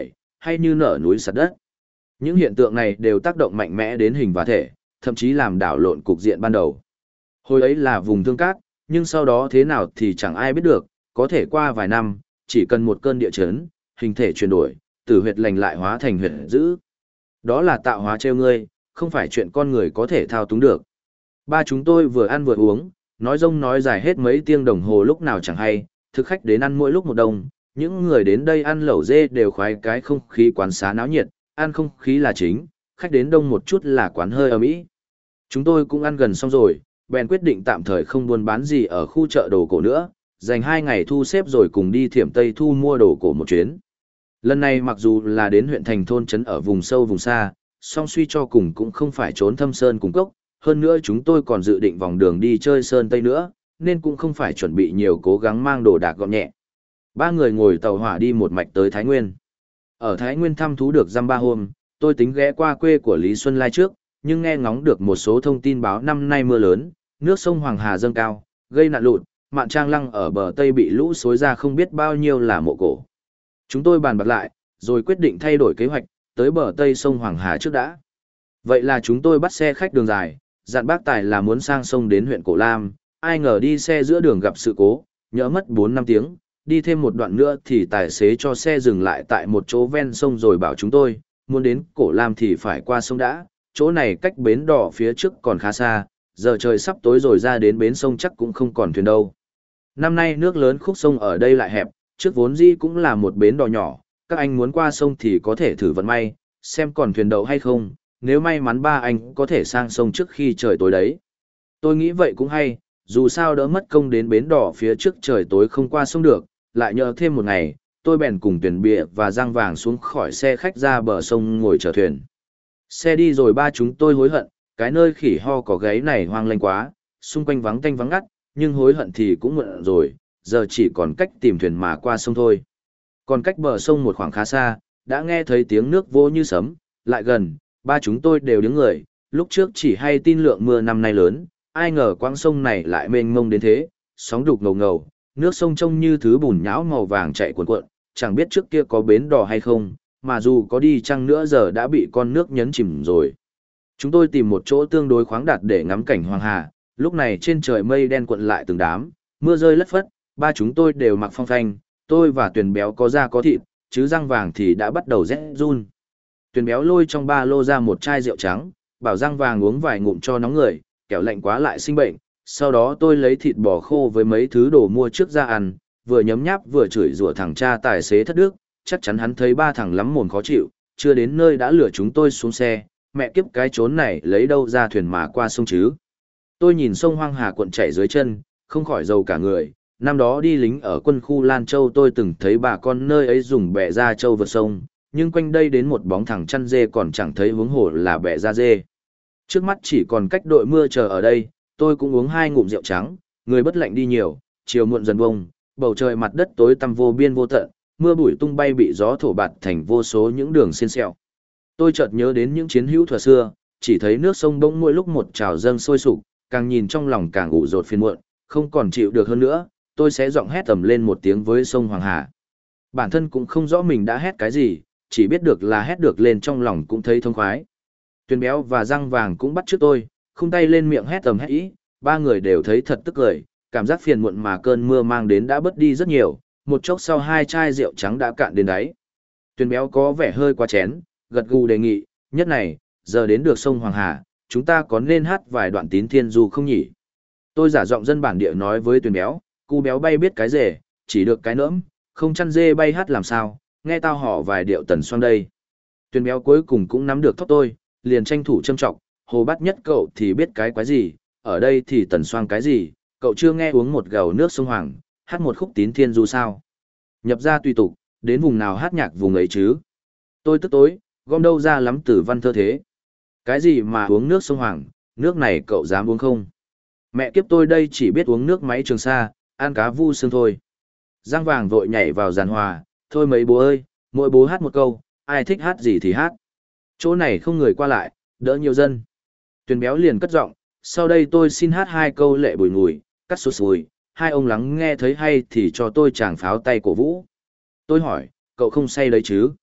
hay như nở núi sạt đất. Những hiện tượng này đều tác động mạnh mẽ đến hình và thể, thậm chí làm đảo lộn cục diện ban đầu. Hồi ấy là vùng thương cát, nhưng sau đó thế nào thì chẳng ai biết được, có thể qua vài năm, chỉ cần một cơn địa chấn, hình thể chuyển đổi, từ huyệt lành lại hóa thành huyệt dữ. Đó là tạo hóa trêu ngươi, không phải chuyện con người có thể thao túng được. Ba chúng tôi vừa ăn vừa uống, nói dông nói dài hết mấy tiếng đồng hồ lúc nào chẳng hay, thực khách đến ăn mỗi lúc một đồng, những người đến đây ăn lẩu dê đều khoái cái không khí quán xá náo nhiệt, ăn không khí là chính, khách đến đông một chút là quán hơi ầm ĩ. Chúng tôi cũng ăn gần xong rồi, bèn quyết định tạm thời không buôn bán gì ở khu chợ đồ cổ nữa, dành 2 ngày thu xếp rồi cùng đi Thiểm Tây Thu mua đồ cổ một chuyến. Lần này mặc dù là đến huyện thành thôn trấn ở vùng sâu vùng xa, song suy cho cùng cũng không phải trốn thâm sơn cùng cốc, hơn nữa chúng tôi còn dự định vòng đường đi chơi sơn Tây nữa, nên cũng không phải chuẩn bị nhiều cố gắng mang đồ đạc gọn nhẹ. 3 người ngồi tàu hỏa đi một mạch tới Thái Nguyên. Ở Thái Nguyên thăm thú được dăm 3 hôm, tôi tính ghé qua quê của Lý Xuân Lai trước, nhưng nghe ngóng được một số thông tin báo năm nay mưa lớn, nước sông Hoàng Hà dâng cao, gây nạn lụt, mạn Trang Lăng ở bờ Tây bị lũ xối ra không biết bao nhiêu là mộ cổ. Chúng tôi bàn bạc lại, rồi quyết định thay đổi kế hoạch, tới bờ Tây sông Hoàng Hà trước đã. Vậy là chúng tôi bắt xe khách đường dài, dặn bác Tài là muốn sang sông đến huyện Cổ Lam, ai ngờ đi xe giữa đường gặp sự cố, nhỡ mất 4-5 tiếng, đi thêm một đoạn nữa thì tài xế cho xe dừng lại tại một chỗ ven sông rồi bảo chúng tôi, muốn đến Cổ Lam thì phải qua sông đã, chỗ này cách bến đỏ phía trước còn khá xa, giờ trời sắp tối rồi ra đến bến sông chắc cũng không còn thuyền đâu. Năm nay nước lớn khúc sông ở đây lại hẹp, trước vốn dĩ cũng là một bến đò nhỏ, các anh muốn qua sông thì có thể thử vận may, xem còn thuyền đậu hay không, nếu may mắn ba anh có thể sang sông trước khi trời tối đấy. Tôi nghĩ vậy cũng hay, dù sao đỡ mất công đến bến đỏ phía trước trời tối không qua sông được, lại nhờ thêm một ngày, tôi bèn cùng Tuyền Bịa và Giang Vàng xuống khỏi xe khách ra bờ sông ngồi chờ thuyền. Xe đi rồi ba chúng tôi hối hận, cái nơi khỉ ho có gáy này hoang lanh quá, xung quanh vắng tanh vắng ngắt, nhưng hối hận thì cũng muộn rồi, giờ chỉ còn cách tìm thuyền mà qua sông thôi. Còn cách bờ sông một khoảng khá xa, đã nghe thấy tiếng nước vỗ như sấm, lại gần, ba chúng tôi đều đứng người, lúc trước chỉ hay tin lượng mưa năm nay lớn, ai ngờ quãng sông này lại mênh mông đến thế, sóng đục ngầu ngầu, nước sông trông như thứ bùn nhão màu vàng chạy cuồn cuộn, chẳng biết trước kia có bến đò hay không, mà dù có đi chăng nữa giờ đã bị con nước nhấn chìm rồi. Chúng tôi tìm một chỗ tương đối khoáng đạt để ngắm cảnh Hoàng Hà, lúc này trên trời mây đen cuộn lại từng đám, mưa rơi lất phất, ba chúng tôi đều mặc phong phanh, tôi và Tuyền Béo có da có thịt, chứ Giang Vàng thì đã bắt đầu rét run. Tuyền Béo lôi trong ba lô ra một chai rượu trắng, bảo Giang Vàng uống vài ngụm cho nóng người, kẻo lạnh quá lại sinh bệnh. Sau đó tôi lấy thịt bò khô với mấy thứ đồ mua trước ra ăn, vừa nhấm nháp vừa chửi rủa thằng cha tài xế thất đức, chắc chắn hắn thấy ba thằng lắm mồm khó chịu, chưa đến nơi đã lừa chúng tôi xuống xe, mẹ kiếp cái trốn này lấy đâu ra thuyền mà qua sông chứ. Tôi nhìn sông Hoang Hà cuộn chảy dưới chân, không khỏi giàu cả người, năm đó đi lính ở quân khu Lan Châu tôi từng thấy bà con nơi ấy dùng bè ra châu vượt sông, nhưng quanh đây đến một bóng thằng chăn dê còn chẳng thấy huống hồ là bè ra dê. Trước mắt chỉ còn cách đội mưa chờ ở đây, tôi cũng uống 2 ngụm rượu trắng, người bất lạnh đi nhiều, chiều muộn dần bông, bầu trời mặt đất tối tăm vô biên vô tận, mưa bụi tung bay bị gió thổi bạt thành vô số những đường xiên xẹo. Tôi chợt nhớ đến những chiến hữu thuở xưa, chỉ thấy nước sông bỗng mỗi lúc một trào dâng sôi sục, càng nhìn trong lòng càng ủ rột phiền muộn, không còn chịu được hơn nữa, tôi sẽ giọng hét tầm lên một tiếng với sông Hoàng Hà. Bản thân cũng không rõ mình đã hét cái gì, chỉ biết được là hét được lên trong lòng cũng thấy thông khoái. Tuyền Béo và Giang Vàng cũng bắt chước tôi, khung tay lên miệng hét tầm hét ý, ba người đều thấy thật tức cười, cảm giác phiền muộn mà cơn mưa mang đến đã bớt đi rất nhiều, một chốc sau 2 chai rượu trắng đã cạn đến đáy. Tuyền Béo có vẻ hơi quá chén, gật gù đề nghị, nhất này, giờ đến được sông Hoàng Hà, chúng ta có nên hát vài đoạn tín thiên du không nhỉ? Tôi giả giọng dân bản địa nói với Tuyền Béo, cu béo bay biết cái rể, chỉ được cái nỡm, không chăn dê bay hát làm sao, nghe tao họ vài điệu tần xoang đây. Tuyền Béo cuối cùng cũng nắm được thóp tôi, liền tranh thủ châm trọng, Hồ Bát Nhất cậu thì biết cái quái gì, ở đây thì tần xoang cái gì, cậu chưa nghe uống một gầu nước sông Hoàng, hát một khúc tín thiên du sao? Nhập ra tùy tục, đến vùng nào hát nhạc vùng ấy chứ? Tôi tức tối, gom đâu ra lắm tử văn thơ thế. Cái gì mà uống nước sông Hoàng, nước này cậu dám uống không? Mẹ kiếp tôi đây chỉ biết uống nước máy Trường Sa, ăn cá vu sương thôi. Giang Vàng vội nhảy vào giàn hòa, thôi mấy bố ơi, mỗi bố hát một câu, ai thích hát gì thì hát. Chỗ này không người qua lại, đỡ nhiều dân. Tuyền Béo liền cất giọng, sau đây tôi xin hát 2 câu lệ bùi ngùi, cắt sụt sùi, hai ông lắng nghe thấy hay thì cho tôi chàng pháo tay cổ vũ. Tôi hỏi, cậu không say đấy chứ?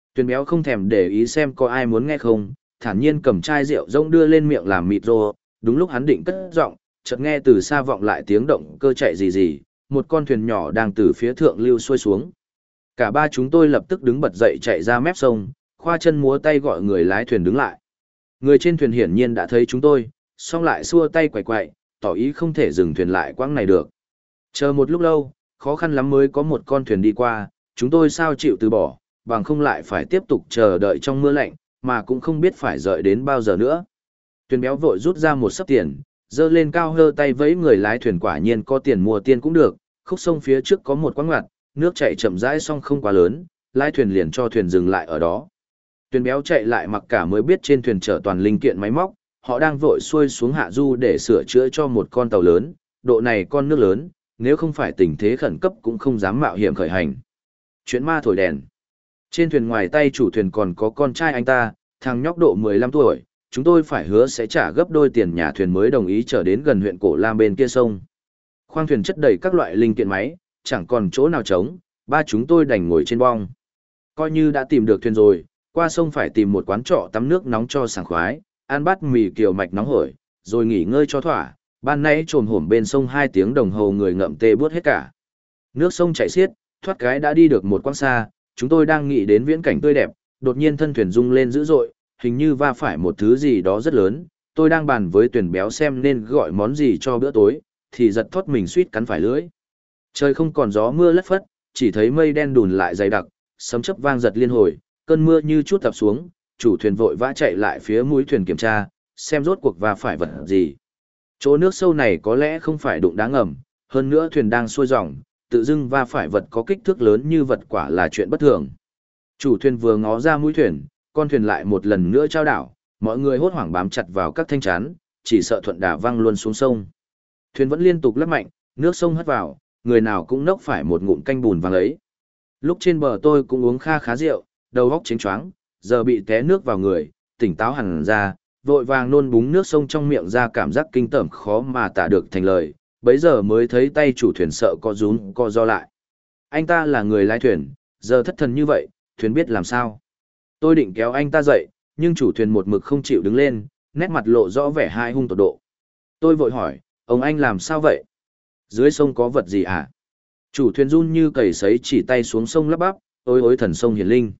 Tuyền béo không thèm để ý xem có ai muốn nghe không, thản nhiên cầm chai rượu rông đưa lên miệng làm mịt rồ, đúng lúc hắn định cất giọng, chợt nghe từ xa vọng lại tiếng động cơ chạy gì, một con thuyền nhỏ đang từ phía thượng lưu xuôi xuống. Cả ba chúng tôi lập tức đứng bật dậy chạy ra mép sông, khoa chân múa tay gọi người lái thuyền đứng lại. Người trên thuyền hiển nhiên đã thấy chúng tôi, song lại xua tay quậy quậy, tỏ ý không thể dừng thuyền lại quãng này được. Chờ một lúc lâu, khó khăn lắm mới có một con thuyền đi qua, chúng tôi sao chịu từ bỏ, bằng không lại phải tiếp tục chờ đợi trong mưa lạnh, mà cũng không biết phải đợi đến bao giờ nữa. Thuyền béo vội rút ra một sấp tiền, dơ lên cao hơ tay vẫy người lái thuyền, quả nhiên có tiền mua tiên cũng được, khúc sông phía trước có một quãng ngoặt, nước chảy chậm rãi song không quá lớn, lái thuyền liền cho thuyền dừng lại ở đó. Thuyền béo chạy lại mặc cả mới biết trên thuyền chở toàn linh kiện máy móc, họ đang vội xuôi xuống hạ du để sửa chữa cho một con tàu lớn, độ này con nước lớn, nếu không phải tình thế khẩn cấp cũng không dám mạo hiểm khởi hành. Chuyện ma thổi đèn. Trên thuyền ngoài tay chủ thuyền còn có con trai anh ta, thằng nhóc độ 15 tuổi, chúng tôi phải hứa sẽ trả gấp đôi tiền nhà thuyền mới đồng ý trở đến gần huyện Cổ Lam bên kia sông. Khoang thuyền chất đầy các loại linh kiện máy, chẳng còn chỗ nào trống, ba chúng tôi đành ngồi trên bong. Coi như đã tìm được thuyền rồi, qua sông phải tìm một quán trọ tắm nước nóng cho sảng khoái, ăn bát mì kiều mạch nóng hổi, rồi nghỉ ngơi cho thỏa. Ban nãy trồm hổm bên sông 2 tiếng đồng hồ người ngậm tê buốt hết cả. Nước sông chảy xiết, thoát cái đã đi được một quãng xa, chúng tôi đang nghĩ đến viễn cảnh tươi đẹp, đột nhiên thân thuyền rung lên dữ dội, hình như va phải một thứ gì đó rất lớn. Tôi đang bàn với Tuyền béo xem nên gọi món gì cho bữa tối, thì giật thót mình suýt cắn phải lưỡi. Trời không còn gió mưa lất phất, chỉ thấy mây đen đùn lại dày đặc, sấm chớp vang giật liên hồi, cơn mưa như chút tập xuống, chủ thuyền vội vã chạy lại phía mũi thuyền kiểm tra, xem rốt cuộc va phải vật gì. Chỗ nước sâu này có lẽ không phải đụng đá ngầm, hơn nữa thuyền đang xuôi dòng, tự dưng va phải vật có kích thước lớn như vật quả là chuyện bất thường. Chủ thuyền vừa ngó ra mũi thuyền, con thuyền lại một lần nữa trao đảo, mọi người hốt hoảng bám chặt vào các thanh chắn, chỉ sợ thuận đà văng luôn xuống sông. Thuyền vẫn liên tục lắc mạnh, nước sông hất vào, người nào cũng nốc phải một ngụm canh bùn vàng ấy. Lúc trên bờ tôi cũng uống kha khá rượu, đầu óc chếnh choáng, giờ bị té nước vào người, tỉnh táo hẳn ra, vội vàng nôn búng nước sông trong miệng ra, cảm giác kinh tởm khó mà tả được thành lời, bấy giờ mới thấy tay chủ thuyền sợ co rúm co do lại. Anh ta là người lái thuyền, giờ thất thần như vậy, thuyền biết làm sao. Tôi định kéo anh ta dậy, nhưng chủ thuyền một mực không chịu đứng lên, nét mặt lộ rõ vẻ hai hung tột độ. Tôi vội hỏi, ông anh làm sao vậy? Dưới sông có vật gì à? Chủ thuyền run như cầy sấy chỉ tay xuống sông lắp bắp, ôi ôi thần sông hiển linh.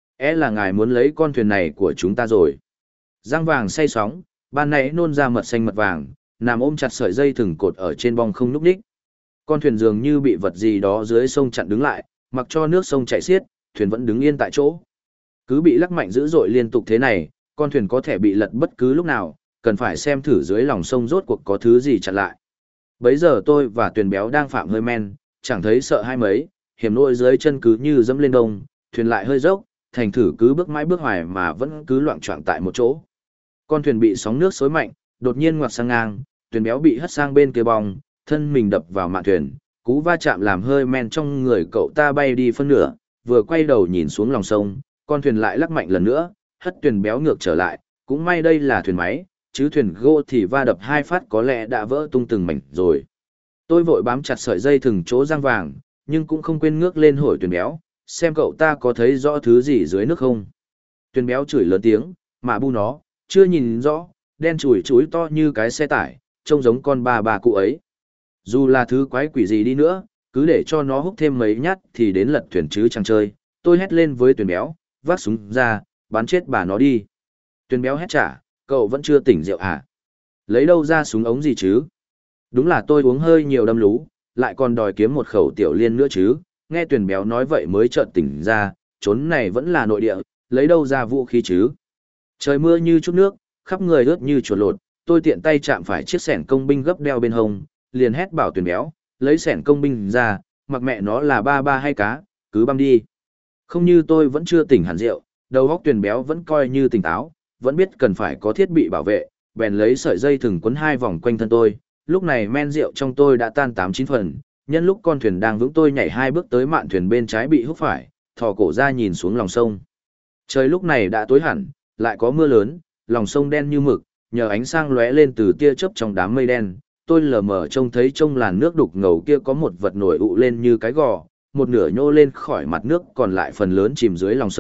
Là ngài muốn lấy con thuyền này của chúng ta rồi. Giang vàng say sóng, ban nãy nôn ra mật xanh mật vàng, nằm ôm chặt sợi dây thừng cột ở trên bong không nhúc nhích. Con thuyền dường như bị vật gì đó dưới sông chặn đứng lại, mặc cho nước sông chảy xiết, thuyền vẫn đứng yên tại chỗ. Cứ bị lắc mạnh dữ dội liên tục thế này, con thuyền có thể bị lật bất cứ lúc nào, cần phải xem thử dưới lòng sông rốt cuộc có thứ gì chặn lại. Bấy giờ tôi và Tuyền béo đang phạm hơi men, chẳng thấy sợ hai mấy, hiểm nỗi dưới chân cứ như dẫm lên đông, thuyền lại hơi dốc, thành thử cứ bước mãi bước hoài mà vẫn cứ loạng choạng tại một chỗ. Con thuyền bị sóng nước xối mạnh, đột nhiên ngoặt sang ngang, Tuyền béo bị hất sang bên kia bong, thân mình đập vào mạn thuyền, cú va chạm làm hơi men trong người cậu ta bay đi phân nửa, vừa quay đầu nhìn xuống lòng sông, con thuyền lại lắc mạnh lần nữa, hất Tuyền béo ngược trở lại, cũng may đây là thuyền máy, chứ thuyền gỗ thì va đập 2 phát có lẽ đã vỡ tung từng mảnh rồi. Tôi vội bám chặt sợi dây thừng chỗ giang vàng, nhưng cũng không quên ngước lên hỏi Tuyền béo, xem cậu ta có thấy rõ thứ gì dưới nước không. Tuyền béo chửi lớn tiếng, mà bu nó, chưa nhìn rõ, đen chùi chúi to như cái xe tải, trông giống con bà cụ ấy. Dù là thứ quái quỷ gì đi nữa, cứ để cho nó húc thêm mấy nhát thì đến lật thuyền chứ chẳng chơi. Tôi hét lên với Tuyền béo, vác súng ra, bắn chết bà nó đi. Tuyền béo hét trả, cậu vẫn chưa tỉnh rượu à? Lấy đâu ra súng ống gì chứ? Đúng là tôi uống hơi nhiều đâm lú, lại còn đòi kiếm một khẩu tiểu liên nữa chứ. Nghe Tuyền béo nói vậy mới chợt tỉnh ra, trốn này vẫn là nội địa, lấy đâu ra vũ khí chứ? Trời mưa như chút nước, khắp người ướt như chuột lột, tôi tiện tay chạm phải chiếc xẻng công binh gấp đeo bên hông, liền hét bảo Tuyền béo, lấy xẻng công binh ra, mặc mẹ nó là ba hay cá, cứ băm đi. Không như tôi vẫn chưa tỉnh hẳn rượu, đầu óc Tuyền béo vẫn coi như tỉnh táo, vẫn biết cần phải có thiết bị bảo vệ, bèn lấy sợi dây thừng quấn 2 vòng quanh thân tôi. Lúc này men rượu trong tôi đã tan 8-9 phần, nhân lúc con thuyền đang vững tôi nhảy 2 bước tới mạn thuyền bên trái bị húc phải, thò cổ ra nhìn xuống lòng sông. Trời lúc này đã tối hẳn, lại có mưa lớn, lòng sông đen như mực, nhờ ánh sáng lóe lên từ tia chớp trong đám mây đen, tôi lờ mờ trông thấy trong làn nước đục ngầu kia có một vật nổi ụ lên như cái gò, một nửa nhô lên khỏi mặt nước, còn lại phần lớn chìm dưới lòng sông,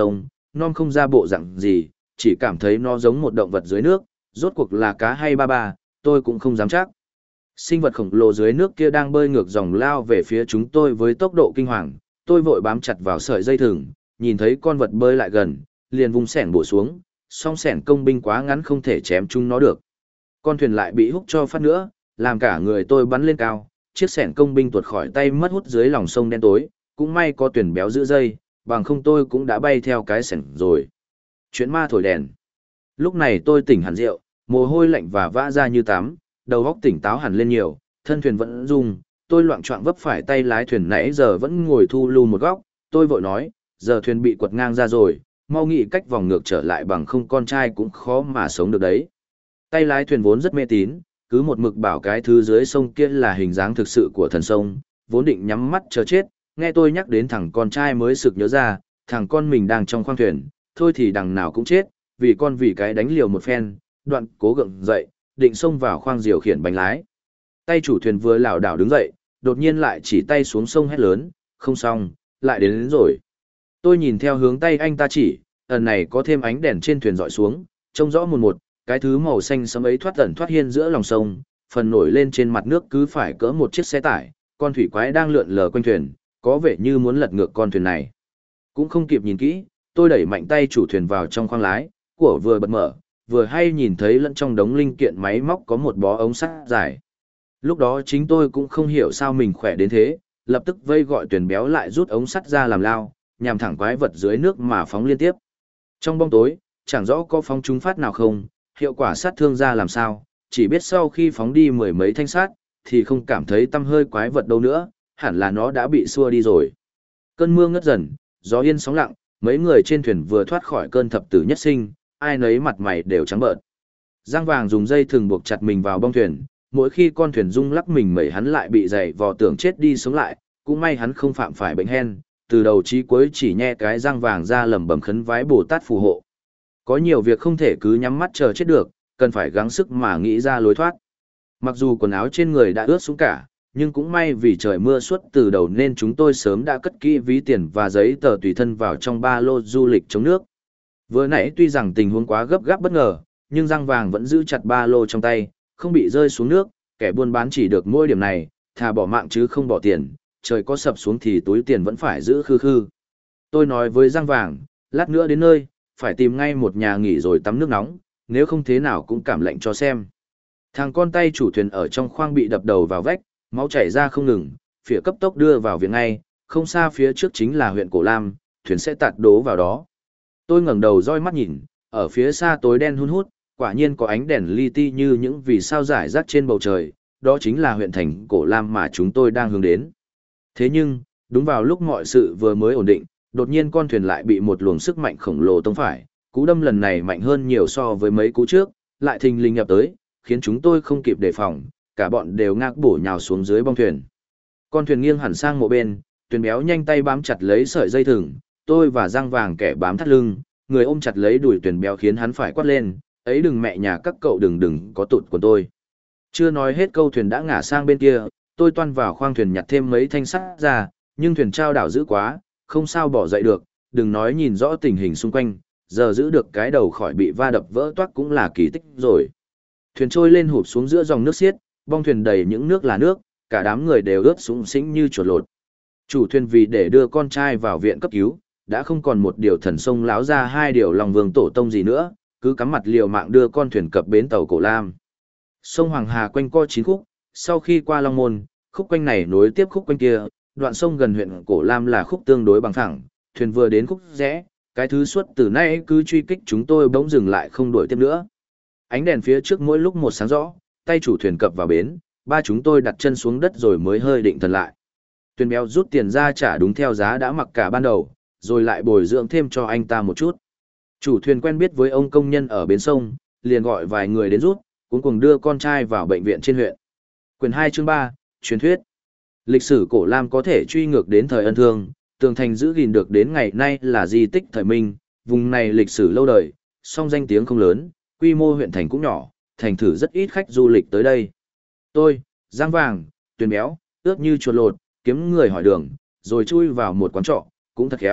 non không ra bộ dạng gì, chỉ cảm thấy nó giống một động vật dưới nước, rốt cuộc là cá hay ba ba, tôi cũng không dám chắc. Sinh vật khổng lồ dưới nước kia đang bơi ngược dòng lao về phía chúng tôi với tốc độ kinh hoàng, tôi vội bám chặt vào sợi dây thừng, nhìn thấy con vật bơi lại gần, liền vung xẻng bổ xuống, song xẻng công binh quá ngắn không thể chém chúng nó được. Con thuyền lại bị húc cho phát nữa, làm cả người tôi bắn lên cao, chiếc xẻng công binh tuột khỏi tay mất hút dưới lòng sông đen tối, cũng may có tuyển béo giữ dây, bằng không tôi cũng đã bay theo cái xẻng rồi. Chuyện ma thổi đèn. Lúc này tôi tỉnh hẳn rượu, mồ hôi lạnh và vã ra như tắm, đầu óc tỉnh táo hẳn lên nhiều, thân thuyền vẫn rung, tôi loạng choạng vấp phải tay lái thuyền nãy giờ vẫn ngồi thu lưu một góc, tôi vội nói, giờ thuyền bị quật ngang ra rồi, mau nghĩ cách vòng ngược trở lại bằng không con trai cũng khó mà sống được đấy. Tay lái thuyền vốn rất mê tín, cứ một mực bảo cái thứ dưới sông kia là hình dáng thực sự của thần sông, vốn định nhắm mắt chờ chết, nghe tôi nhắc đến thằng con trai mới sực nhớ ra, thằng con mình đang trong khoang thuyền, thôi thì đằng nào cũng chết, vì cái đánh liều một phen, đoạn cố gượng dậy, định xông vào khoang diều khiển bánh lái. Tay chủ thuyền vừa lảo đảo đứng dậy, đột nhiên lại chỉ tay xuống sông hét lớn, không xong, lại đến rồi. Tôi nhìn theo hướng tay anh ta chỉ, ẩn này có thêm ánh đèn trên thuyền dọi xuống, trông rõ một cái thứ màu xanh sẫm ấy thoát ẩn thoát hiên giữa lòng sông, phần nổi lên trên mặt nước cứ phải cỡ một chiếc xe tải, con thủy quái đang lượn lờ quanh thuyền, có vẻ như muốn lật ngược con thuyền này. Cũng không kịp nhìn kỹ, tôi đẩy mạnh tay chủ thuyền vào trong khoang lái, của vừa bật mở, vừa hay nhìn thấy lẫn trong đống linh kiện máy móc có một bó ống sắt dài. Lúc đó chính tôi cũng không hiểu sao mình khỏe đến thế, lập tức vây gọi tuyển béo lại rút ống sắt ra làm lao, nhằm thẳng quái vật dưới nước mà phóng liên tiếp. Trong bóng tối, chẳng rõ có phóng trúng phát nào không, hiệu quả sát thương ra làm sao, chỉ biết sau khi phóng đi mười mấy thanh sát, thì không cảm thấy tăm hơi quái vật đâu nữa, hẳn là nó đã bị xua đi rồi. Cơn mưa ngất dần, gió yên sóng lặng, mấy người trên thuyền vừa thoát khỏi cơn thập tử nhất sinh, ai nấy mặt mày đều trắng bợn. Giang Vàng dùng dây thừng buộc chặt mình vào bong thuyền, mỗi khi con thuyền rung lắc mình mẩy hắn lại bị dày vò tưởng chết đi sống lại, cũng may hắn không phạm phải bệnh hen, từ đầu chí cuối chỉ nhe cái răng vàng ra lẩm bẩm khấn vái Bồ Tát phù hộ. Có nhiều việc không thể cứ nhắm mắt chờ chết được, cần phải gắng sức mà nghĩ ra lối thoát. Mặc dù quần áo trên người đã ướt xuống cả, nhưng cũng may vì trời mưa suốt từ đầu nên chúng tôi sớm đã cất kỹ ví tiền và giấy tờ tùy thân vào trong ba lô du lịch chống nước. Vừa nãy tuy rằng tình huống quá gấp gáp bất ngờ, nhưng Giang Vàng vẫn giữ chặt ba lô trong tay, không bị rơi xuống nước, kẻ buôn bán chỉ được mỗi điểm này, thà bỏ mạng chứ không bỏ tiền, trời có sập xuống thì túi tiền vẫn phải giữ khư khư. Tôi nói với Giang Vàng, lát nữa đến nơi, phải tìm ngay một nhà nghỉ rồi tắm nước nóng, nếu không thế nào cũng cảm lạnh cho xem. Thằng con tay chủ thuyền ở trong khoang bị đập đầu vào vách, máu chảy ra không ngừng, phía cấp tốc đưa vào viện ngay, không xa phía trước chính là huyện Cổ Lam, thuyền sẽ tạt đố vào đó. Tôi ngẩng đầu dõi mắt nhìn, ở phía xa tối đen hun hút, quả nhiên có ánh đèn li ti như những vì sao rải rác trên bầu trời, đó chính là huyện thành Cổ Lam mà chúng tôi đang hướng đến. Thế nhưng, đúng vào lúc mọi sự vừa mới ổn định, đột nhiên con thuyền lại bị một luồng sức mạnh khổng lồ tông phải, cú đâm lần này mạnh hơn nhiều so với mấy cú trước, lại thình lình nhập tới, khiến chúng tôi không kịp đề phòng, cả bọn đều ngã bổ nhào xuống dưới bong thuyền. Con thuyền nghiêng hẳn sang một bên, Tuyền Béo nhanh tay bám chặt lấy sợi dây thừng, tôi và Giang Vàng kẻ bám thắt lưng, người ôm chặt lấy đùi Tuyền Béo khiến hắn phải quát lên, ấy đừng mẹ nhà các cậu đừng có tụt của tôi. Chưa nói hết câu thuyền đã ngả sang bên kia, tôi toan vào khoang thuyền nhặt thêm mấy thanh sắt ra, nhưng thuyền trao đảo dữ quá, không sao bỏ dậy được, đừng nói nhìn rõ tình hình xung quanh, giờ giữ được cái đầu khỏi bị va đập vỡ toác cũng là kỳ tích rồi. Thuyền trôi lên hụp xuống giữa dòng nước xiết, bong thuyền đầy những nước là nước, cả đám người đều ướt sũng sĩnh như chuột lột. Chủ thuyền vì để đưa con trai vào viện cấp cứu, đã không còn một điều thần sông láo ra hai điều lòng vương tổ tông gì nữa, cứ cắm mặt liều mạng đưa con thuyền cập bến tàu Cổ Lam. Sông Hoàng Hà quanh co 9 khúc, sau khi qua Long Môn, khúc quanh này nối tiếp khúc quanh kia, đoạn sông gần huyện Cổ Lam là khúc tương đối bằng phẳng, thuyền vừa đến khúc rẽ, cái thứ suốt từ nay cứ truy kích chúng tôi bỗng dừng lại không đuổi tiếp nữa. Ánh đèn phía trước mỗi lúc một sáng rõ, tay chủ thuyền cập vào bến, ba chúng tôi đặt chân xuống đất rồi mới hơi định thần lại. Tuyền Béo rút tiền ra trả đúng theo giá đã mặc cả ban đầu, rồi lại bồi dưỡng thêm cho anh ta một chút. Chủ thuyền quen biết với ông công nhân ở bến sông, liền gọi vài người đến rút, cuối cùng đưa con trai vào bệnh viện trên huyện. Quyển 2 chương 3, truyền thuyết. Lịch sử Cổ Lam có thể truy ngược đến thời Ân Thương, tường thành giữ gìn được đến ngày nay là di tích thời Minh, vùng này lịch sử lâu đời, song danh tiếng không lớn, quy mô huyện thành cũng nhỏ, thành thử rất ít khách du lịch tới đây. Tôi, Giang Vàng, Tuyền Béo, ướt như chuột lột, kiếm người hỏi đường, rồi chui vào một quán trọ, cũng thật khéo,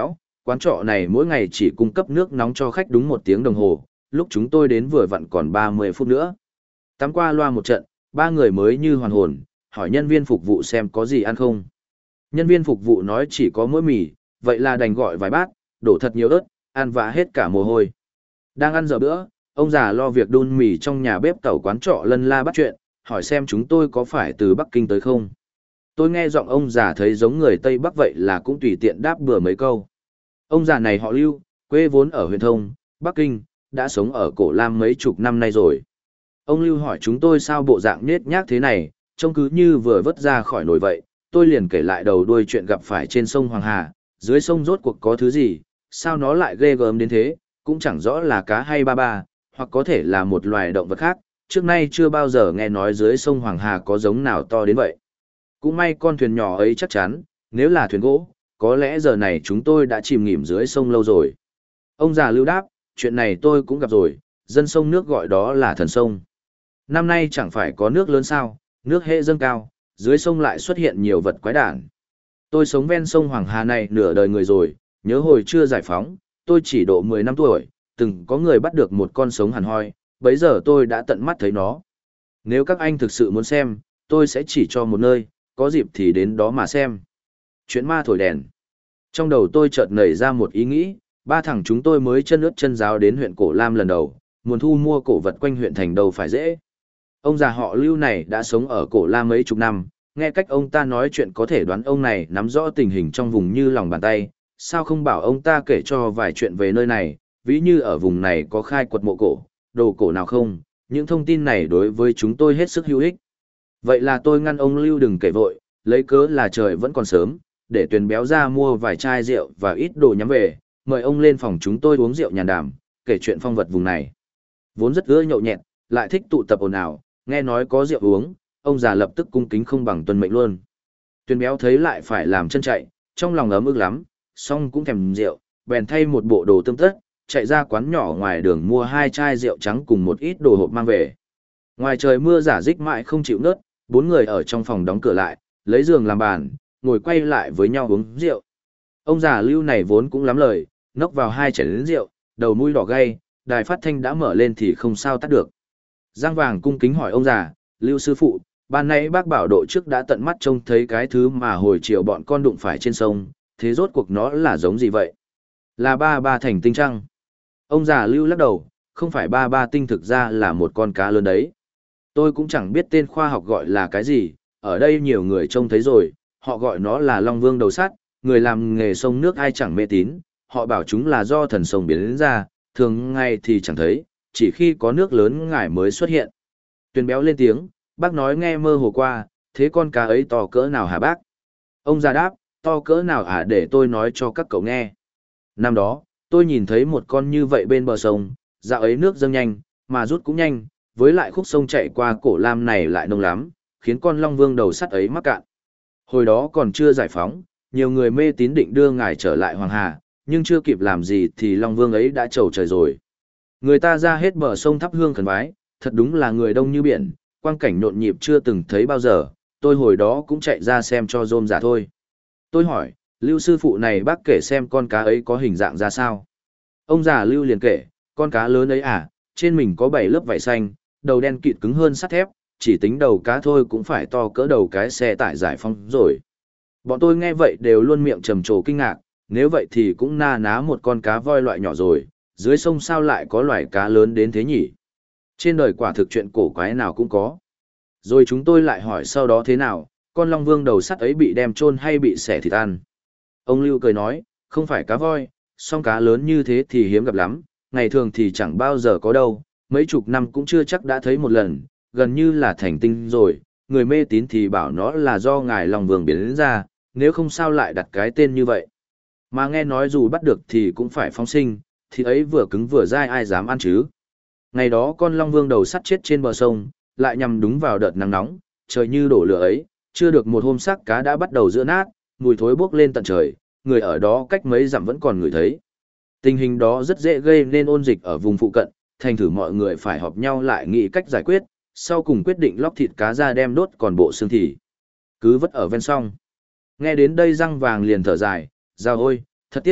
Quán trọ này mỗi ngày chỉ cung cấp nước nóng cho khách đúng 1 tiếng đồng hồ, lúc chúng tôi đến vừa vặn còn 30 phút nữa. Tắm qua loa một trận, 3 người mới như hoàn hồn, hỏi nhân viên phục vụ xem có gì ăn không. Nhân viên phục vụ nói chỉ có mỗi mì, vậy là đành gọi vài bát, đổ thật nhiều ớt, ăn vã hết cả mồ hôi. Đang ăn giờ bữa, ông già lo việc đun mì trong nhà bếp tàu quán trọ lân la bắt chuyện, hỏi xem chúng tôi có phải từ Bắc Kinh tới không. Tôi nghe giọng ông già thấy giống người Tây Bắc vậy là cũng tùy tiện đáp bừa mấy câu. Ông già này họ Lưu, quê vốn ở huyện Thông, Bắc Kinh, đã sống ở Cổ Lam mấy chục năm nay rồi. Ông Lưu hỏi chúng tôi sao bộ dạng nhết nhác thế này, trông cứ như vừa vớt ra khỏi nồi vậy. Tôi liền kể lại đầu đuôi chuyện gặp phải trên sông Hoàng Hà, dưới sông rốt cuộc có thứ gì, sao nó lại ghê gớm đến thế, cũng chẳng rõ là cá hay ba ba, hoặc có thể là một loài động vật khác, trước nay chưa bao giờ nghe nói dưới sông Hoàng Hà có giống nào to đến vậy. Cũng may con thuyền nhỏ ấy chắc chắn, nếu là thuyền gỗ, có lẽ giờ này chúng tôi đã chìm nghỉm dưới sông lâu rồi. Ông già Lưu đáp, chuyện này tôi cũng gặp rồi, dân sông nước gọi đó là thần sông. Năm nay chẳng phải có nước lớn sao, nước hệ dâng cao, dưới sông lại xuất hiện nhiều vật quái đản. Tôi sống ven sông Hoàng Hà này nửa đời người rồi, nhớ hồi chưa giải phóng, tôi chỉ độ 10 năm tuổi, từng có người bắt được một con sống hẳn hoi, bấy giờ tôi đã tận mắt thấy nó. Nếu các anh thực sự muốn xem, tôi sẽ chỉ cho một nơi, có dịp thì đến đó mà xem. Chuyện ma thổi đèn. Trong đầu tôi chợt nảy ra một ý nghĩ, 3 thằng chúng tôi mới chân ướt chân ráo đến huyện Cổ Lam lần đầu, muốn thu mua cổ vật quanh huyện thành đâu phải dễ. Ông già họ Lưu này đã sống ở Cổ Lam mấy chục năm, nghe cách ông ta nói chuyện có thể đoán ông này nắm rõ tình hình trong vùng như lòng bàn tay, sao không bảo ông ta kể cho vài chuyện về nơi này, ví như ở vùng này có khai quật mộ cổ, đồ cổ nào không, những thông tin này đối với chúng tôi hết sức hữu ích. Vậy là tôi ngăn ông Lưu đừng kể vội, lấy cớ là trời vẫn còn sớm, để Tuyền béo ra mua vài chai rượu và ít đồ nhắm về, mời ông lên phòng chúng tôi uống rượu nhàn đàm, kể chuyện phong vật vùng này. Vốn rất ưa nhậu nhẹt, lại thích tụ tập ồn ào, nghe nói có rượu uống, ông già lập tức cung kính không bằng tuân mệnh luôn. Tuyền béo thấy lại phải làm chân chạy, trong lòng ấm ức lắm, song cũng thèm rượu, bèn thay một bộ đồ tươm tất, chạy ra quán nhỏ ngoài đường mua 2 chai rượu trắng cùng một ít đồ hộp mang về. Ngoài trời mưa rả rích mãi không chịu ngớt, 4 người ở trong phòng đóng cửa lại, lấy giường làm bàn, ngồi quay lại với nhau uống rượu. Ông già Lưu này vốn cũng lắm lời, nốc vào 2 chén rượu, đầu mũi đỏ gay, đài phát thanh đã mở lên thì không sao tắt được. Giang Vàng cung kính hỏi ông già, Lưu sư phụ, ban nãy bác bảo độ trước đã tận mắt trông thấy cái thứ mà hồi chiều bọn con đụng phải trên sông, thế rốt cuộc nó là giống gì vậy? Là ba ba thành tinh trăng. Ông già Lưu lắc đầu, không phải ba ba tinh, thực ra là một con cá lớn đấy. Tôi cũng chẳng biết tên khoa học gọi là cái gì, ở đây nhiều người trông thấy rồi, họ gọi nó là Long Vương đầu sắt, người làm nghề sông nước ai chẳng mê tín, họ bảo chúng là do thần sông biến đến ra, thường ngày thì chẳng thấy, chỉ khi có nước lớn ngải mới xuất hiện. Tuyền béo lên tiếng, bác nói nghe mơ hồ qua, thế con cá ấy to cỡ nào hả bác? Ông già đáp, to cỡ nào hả để tôi nói cho các cậu nghe. Năm đó, tôi nhìn thấy một con như vậy bên bờ sông, dạo ấy nước dâng nhanh, mà rút cũng nhanh, với lại khúc sông chạy qua Cổ Lam này lại nông lắm, khiến con Long Vương đầu sắt ấy mắc cạn. Hồi đó còn chưa giải phóng, nhiều người mê tín định đưa ngài trở lại Hoàng Hà, nhưng chưa kịp làm gì thì Long Vương ấy đã trầu trời rồi. Người ta ra hết bờ sông thắp hương khấn vái, thật đúng là người đông như biển, quang cảnh nhộn nhịp chưa từng thấy bao giờ, tôi hồi đó cũng chạy ra xem cho rôm rả thôi. Tôi hỏi, Lưu sư phụ này bác kể xem con cá ấy có hình dạng ra sao? Ông già Lưu liền kể, con cá lớn ấy à, trên mình có 7 lớp vảy xanh, đầu đen kịt cứng hơn sắt thép, chỉ tính đầu cá thôi cũng phải to cỡ đầu cái xe tải giải phóng rồi. Bọn tôi nghe vậy đều luôn miệng trầm trồ kinh ngạc, nếu vậy thì cũng na ná một con cá voi loại nhỏ rồi, dưới sông sao lại có loài cá lớn đến thế nhỉ? Trên đời quả thực chuyện cổ quái nào cũng có. Rồi chúng tôi lại hỏi sau đó thế nào, con Long Vương đầu sắt ấy bị đem chôn hay bị xẻ thịt ăn? Ông Lưu cười nói, không phải cá voi, song cá lớn như thế thì hiếm gặp lắm, ngày thường thì chẳng bao giờ có đâu, mấy chục năm cũng chưa chắc đã thấy một lần, gần như là thành tinh rồi, người mê tín thì bảo nó là do ngài Long Vương biến đến ra, nếu không sao lại đặt cái tên như vậy. Mà nghe nói dù bắt được thì cũng phải phóng sinh, thì ấy vừa cứng vừa dai ai dám ăn chứ. Ngày đó con Long Vương đầu sắt chết trên bờ sông, lại nhằm đúng vào đợt nắng nóng, trời như đổ lửa ấy, chưa được một hôm xác cá đã bắt đầu giữa nát, mùi thối bốc lên tận trời, người ở đó cách mấy dặm vẫn còn ngửi thấy. Tình hình đó rất dễ gây nên ôn dịch ở vùng phụ cận, thành thử mọi người phải họp nhau lại nghĩ cách giải quyết, sau cùng quyết định lóc thịt cá ra đem đốt còn bộ xương thì cứ vất ở ven sông. Nghe đến đây Răng Vàng liền thở dài, ra ôi, thật tiếc,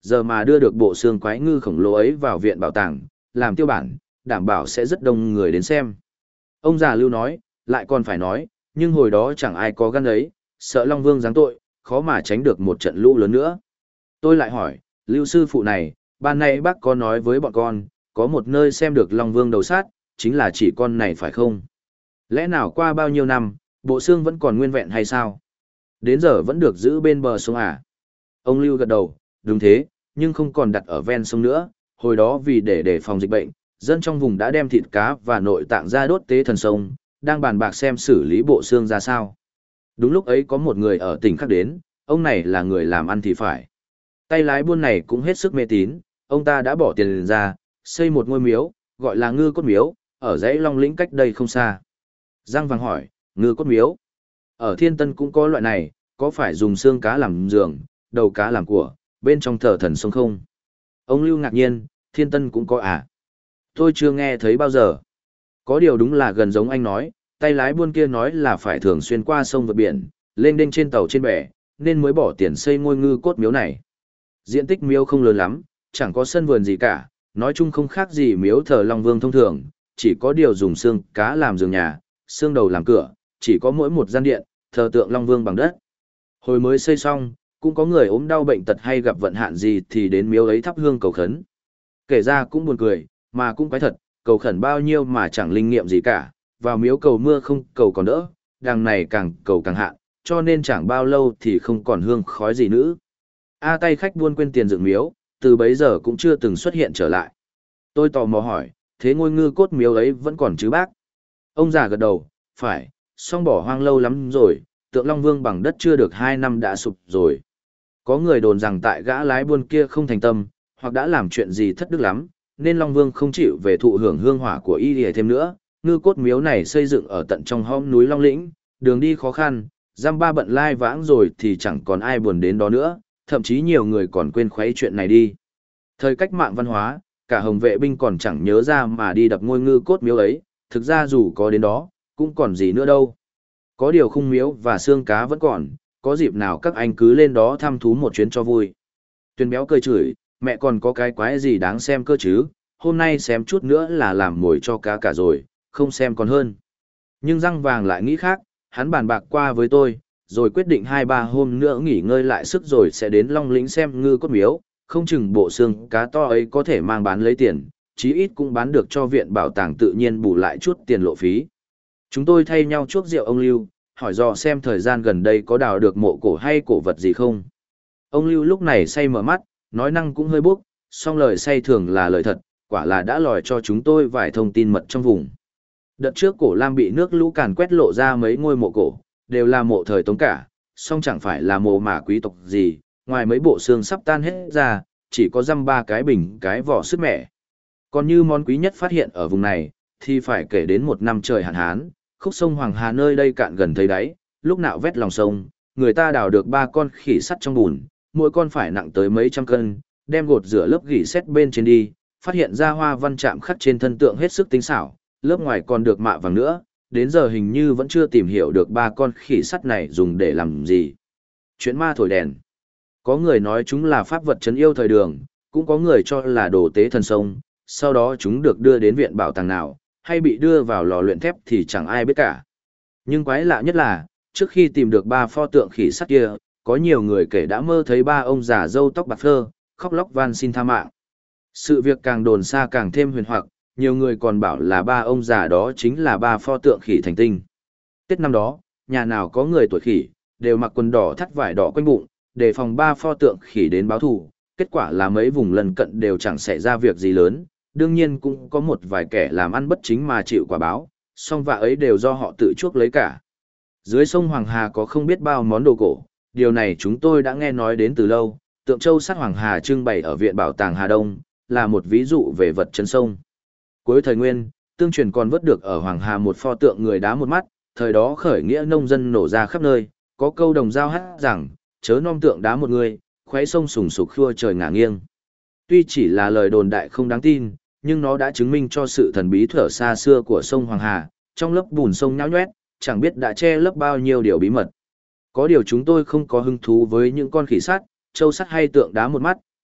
giờ mà đưa được bộ xương quái ngư khổng lồ ấy vào viện bảo tàng, làm tiêu bản, đảm bảo sẽ rất đông người đến xem. Ông già Lưu nói, lại còn phải nói, nhưng hồi đó chẳng ai có gan ấy, sợ Long Vương giáng tội, khó mà tránh được một trận lũ lớn nữa. Tôi lại hỏi, Lưu sư phụ này, ban nay bác có nói với bọn con, có một nơi xem được Long Vương đầu sát, chính là chỉ con này phải không? Lẽ nào qua bao nhiêu năm, bộ xương vẫn còn nguyên vẹn hay sao? Đến giờ vẫn được giữ bên bờ sông à? Ông Lưu gật đầu, đúng thế, nhưng không còn đặt ở ven sông nữa, hồi đó vì để đề phòng dịch bệnh, dân trong vùng đã đem thịt cá và nội tạng ra đốt tế thần sông, đang bàn bạc xem xử lý bộ xương ra sao. Đúng lúc ấy có một người ở tỉnh khác đến, ông này là người làm ăn thì phải. Tay lái buôn này cũng hết sức mê tín, ông ta đã bỏ tiền ra, xây một ngôi miếu, gọi là Ngư Cốt Miếu, ở dãy Long Lĩnh cách đây không xa. Giang Vàng hỏi, Ngư Cốt Miếu. Ở Thiên Tân cũng có loại này, có phải dùng xương cá làm giường, đầu cá làm của, bên trong thờ thần sông không? Ông Lưu ngạc nhiên, Thiên Tân cũng có à? Tôi chưa nghe thấy bao giờ. Có điều đúng là gần giống anh nói, tay lái buôn kia nói là phải thường xuyên qua sông vượt biển, lên đên trên tàu trên bè, nên mới bỏ tiền xây ngôi Ngư Cốt Miếu này. Diện tích miếu không lớn lắm, chẳng có sân vườn gì cả, nói chung không khác gì miếu thờ Long Vương thông thường, chỉ có điều dùng xương cá làm giường nhà, xương đầu làm cửa, chỉ có mỗi một gian điện, thờ tượng Long Vương bằng đất. Hồi mới xây xong, cũng có người ốm đau bệnh tật hay gặp vận hạn gì thì đến miếu ấy thắp hương cầu khấn. Kể ra cũng buồn cười, mà cũng quái thật, cầu khẩn bao nhiêu mà chẳng linh nghiệm gì cả, vào miếu cầu mưa không cầu còn đỡ, đằng này càng cầu càng hạn, cho nên chẳng bao lâu thì không còn hương khói gì nữa. Tay khách buôn quên tiền dựng miếu, từ bấy giờ cũng chưa từng xuất hiện trở lại. Tôi tò mò hỏi, thế ngôi Ngư Cốt Miếu ấy vẫn còn chứ bác? Ông già gật đầu, phải, song bỏ hoang lâu lắm rồi, tượng Long Vương bằng đất chưa được 2 năm đã sụp rồi. Có người đồn rằng tại gã lái buôn kia không thành tâm, hoặc đã làm chuyện gì thất đức lắm, nên Long Vương không chịu về thụ hưởng hương hỏa của y lìa thêm nữa. Ngư Cốt Miếu này xây dựng ở tận trong hõm núi Long Lĩnh, đường đi khó khăn, dăm ba bận lai vãng rồi thì chẳng còn ai buồn đến đó nữa, thậm chí nhiều người còn quên khuấy chuyện này đi. Thời cách mạng văn hóa, cả Hồng vệ binh còn chẳng nhớ ra mà đi đập ngôi Ngư Cốt Miếu ấy, thực ra dù có đến đó, cũng còn gì nữa đâu. Có điều khung miếu và xương cá vẫn còn, có dịp nào các anh cứ lên đó thăm thú một chuyến cho vui. Tuyền Béo cười chửi, mẹ còn có cái quái gì đáng xem cơ chứ, hôm nay xem chút nữa là làm mồi cho cá cả rồi, không xem còn hơn. Nhưng Răng Vàng lại nghĩ khác, hắn bàn bạc qua với tôi, rồi quyết định 2-3 hôm nữa nghỉ ngơi lại sức rồi sẽ đến Long Lĩnh xem Ngư Cốt Miếu, không chừng bộ xương cá to ấy có thể mang bán lấy tiền, chí ít cũng bán được cho viện bảo tàng tự nhiên bù lại chút tiền lộ phí. Chúng tôi thay nhau chuốc rượu ông Lưu, hỏi dò xem thời gian gần đây có đào được mộ cổ hay cổ vật gì không. Ông Lưu lúc này say mở mắt, nói năng cũng hơi bốc, song lời say thường là lời thật, quả là đã lòi cho chúng tôi vài thông tin mật trong vùng. Đợt trước Cổ Lam bị nước lũ càn quét lộ ra mấy ngôi mộ cổ, đều là mộ thời Tống cả, song chẳng phải là mộ mả quý tộc gì, ngoài mấy bộ xương sắp tan hết ra, chỉ có dăm ba cái bình cái vỏ sứt mẻ. Còn như món quý nhất phát hiện ở vùng này, thì phải kể đến một năm trời hạn hán, khúc sông Hoàng Hà nơi đây cạn gần thấy đáy, lúc nào vét lòng sông, người ta đào được 3 con khỉ sắt trong bùn, mỗi con phải nặng tới mấy trăm cân, đem gột rửa lớp gỉ sét bên trên đi, phát hiện ra hoa văn chạm khắc trên thân tượng hết sức tinh xảo, lớp ngoài còn được mạ vàng nữa, đến giờ hình như vẫn chưa tìm hiểu được 3 con khỉ sắt này dùng để làm gì. Chuyện ma thổi đèn. Có người nói chúng là pháp vật trấn yêu thời đường, cũng có người cho là đồ tế thần sông, sau đó chúng được đưa đến viện bảo tàng nào, hay bị đưa vào lò luyện thép thì chẳng ai biết cả. Nhưng quái lạ nhất là, trước khi tìm được 3 pho tượng khỉ sắt kia, có nhiều người kể đã mơ thấy 3 ông già râu tóc bạc phơ, khóc lóc van xin tha mạng. Sự việc càng đồn xa càng thêm huyền hoặc, nhiều người còn bảo là 3 ông già đó chính là 3 pho tượng khỉ thành tinh. Tết năm đó, nhà nào có người tuổi khỉ, đều mặc quần đỏ thắt vải đỏ quanh bụng, để phòng 3 pho tượng khỉ đến báo thù. Kết quả là mấy vùng lân cận đều chẳng xảy ra việc gì lớn, đương nhiên cũng có một vài kẻ làm ăn bất chính mà chịu quả báo, song vạ ấy đều do họ tự chuốc lấy cả. Dưới sông Hoàng Hà có không biết bao món đồ cổ, điều này chúng tôi đã nghe nói đến từ lâu, tượng châu sắt Hoàng Hà trưng bày ở Viện Bảo tàng Hà Đông, là một ví dụ về vật chân sông. Cuối thời Nguyên, tương truyền còn vớt được ở Hoàng Hà một pho tượng người đá một mắt, thời đó khởi nghĩa nông dân nổ ra khắp nơi, có câu đồng dao hát rằng, chớ nom tượng đá một người, khoáy sông sùng sục khua trời ngả nghiêng. Tuy chỉ là lời đồn đại không đáng tin, nhưng nó đã chứng minh cho sự thần bí thuở xa xưa của sông Hoàng Hà, trong lớp bùn sông nhão nhoét, chẳng biết đã che lấp bao nhiêu điều bí mật. Có điều chúng tôi không có hứng thú với những con khỉ sắt, trâu sắt hay tượng đá một mắt,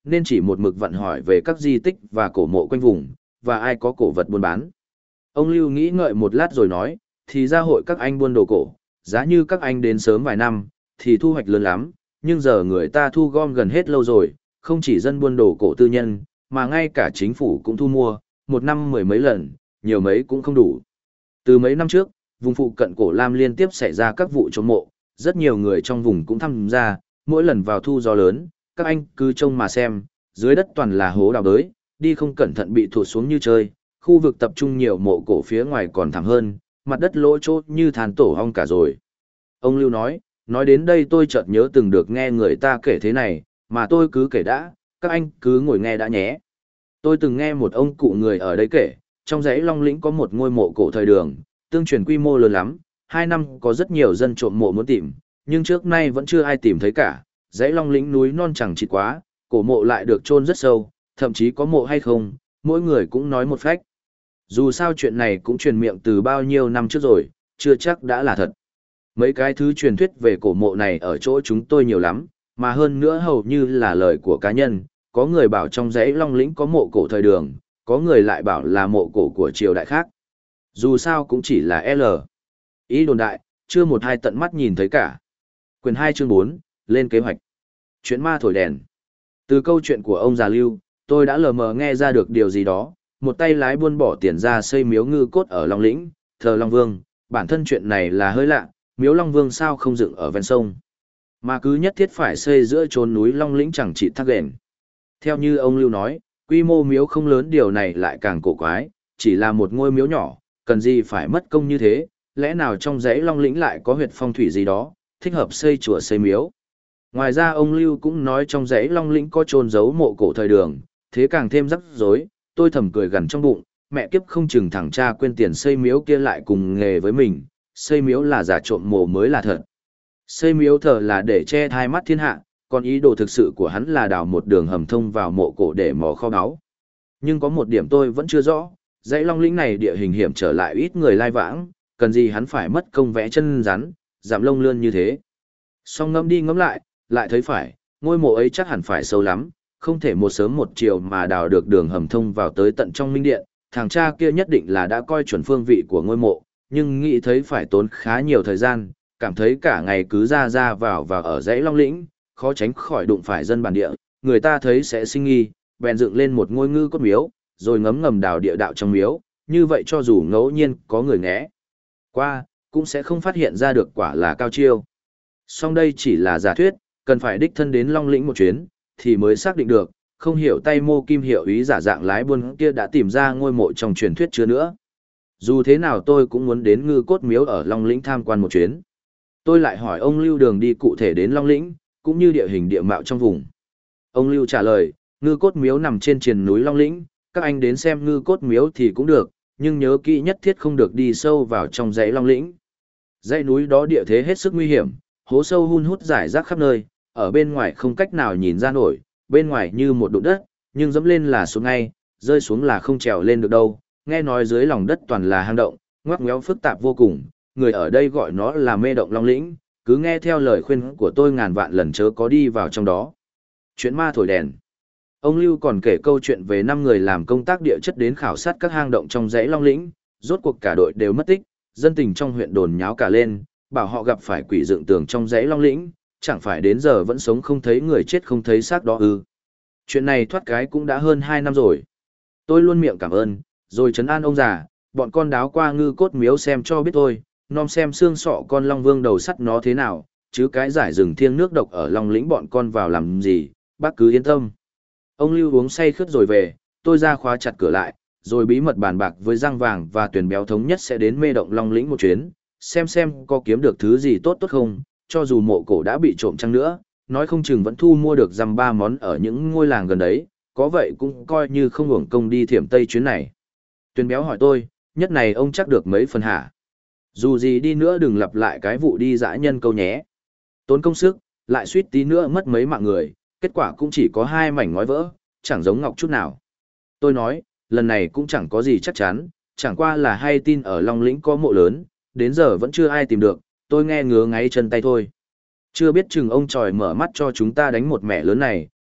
nên chỉ một mực vặn hỏi về các di tích và cổ mộ quanh vùng, và ai có cổ vật buôn bán. Ông Lưu nghĩ ngợi một lát rồi nói, thì ra hội các anh buôn đồ cổ, giá như các anh đến sớm vài năm, thì thu hoạch lớn lắm, nhưng giờ người ta thu gom gần hết lâu rồi, không chỉ dân buôn đồ cổ tư nhân, mà ngay cả chính phủ cũng thu mua, một năm mười mấy lần, nhiều mấy cũng không đủ. Từ mấy năm trước, vùng phụ cận Cổ Lam liên tiếp xảy ra các vụ trộm mộ, rất nhiều người trong vùng cũng tham gia, mỗi lần vào thu gió lớn, các anh cứ trông mà xem, dưới đất toàn là hố đào bới, đi không cẩn thận bị thụt xuống như chơi, khu vực tập trung nhiều mộ cổ phía ngoài còn thảm hơn, mặt đất lỗ chốt như than tổ ong cả rồi. Ông Lưu nói đến đây tôi chợt nhớ từng được nghe người ta kể thế này, mà tôi cứ kể đã, các anh cứ ngồi nghe đã nhé. Tôi từng nghe một ông cụ người ở đây kể, trong dãy Long Lĩnh có một ngôi mộ cổ thời Đường, tương truyền quy mô lớn lắm, 2 năm có rất nhiều dân trộm mộ muốn tìm, nhưng trước nay vẫn chưa ai tìm thấy cả. Dãy Long Lĩnh núi non chẳng chịt quá, cổ mộ lại được chôn rất sâu, thậm chí có mộ hay không, mỗi người cũng nói một phách. Dù sao chuyện này cũng truyền miệng từ bao nhiêu năm trước rồi, chưa chắc đã là thật. Mấy cái thứ truyền thuyết về cổ mộ này ở chỗ chúng tôi nhiều lắm, mà hơn nữa hầu như là lời của cá nhân, có người bảo trong dãy Long Lĩnh có mộ cổ thời Đường, có người lại bảo là mộ cổ của triều đại khác. Dù sao cũng chỉ là L. Ý đồn đại, chưa một hai tận mắt nhìn thấy cả. Quyền 2 chương 4, lên kế hoạch. Chuyện ma thổi đèn. Từ câu chuyện của ông già Lưu, tôi đã lờ mờ nghe ra được điều gì đó, một tay lái buôn bỏ tiền ra xây miếu ngư cốt ở Long Lĩnh, thờ Long Vương, bản thân chuyện này là hơi lạ, miếu Long Vương sao không dựng ở ven sông, mà cứ nhất thiết phải xây giữa chốn núi Long Lĩnh chẳng chỉ thác ghền. Theo như ông Lưu nói, quy mô miếu không lớn, điều này lại càng cổ quái, chỉ là một ngôi miếu nhỏ, cần gì phải mất công như thế, lẽ nào trong dãy Long Lĩnh lại có huyệt phong thủy gì đó, thích hợp xây chùa xây miếu. Ngoài ra ông Lưu cũng nói trong dãy Long Lĩnh có chôn giấu mộ cổ thời Đường, thế càng thêm rắc rối, tôi thầm cười gằn trong bụng, mẹ kiếp, không chừng thằng cha quên tiền xây miếu kia lại cùng nghề với mình, xây miếu là giả trộm mộ mới là thật. Xây miếu thờ là để che thai mắt thiên hạ, còn ý đồ thực sự của hắn là đào một đường hầm thông vào mộ cổ để mò kho báu. Nhưng có một điểm tôi vẫn chưa rõ, dãy Long Lĩnh này địa hình hiểm trở lại ít người lai vãng, cần gì hắn phải mất công vẽ chân rắn, giảm lông lươn như thế. Song ngẫm đi ngẫm lại thấy phải, ngôi mộ ấy chắc hẳn phải sâu lắm, không thể một sớm một chiều mà đào được đường hầm thông vào tới tận trong minh điện, thằng cha kia nhất định là đã coi chuẩn phương vị của ngôi mộ, nhưng nghĩ thấy phải tốn khá nhiều thời gian, cảm thấy cả ngày cứ ra vào ở dãy Long Lĩnh, khó tránh khỏi đụng phải dân bản địa, người ta thấy sẽ sinh nghi, bèn dựng lên một ngôi ngư cốt miếu, rồi ngấm ngầm đào địa đạo trong miếu, như vậy cho dù ngẫu nhiên có người nghé qua, cũng sẽ không phát hiện ra được quả là cao chiêu. Song đây chỉ là giả thuyết, cần phải đích thân đến Long Lĩnh một chuyến, thì mới xác định được, không hiểu tay mô kim hiệu ý giả dạng lái buôn kia đã tìm ra ngôi mộ trong truyền thuyết chưa nữa. Dù thế nào tôi cũng muốn đến ngư cốt miếu ở Long Lĩnh tham quan một chuyến. Tôi lại hỏi ông Lưu đường đi cụ thể đến Long Lĩnh, cũng như địa hình địa mạo trong vùng. Ông Lưu trả lời, ngư cốt miếu nằm trên triền núi Long Lĩnh, các anh đến xem ngư cốt miếu thì cũng được, nhưng nhớ kỹ nhất thiết không được đi sâu vào trong dãy Long Lĩnh. Dãy núi đó địa thế hết sức nguy hiểm, hố sâu hun hút rải rác khắp nơi, ở bên ngoài không cách nào nhìn ra nổi, bên ngoài như một đụn đất, nhưng dẫm lên là xuống ngay, rơi xuống là không trèo lên được đâu. Nghe nói dưới lòng đất toàn là hang động, ngoắc ngoéo phức tạp vô cùng, người ở đây gọi nó là mê động Long Lĩnh, cứ nghe theo lời khuyên của tôi ngàn vạn lần chớ có đi vào trong đó. Chuyện ma thổi đèn. Ông Lưu còn kể câu chuyện về 5 người làm công tác địa chất đến khảo sát các hang động trong dãy Long Lĩnh, rốt cuộc cả đội đều mất tích, dân tình trong huyện đồn nháo cả lên, bảo họ gặp phải quỷ dựng tường trong dãy Long Lĩnh, chẳng phải đến giờ vẫn sống không thấy người chết không thấy xác đó ư. Chuyện này thoát cái cũng đã hơn 2 năm rồi. Tôi luôn miệng cảm ơn, rồi trấn an ông già, bọn con đáo qua ngư cốt miếu xem cho biết thôi, nom xem xương sọ con Long Vương đầu sắt nó thế nào, chứ cái giải rừng thiêng nước độc ở Long Lĩnh bọn con vào làm gì, bác cứ yên tâm. Ông Lưu uống say khướt rồi về, tôi ra khóa chặt cửa lại, rồi bí mật bàn bạc với Giang Vàng và Tuyền Béo thống nhất sẽ đến mê động Long Lĩnh một chuyến, xem có kiếm được thứ gì tốt không, cho dù mộ cổ đã bị trộm chăng nữa, nói không chừng vẫn thu mua được dăm ba món ở những ngôi làng gần đấy, có vậy cũng coi như không uổng công đi Thiểm Tây chuyến này. Tuyền Béo hỏi tôi, nhất này ông chắc được mấy phần hả? Dù gì đi nữa đừng lặp lại cái vụ đi dã nhân câu nhé. Tốn công sức, lại suýt tí nữa mất mấy mạng người, kết quả cũng chỉ có 2 mảnh ngói vỡ, chẳng giống ngọc chút nào. Tôi nói, lần này cũng chẳng có gì chắc chắn, chẳng qua là hay tin ở Long Lĩnh có mộ lớn, đến giờ vẫn chưa ai tìm được, tôi nghe ngứa ngáy chân tay thôi. Chưa biết chừng ông tròi mở mắt cho chúng ta đánh một mẻ lớn này,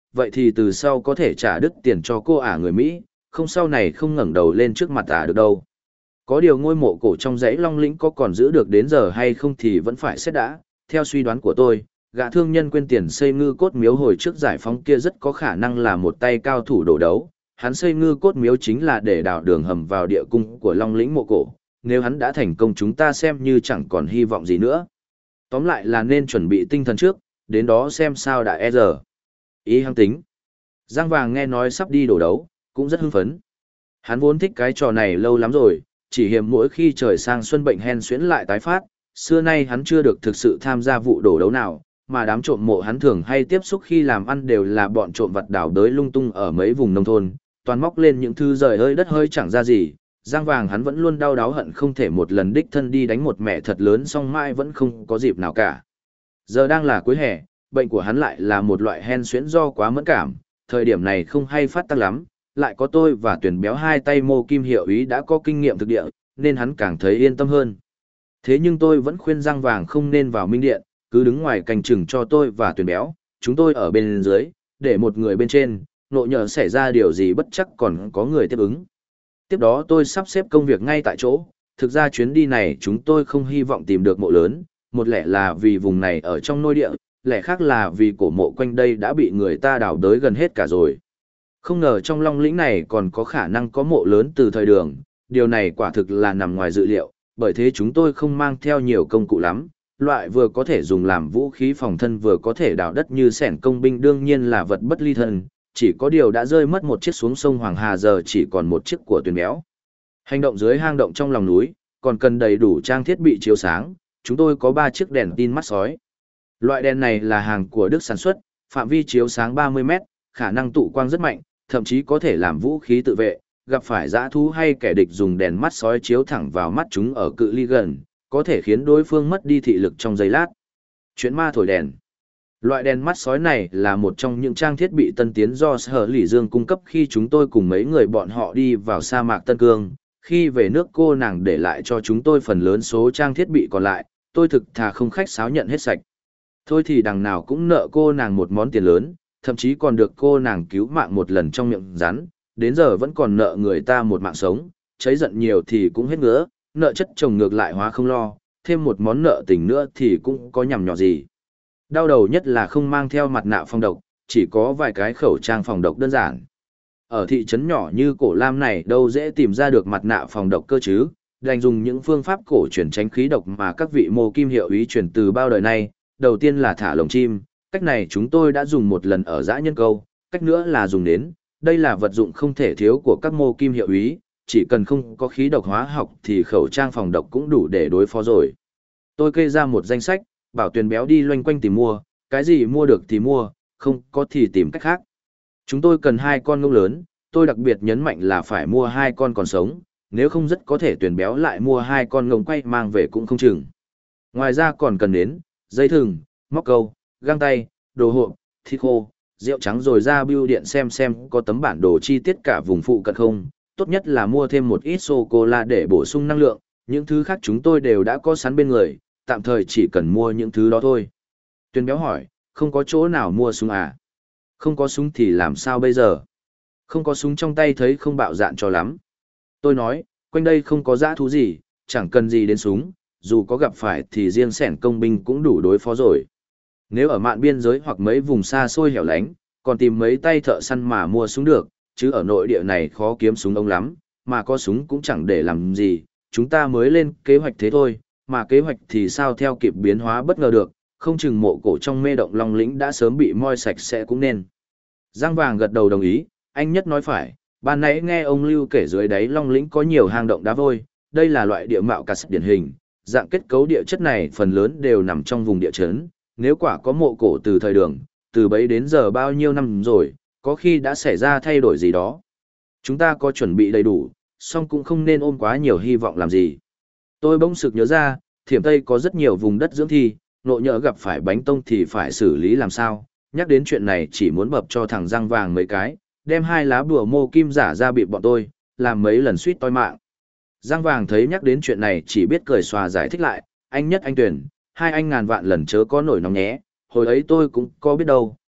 vậy thì từ sau có thể trả đứt tiền cho cô ả người Mỹ, không sau này không ngẩng đầu lên trước mặt ả được đâu. Có điều ngôi mộ cổ trong dãy Long Lĩnh có còn giữ được đến giờ hay không thì vẫn phải xét đã. Theo suy đoán của tôi, gã thương nhân quên tiền xây ngư cốt miếu hồi trước giải phóng kia rất có khả năng là một tay cao thủ đổ đấu. Hắn xây ngư cốt miếu chính là để đào đường hầm vào địa cung của Long Lĩnh mộ cổ. Nếu hắn đã thành công chúng ta xem như chẳng còn hy vọng gì nữa. Tóm lại là nên chuẩn bị tinh thần trước, đến đó xem sao đã e giờ. Ý hăng tính. Giang Vàng nghe nói sắp đi đổ đấu, cũng rất hưng phấn. Hắn vốn thích cái trò này lâu lắm rồi, chỉ hiếm mỗi khi trời sang xuân bệnh hen suyễn lại tái phát, xưa nay hắn chưa được thực sự tham gia vụ đổ đấu nào, mà đám trộm mộ hắn thường hay tiếp xúc khi làm ăn đều là bọn trộm vặt đảo đới lung tung ở mấy vùng nông thôn, toàn móc lên những thứ rời hơi đất hơi chẳng ra gì. Giang Vàng hắn vẫn luôn đau đáu hận không thể một lần đích thân đi đánh một mẹ thật lớn xong mãi vẫn không có dịp nào cả. Giờ đang là cuối hè, bệnh của hắn lại là một loại hen suyễn do quá mẫn cảm, thời điểm này không hay phát tác lắm, lại có tôi và Tuyển Béo hai tay mô kim hiệu ý đã có kinh nghiệm thực địa, nên hắn càng thấy yên tâm hơn. Thế nhưng tôi vẫn khuyên Giang Vàng không nên vào minh điện, cứ đứng ngoài canh chừng cho tôi và Tuyển Béo, chúng tôi ở bên dưới, để một người bên trên, nộ nhờ xảy ra điều gì bất chắc còn có người tiếp ứng. Tiếp đó tôi sắp xếp công việc ngay tại chỗ, thực ra chuyến đi này chúng tôi không hy vọng tìm được mộ lớn, một lẽ là vì vùng này ở trong nội địa, lẽ khác là vì cổ mộ quanh đây đã bị người ta đào đới gần hết cả rồi. Không ngờ trong Long Lĩnh này còn có khả năng có mộ lớn từ thời Đường, điều này quả thực là nằm ngoài dự liệu, bởi thế chúng tôi không mang theo nhiều công cụ lắm, loại vừa có thể dùng làm vũ khí phòng thân vừa có thể đào đất như xẻng công binh đương nhiên là vật bất ly thân, chỉ có điều đã rơi mất một chiếc xuống sông Hoàng Hà giờ chỉ còn một chiếc của Tuyển Béo. Hành động dưới hang động trong lòng núi, còn cần đầy đủ trang thiết bị chiếu sáng, chúng tôi có 3 chiếc đèn tin mắt sói. Loại đèn này là hàng của Đức sản xuất, phạm vi chiếu sáng 30 mét, khả năng tụ quang rất mạnh, thậm chí có thể làm vũ khí tự vệ, gặp phải dã thú hay kẻ địch dùng đèn mắt sói chiếu thẳng vào mắt chúng ở cự ly gần, có thể khiến đối phương mất đi thị lực trong giây lát. Chuyện ma thổi đèn. Loại đèn mắt sói này là một trong những trang thiết bị tân tiến do Sở Lỷ Dương cung cấp khi chúng tôi cùng mấy người bọn họ đi vào sa mạc Tân Cương. Khi về nước cô nàng để lại cho chúng tôi phần lớn số trang thiết bị còn lại, tôi thực thà không khách sáo nhận hết sạch. Thôi thì đằng nào cũng nợ cô nàng một món tiền lớn, thậm chí còn được cô nàng cứu mạng một lần trong miệng rắn, đến giờ vẫn còn nợ người ta một mạng sống, cháy giận nhiều thì cũng hết ngứa, nợ chất chồng ngược lại hóa không lo, thêm một món nợ tình nữa thì cũng có nhằm nhỏ gì. Đau đầu nhất là không mang theo mặt nạ phòng độc, chỉ có vài cái khẩu trang phòng độc đơn giản. Ở thị trấn nhỏ như Cổ Lam này đâu dễ tìm ra được mặt nạ phòng độc cơ chứ, đành dùng những phương pháp cổ truyền tránh khí độc mà các vị mô kim hiệu ý truyền từ bao đời nay. Đầu tiên là thả lồng chim, cách này chúng tôi đã dùng một lần ở dã nhân câu, cách nữa là dùng nến, đây là vật dụng không thể thiếu của các mô kim hiệu ý, chỉ cần không có khí độc hóa học thì khẩu trang phòng độc cũng đủ để đối phó rồi. Tôi kê ra một danh sách, bảo Tuyền Béo đi loanh quanh tìm mua, cái gì mua được thì mua, không có thì tìm cách khác. Chúng tôi cần 2 con ngỗng lớn, tôi đặc biệt nhấn mạnh là phải mua 2 con còn sống, nếu không rất có thể Tuyền Béo lại mua 2 con ngỗng quay mang về cũng không chừng. Ngoài ra còn cần nến, dây thừng, móc câu, găng tay, đồ hộp, thịt khô, rượu trắng rồi ra bưu điện xem có tấm bản đồ chi tiết cả vùng phụ cận không. Tốt nhất là mua thêm một ít sô-cô-la để bổ sung năng lượng, những thứ khác chúng tôi đều đã có sẵn bên người, tạm thời chỉ cần mua những thứ đó thôi. Tuyền Béo hỏi, không có chỗ nào mua súng à? Không có súng thì làm sao bây giờ? Không có súng trong tay thấy không bạo dạn cho lắm. Tôi nói, quanh đây không có dã thú gì, chẳng cần gì đến súng, dù có gặp phải thì riêng xẻng công binh cũng đủ đối phó rồi. Nếu ở mạn biên giới hoặc mấy vùng xa xôi hẻo lánh, còn tìm mấy tay thợ săn mà mua súng được, chứ ở nội địa này khó kiếm súng ống lắm, mà có súng cũng chẳng để làm gì, chúng ta mới lên kế hoạch thế thôi, mà kế hoạch thì sao theo kịp biến hóa bất ngờ được, không chừng mộ cổ trong mê động Long Lĩnh đã sớm bị moi sạch sẽ cũng nên. Giang Vàng gật đầu đồng ý, anh Nhất nói phải, ban nãy nghe ông Lưu kể dưới đáy Long Lĩnh có nhiều hang động đá vôi, đây là loại địa mạo cát điển hình, dạng kết cấu địa chất này phần lớn đều nằm trong vùng địa chấn, nếu quả có mộ cổ từ thời Đường, từ bấy đến giờ bao nhiêu năm rồi, có khi đã xảy ra thay đổi gì đó. Chúng ta có chuẩn bị đầy đủ, song cũng không nên ôm quá nhiều hy vọng làm gì. Tôi bỗng sực nhớ ra, Thiểm Tây có rất nhiều vùng đất dưỡng thi, nộ nhỡ gặp phải bánh tông thì phải xử lý làm sao. Nhắc đến chuyện này chỉ muốn bập cho thằng Giang Vàng mấy cái, đem 2 lá bùa mô kim giả ra bịp bọn tôi, làm mấy lần suýt toi mạng. Giang Vàng thấy nhắc đến chuyện này chỉ biết cười xòa giải thích lại, anh Nhất anh Tuyển, 2 anh ngàn vạn lần chớ có nổi nóng nhé, hồi ấy tôi cũng có biết đâu,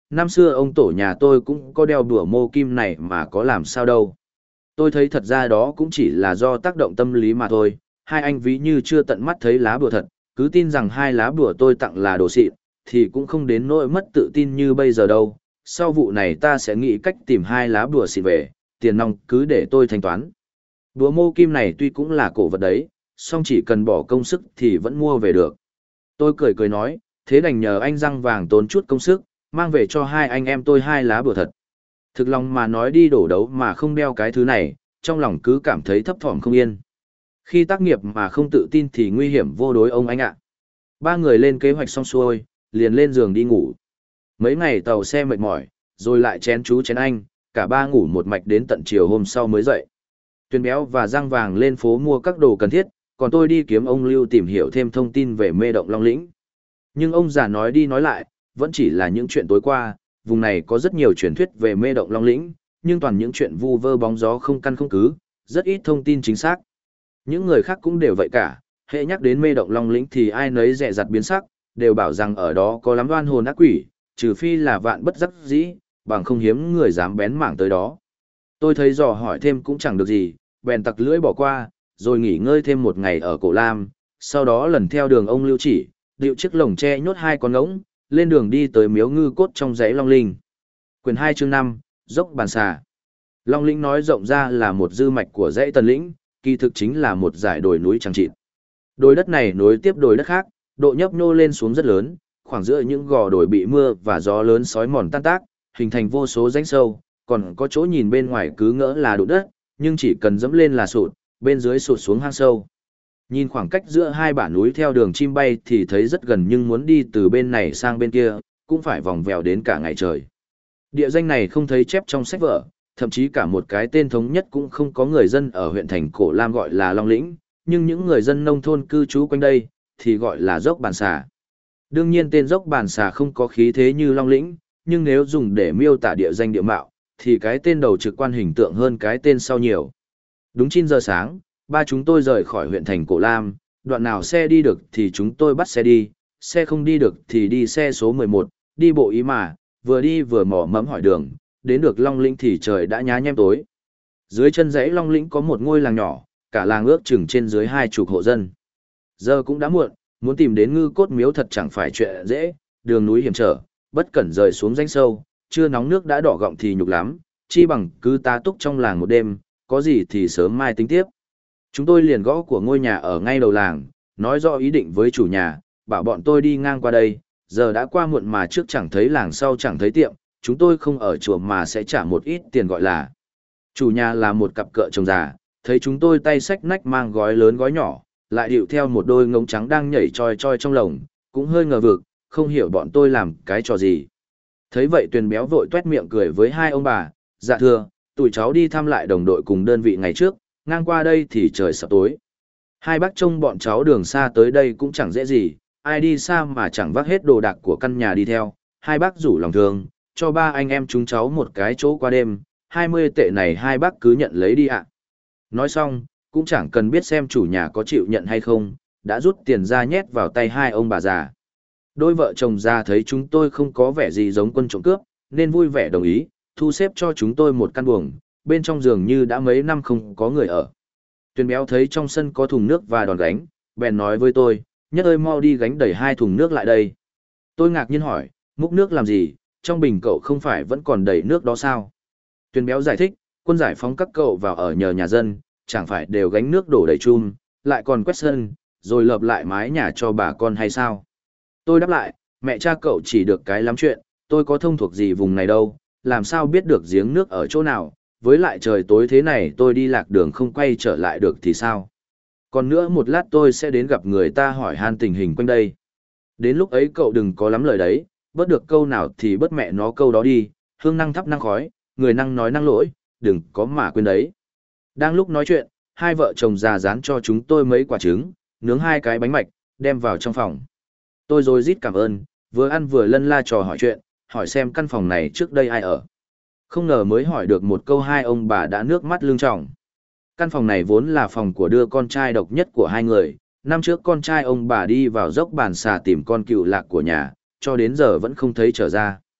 năm xưa ông tổ nhà tôi cũng có đeo đùa mô kim này mà có làm sao đâu. Tôi thấy thật ra đó cũng chỉ là do tác động tâm lý mà thôi, hai anh ví như chưa tận mắt thấy lá bùa thật, cứ tin rằng hai lá bùa tôi tặng là đồ xịn, thì cũng không đến nỗi mất tự tin như bây giờ đâu. Sau vụ này ta sẽ nghĩ cách tìm hai lá bùa xịn về, tiền nong cứ để tôi thanh toán. Bùa mô kim này tuy cũng là cổ vật đấy, song chỉ cần bỏ công sức thì vẫn mua về được. Tôi cười cười nói, thế đành nhờ anh răng vàng tốn chút công sức, mang về cho hai anh em tôi hai lá bùa thật. Thực lòng mà nói đi đổ đấu mà không đeo cái thứ này, trong lòng cứ cảm thấy thấp thỏm không yên. Khi tác nghiệp mà không tự tin thì nguy hiểm vô đối ông anh ạ. Ba người lên kế hoạch xong xuôi, liền lên giường đi ngủ. Mấy ngày tàu xe mệt mỏi, rồi lại chén chú chén anh, cả ba ngủ một mạch đến tận chiều hôm sau mới dậy. Tuyền Béo và Giang Vàng lên phố mua các đồ cần thiết, còn tôi đi kiếm ông Lưu tìm hiểu thêm thông tin về mê động Long Lĩnh. Nhưng ông già nói đi nói lại, vẫn chỉ là những chuyện tối qua, vùng này có rất nhiều truyền thuyết về mê động Long Lĩnh, nhưng toàn những chuyện vu vơ bóng gió không căn không cứ, rất ít thông tin chính xác. Những người khác cũng đều vậy cả, hễ nhắc đến mê động Long Lĩnh thì ai nấy dè dặt biến sắc, đều bảo rằng ở đó có lắm oan hồn ác quỷ, trừ phi là vạn bất đắc dĩ, bằng không hiếm người dám bén mảng tới đó. Tôi thấy dò hỏi thêm cũng chẳng được gì, bèn tặc lưỡi bỏ qua, rồi nghỉ ngơi thêm một ngày ở Cổ Lam, sau đó lần theo đường ông Lưu chỉ, điệu chiếc lồng tre nhốt hai con ngỗng, lên đường đi tới miếu ngư cốt trong dãy Long Linh. Quyển 2 chương 5, Dốc Bàn Xà. Long Lĩnh nói rộng ra là một dư mạch của dãy Tần Lĩnh, kỳ thực chính là một dải đồi núi chằng chịt. Đồi đất này nối tiếp đồi đất khác, độ nhấp nhô lên xuống rất lớn, khoảng giữa những gò đồi bị mưa và gió lớn xói mòn tan tác, hình thành vô số rãnh sâu, còn có chỗ nhìn bên ngoài cứ ngỡ là đụn đất, nhưng chỉ cần dẫm lên là sụt, bên dưới sụt xuống hang sâu. Nhìn khoảng cách giữa hai bản núi theo đường chim bay thì thấy rất gần, nhưng muốn đi từ bên này sang bên kia, cũng phải vòng vèo đến cả ngày trời. Địa danh này không thấy chép trong sách vở, thậm chí cả một cái tên thống nhất cũng không có người dân ở huyện thành Cổ Lam gọi là Long Lĩnh, nhưng những người dân nông thôn cư trú quanh đây thì gọi là Dốc Bàn Xà. Đương nhiên tên Dốc Bàn Xà không có khí thế như Long Lĩnh, nhưng nếu dùng để miêu tả địa danh địa mạo, thì cái tên đầu trực quan hình tượng hơn cái tên sau nhiều. Đúng 9 giờ sáng, ba chúng tôi rời khỏi huyện thành Cổ Lam, đoạn nào xe đi được thì chúng tôi bắt xe đi, xe không đi được thì đi xe số 11, đi bộ ý mà, vừa đi vừa mò mẫm hỏi đường, đến được Long Lĩnh thì trời đã nhá nhem tối. Dưới chân dãy Long Lĩnh có một ngôi làng nhỏ, cả làng ước chừng trên dưới 20 hộ dân. Giờ cũng đã muộn, muốn tìm đến ngư cốt miếu thật chẳng phải chuyện dễ, đường núi hiểm trở, bất cẩn rời xuống rãnh sâu, chưa nóng nước đã đỏ gọng thì nhục lắm, chi bằng cứ tá túc trong làng một đêm, có gì thì sớm mai tính tiếp. Chúng tôi liền gõ của ngôi nhà ở ngay đầu làng, nói rõ ý định với chủ nhà, bảo bọn tôi đi ngang qua đây, giờ đã qua muộn mà trước chẳng thấy làng sau chẳng thấy tiệm, chúng tôi không ở chùa mà sẽ trả một ít tiền gọi là. Chủ nhà là một cặp cợ chồng già, thấy chúng tôi tay xách nách mang gói lớn gói nhỏ, lại điệu theo một đôi ngỗng trắng đang nhảy choi choi trong lồng, cũng hơi ngờ vực, không hiểu bọn tôi làm cái trò gì. Thấy vậy Tuyền Béo vội tuét miệng cười với hai ông bà, dạ thưa, tụi cháu đi thăm lại đồng đội cùng đơn vị ngày trước, ngang qua đây thì trời sập tối. Hai bác trông bọn cháu đường xa tới đây cũng chẳng dễ gì, ai đi xa mà chẳng vác hết đồ đạc của căn nhà đi theo, hai bác rủ lòng thương, cho ba anh em chúng cháu một cái chỗ qua đêm, 20 tệ này hai bác cứ nhận lấy đi ạ. Nói xong, cũng chẳng cần biết xem chủ nhà có chịu nhận hay không, đã rút tiền ra nhét vào tay hai ông bà già. Đôi vợ chồng già thấy chúng tôi không có vẻ gì giống quân trộm cướp, nên vui vẻ đồng ý, thu xếp cho chúng tôi một căn buồng, bên trong giường như đã mấy năm không có người ở. Tuyền Béo thấy trong sân có thùng nước và đòn gánh, bèn nói với tôi, Nhất ơi mau đi gánh đẩy hai thùng nước lại đây. Tôi ngạc nhiên hỏi, múc nước làm gì, trong bình cậu không phải vẫn còn đầy nước đó sao? Tuyền Béo giải thích, quân giải phóng các cậu vào ở nhờ nhà dân, chẳng phải đều gánh nước đổ đầy chum, lại còn quét sân, rồi lợp lại mái nhà cho bà con hay sao? Tôi đáp lại, mẹ cha cậu chỉ được cái lắm chuyện, tôi có thông thuộc gì vùng này đâu, làm sao biết được giếng nước ở chỗ nào, với lại trời tối thế này tôi đi lạc đường không quay trở lại được thì sao? Còn nữa một lát tôi sẽ đến gặp người ta hỏi han tình hình quanh đây. Đến lúc ấy cậu đừng có lắm lời đấy, bớt được câu nào thì bớt mẹ nó câu đó đi, hương năng thắp năng khói, người năng nói năng lỗi, đừng có mà quên đấy. Đang lúc nói chuyện, hai vợ chồng già dán cho chúng tôi mấy quả trứng, nướng hai cái bánh mạch, đem vào trong phòng. Tôi rồi rít cảm ơn, vừa ăn vừa lân la trò hỏi chuyện, hỏi xem căn phòng này trước đây ai ở. Không ngờ mới hỏi được một câu hai ông bà đã nước mắt lưng tròng. Căn phòng này vốn là phòng của đứa con trai độc nhất của hai người, năm trước con trai ông bà đi vào Dốc Bàn Xà tìm con cựu lạc của nhà, cho đến giờ vẫn không thấy trở ra.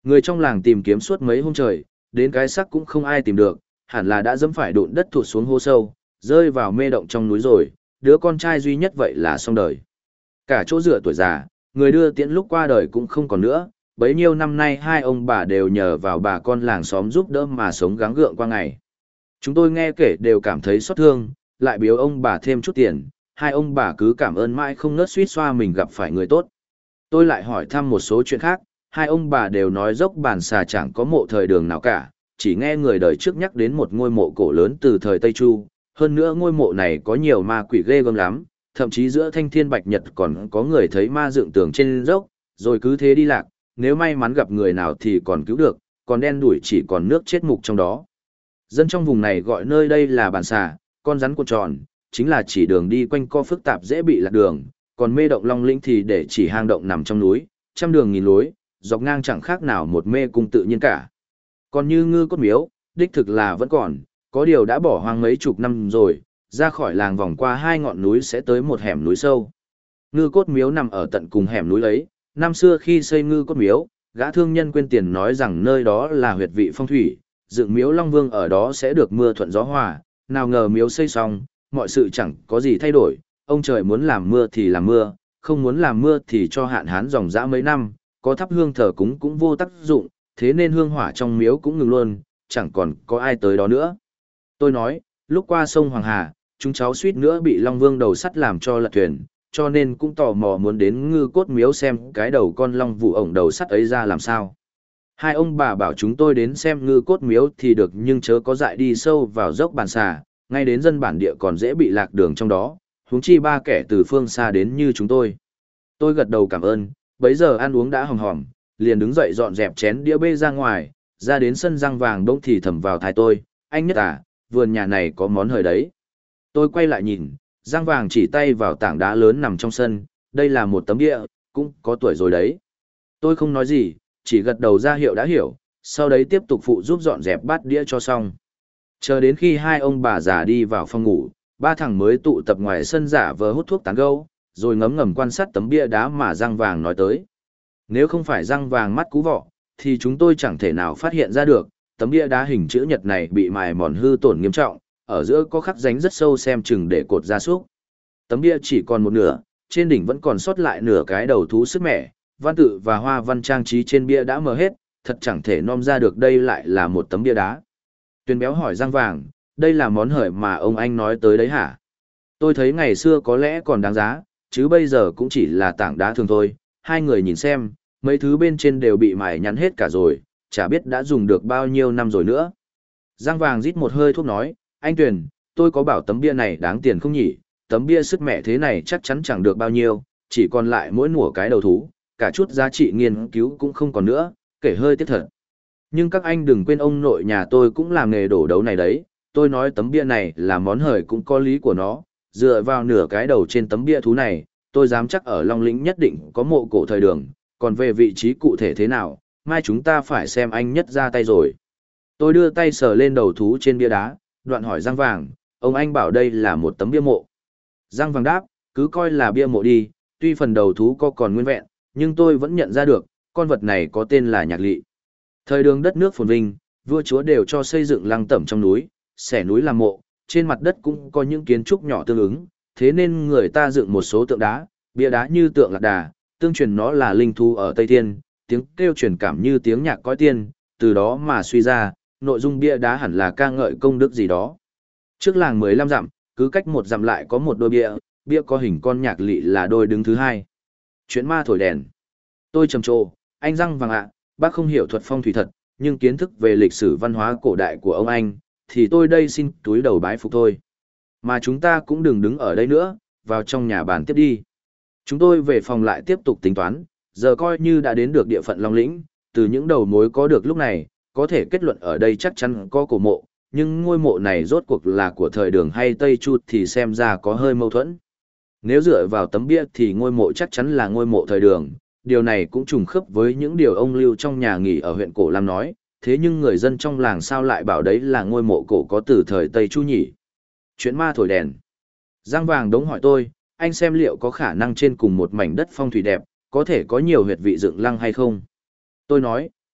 Người trong làng tìm kiếm suốt mấy hôm trời, đến cái xác cũng không ai tìm được, hẳn là đã dẫm phải đụn đất thụt xuống hố sâu, rơi vào mê động trong núi rồi, đứa con trai duy nhất vậy là xong đời. Cả chỗ dựa tuổi già, người đưa tiễn lúc qua đời cũng không còn nữa, bấy nhiêu năm nay hai ông bà đều nhờ vào bà con làng xóm giúp đỡ mà sống gắng gượng qua ngày. Chúng tôi nghe kể đều cảm thấy xót thương, lại biếu ông bà thêm chút tiền, hai ông bà cứ cảm ơn mãi không ngớt suýt xoa mình gặp phải người tốt. Tôi lại hỏi thăm một số chuyện khác, hai ông bà đều nói dốc Bàn Xà chẳng có mộ thời Đường nào cả, chỉ nghe người đời trước nhắc đến một ngôi mộ cổ lớn từ thời Tây Chu, hơn nữa ngôi mộ này có nhiều ma quỷ ghê gớm lắm, thậm chí giữa thanh thiên bạch nhật còn có người thấy ma dựng tường trên dốc, rồi cứ thế đi lạc, nếu may mắn gặp người nào thì còn cứu được, còn đen đủi chỉ còn nước chết mục trong đó. Dân trong vùng này gọi nơi đây là Bàn Xà, con rắn cuộn tròn, chính là chỉ đường đi quanh co phức tạp dễ bị lạc đường, còn mê động Long Lĩnh thì để chỉ hang động nằm trong núi, trăm đường nghìn lối, dọc ngang chẳng khác nào một mê cung tự nhiên cả. Còn như Ngư Cốt Miếu, đích thực là vẫn còn, có điều đã bỏ hoang mấy chục năm rồi, ra khỏi làng vòng qua hai ngọn núi sẽ tới một hẻm núi sâu. Ngư Cốt Miếu nằm ở tận cùng hẻm núi ấy, năm xưa khi xây Ngư Cốt Miếu, gã thương nhân quên tiền nói rằng nơi đó là huyệt vị phong thủy, dựng miếu Long Vương ở đó sẽ được mưa thuận gió hòa, nào ngờ miếu xây xong, mọi sự chẳng có gì thay đổi, ông trời muốn làm mưa thì làm mưa, không muốn làm mưa thì cho hạn hán dòng dã mấy năm, có thắp hương thờ cúng cũng vô tác dụng, thế nên hương hỏa trong miếu cũng ngừng luôn, chẳng còn có ai tới đó nữa. Tôi nói, lúc qua sông Hoàng Hà, chúng cháu suýt nữa bị Long Vương đầu sắt làm cho lật thuyền, cho nên cũng tò mò muốn đến Ngư Cốt Miếu xem cái đầu con long vụ ổng đầu sắt ấy ra làm sao. Hai ông bà bảo chúng tôi đến xem Ngư Cốt Miếu thì được, nhưng chớ có dại đi sâu vào dốc Bàn Xà, ngay đến dân bản địa còn dễ bị lạc đường trong đó, huống chi ba kẻ từ phương xa đến như chúng tôi. Tôi gật đầu cảm ơn, bấy giờ ăn uống đã hòm hòm, liền đứng dậy dọn dẹp chén đĩa bê ra ngoài, ra đến sân Giang Vàng bỗng thì thầm vào tai tôi, anh Nhất à, vườn nhà này có món hời đấy. Tôi quay lại nhìn, Giang Vàng chỉ tay vào tảng đá lớn nằm trong sân, đây là một tấm địa, cũng có tuổi rồi đấy. Tôi không nói gì, chỉ gật đầu ra hiệu đã hiểu, sau đấy tiếp tục phụ giúp dọn dẹp bát đĩa cho xong. Chờ đến khi hai ông bà già đi vào phòng ngủ, ba thằng mới tụ tập ngoài sân giả vờ hút thuốc tán gẫu, rồi ngấm ngầm quan sát tấm bia đá mà Giang Vàng nói tới. Nếu không phải Giang Vàng mắt cú vọ, thì chúng tôi chẳng thể nào phát hiện ra được, tấm bia đá hình chữ nhật này bị mài mòn hư tổn nghiêm trọng, ở giữa có khắc rãnh rất sâu xem chừng để cột gia súc. Tấm bia chỉ còn một nửa, trên đỉnh vẫn còn sót lại nửa cái đầu thú sức mẻ, văn tự và hoa văn trang trí trên bia đã mờ hết, thật chẳng thể nom ra được đây lại là một tấm bia đá. Tuyền Béo hỏi Giang Vàng, đây là món hời mà ông anh nói tới đấy hả? Tôi thấy ngày xưa có lẽ còn đáng giá, chứ bây giờ cũng chỉ là tảng đá thường thôi. Hai người nhìn xem, mấy thứ bên trên đều bị mài nhắn hết cả rồi, chả biết đã dùng được bao nhiêu năm rồi nữa. Giang Vàng rít một hơi thuốc nói, anh Tuyền, tôi có bảo tấm bia này đáng tiền không nhỉ? Tấm bia sức mẻ thế này chắc chắn chẳng được bao nhiêu, chỉ còn lại mỗi nửa cái đầu thú, cả chút giá trị nghiên cứu cũng không còn nữa, kể hơi tiếc thật. Nhưng các anh đừng quên ông nội nhà tôi cũng làm nghề đổ đấu này đấy, tôi nói tấm bia này là món hời cũng có lý của nó, dựa vào nửa cái đầu trên tấm bia thú này, tôi dám chắc ở Long Lĩnh nhất định có mộ cổ thời Đường, còn về vị trí cụ thể thế nào, mai chúng ta phải xem anh Nhất ra tay rồi. Tôi đưa tay sờ lên đầu thú trên bia đá, đoạn hỏi Giang Vàng, ông anh bảo đây là một tấm bia mộ. Giang Vàng đáp, cứ coi là bia mộ đi, tuy phần đầu thú có còn nguyên vẹn, nhưng tôi vẫn nhận ra được, con vật này có tên là Nhạc Lị. Thời Đường đất nước phồn vinh, vua chúa đều cho xây dựng lăng tẩm trong núi, xẻ núi làm mộ, trên mặt đất cũng có những kiến trúc nhỏ tương ứng, thế nên người ta dựng một số tượng đá, bia đá như tượng Lạc Đà, tương truyền nó là linh thú ở Tây Thiên, tiếng kêu truyền cảm như tiếng nhạc cõi tiên, từ đó mà suy ra, nội dung bia đá hẳn là ca ngợi công đức gì đó. Trước làng 15 dặm, cứ cách một dặm lại có một đôi bia, bia có hình con Nhạc Lị là đôi đứng thứ hai. Chuyện ma thổi đèn. Tôi trầm trồ, anh Giang Vàng ạ, bác không hiểu thuật phong thủy thật, nhưng kiến thức về lịch sử văn hóa cổ đại của ông anh, thì tôi đây xin túi đầu bái phục thôi. Mà chúng ta cũng đừng đứng ở đây nữa, vào trong nhà bàn tiếp đi. Chúng tôi về phòng lại tiếp tục tính toán, giờ coi như đã đến được địa phận Long Lĩnh, từ những đầu mối có được lúc này, có thể kết luận ở đây chắc chắn có cổ mộ, nhưng ngôi mộ này rốt cuộc là của thời Đường hay Tây Chu thì xem ra có hơi mâu thuẫn. Nếu dựa vào tấm bia thì ngôi mộ chắc chắn là ngôi mộ thời Đường, điều này cũng trùng khớp với những điều ông Lưu trong nhà nghỉ ở huyện Cổ Lam nói, thế nhưng người dân trong làng sao lại bảo đấy là ngôi mộ cổ có từ thời Tây Chu nhỉ? Chuyện ma thổi đèn. Giang Vàng đống hỏi tôi, anh xem liệu có khả năng trên cùng một mảnh đất phong thủy đẹp, có thể có nhiều huyệt vị dựng lăng hay không? Tôi nói,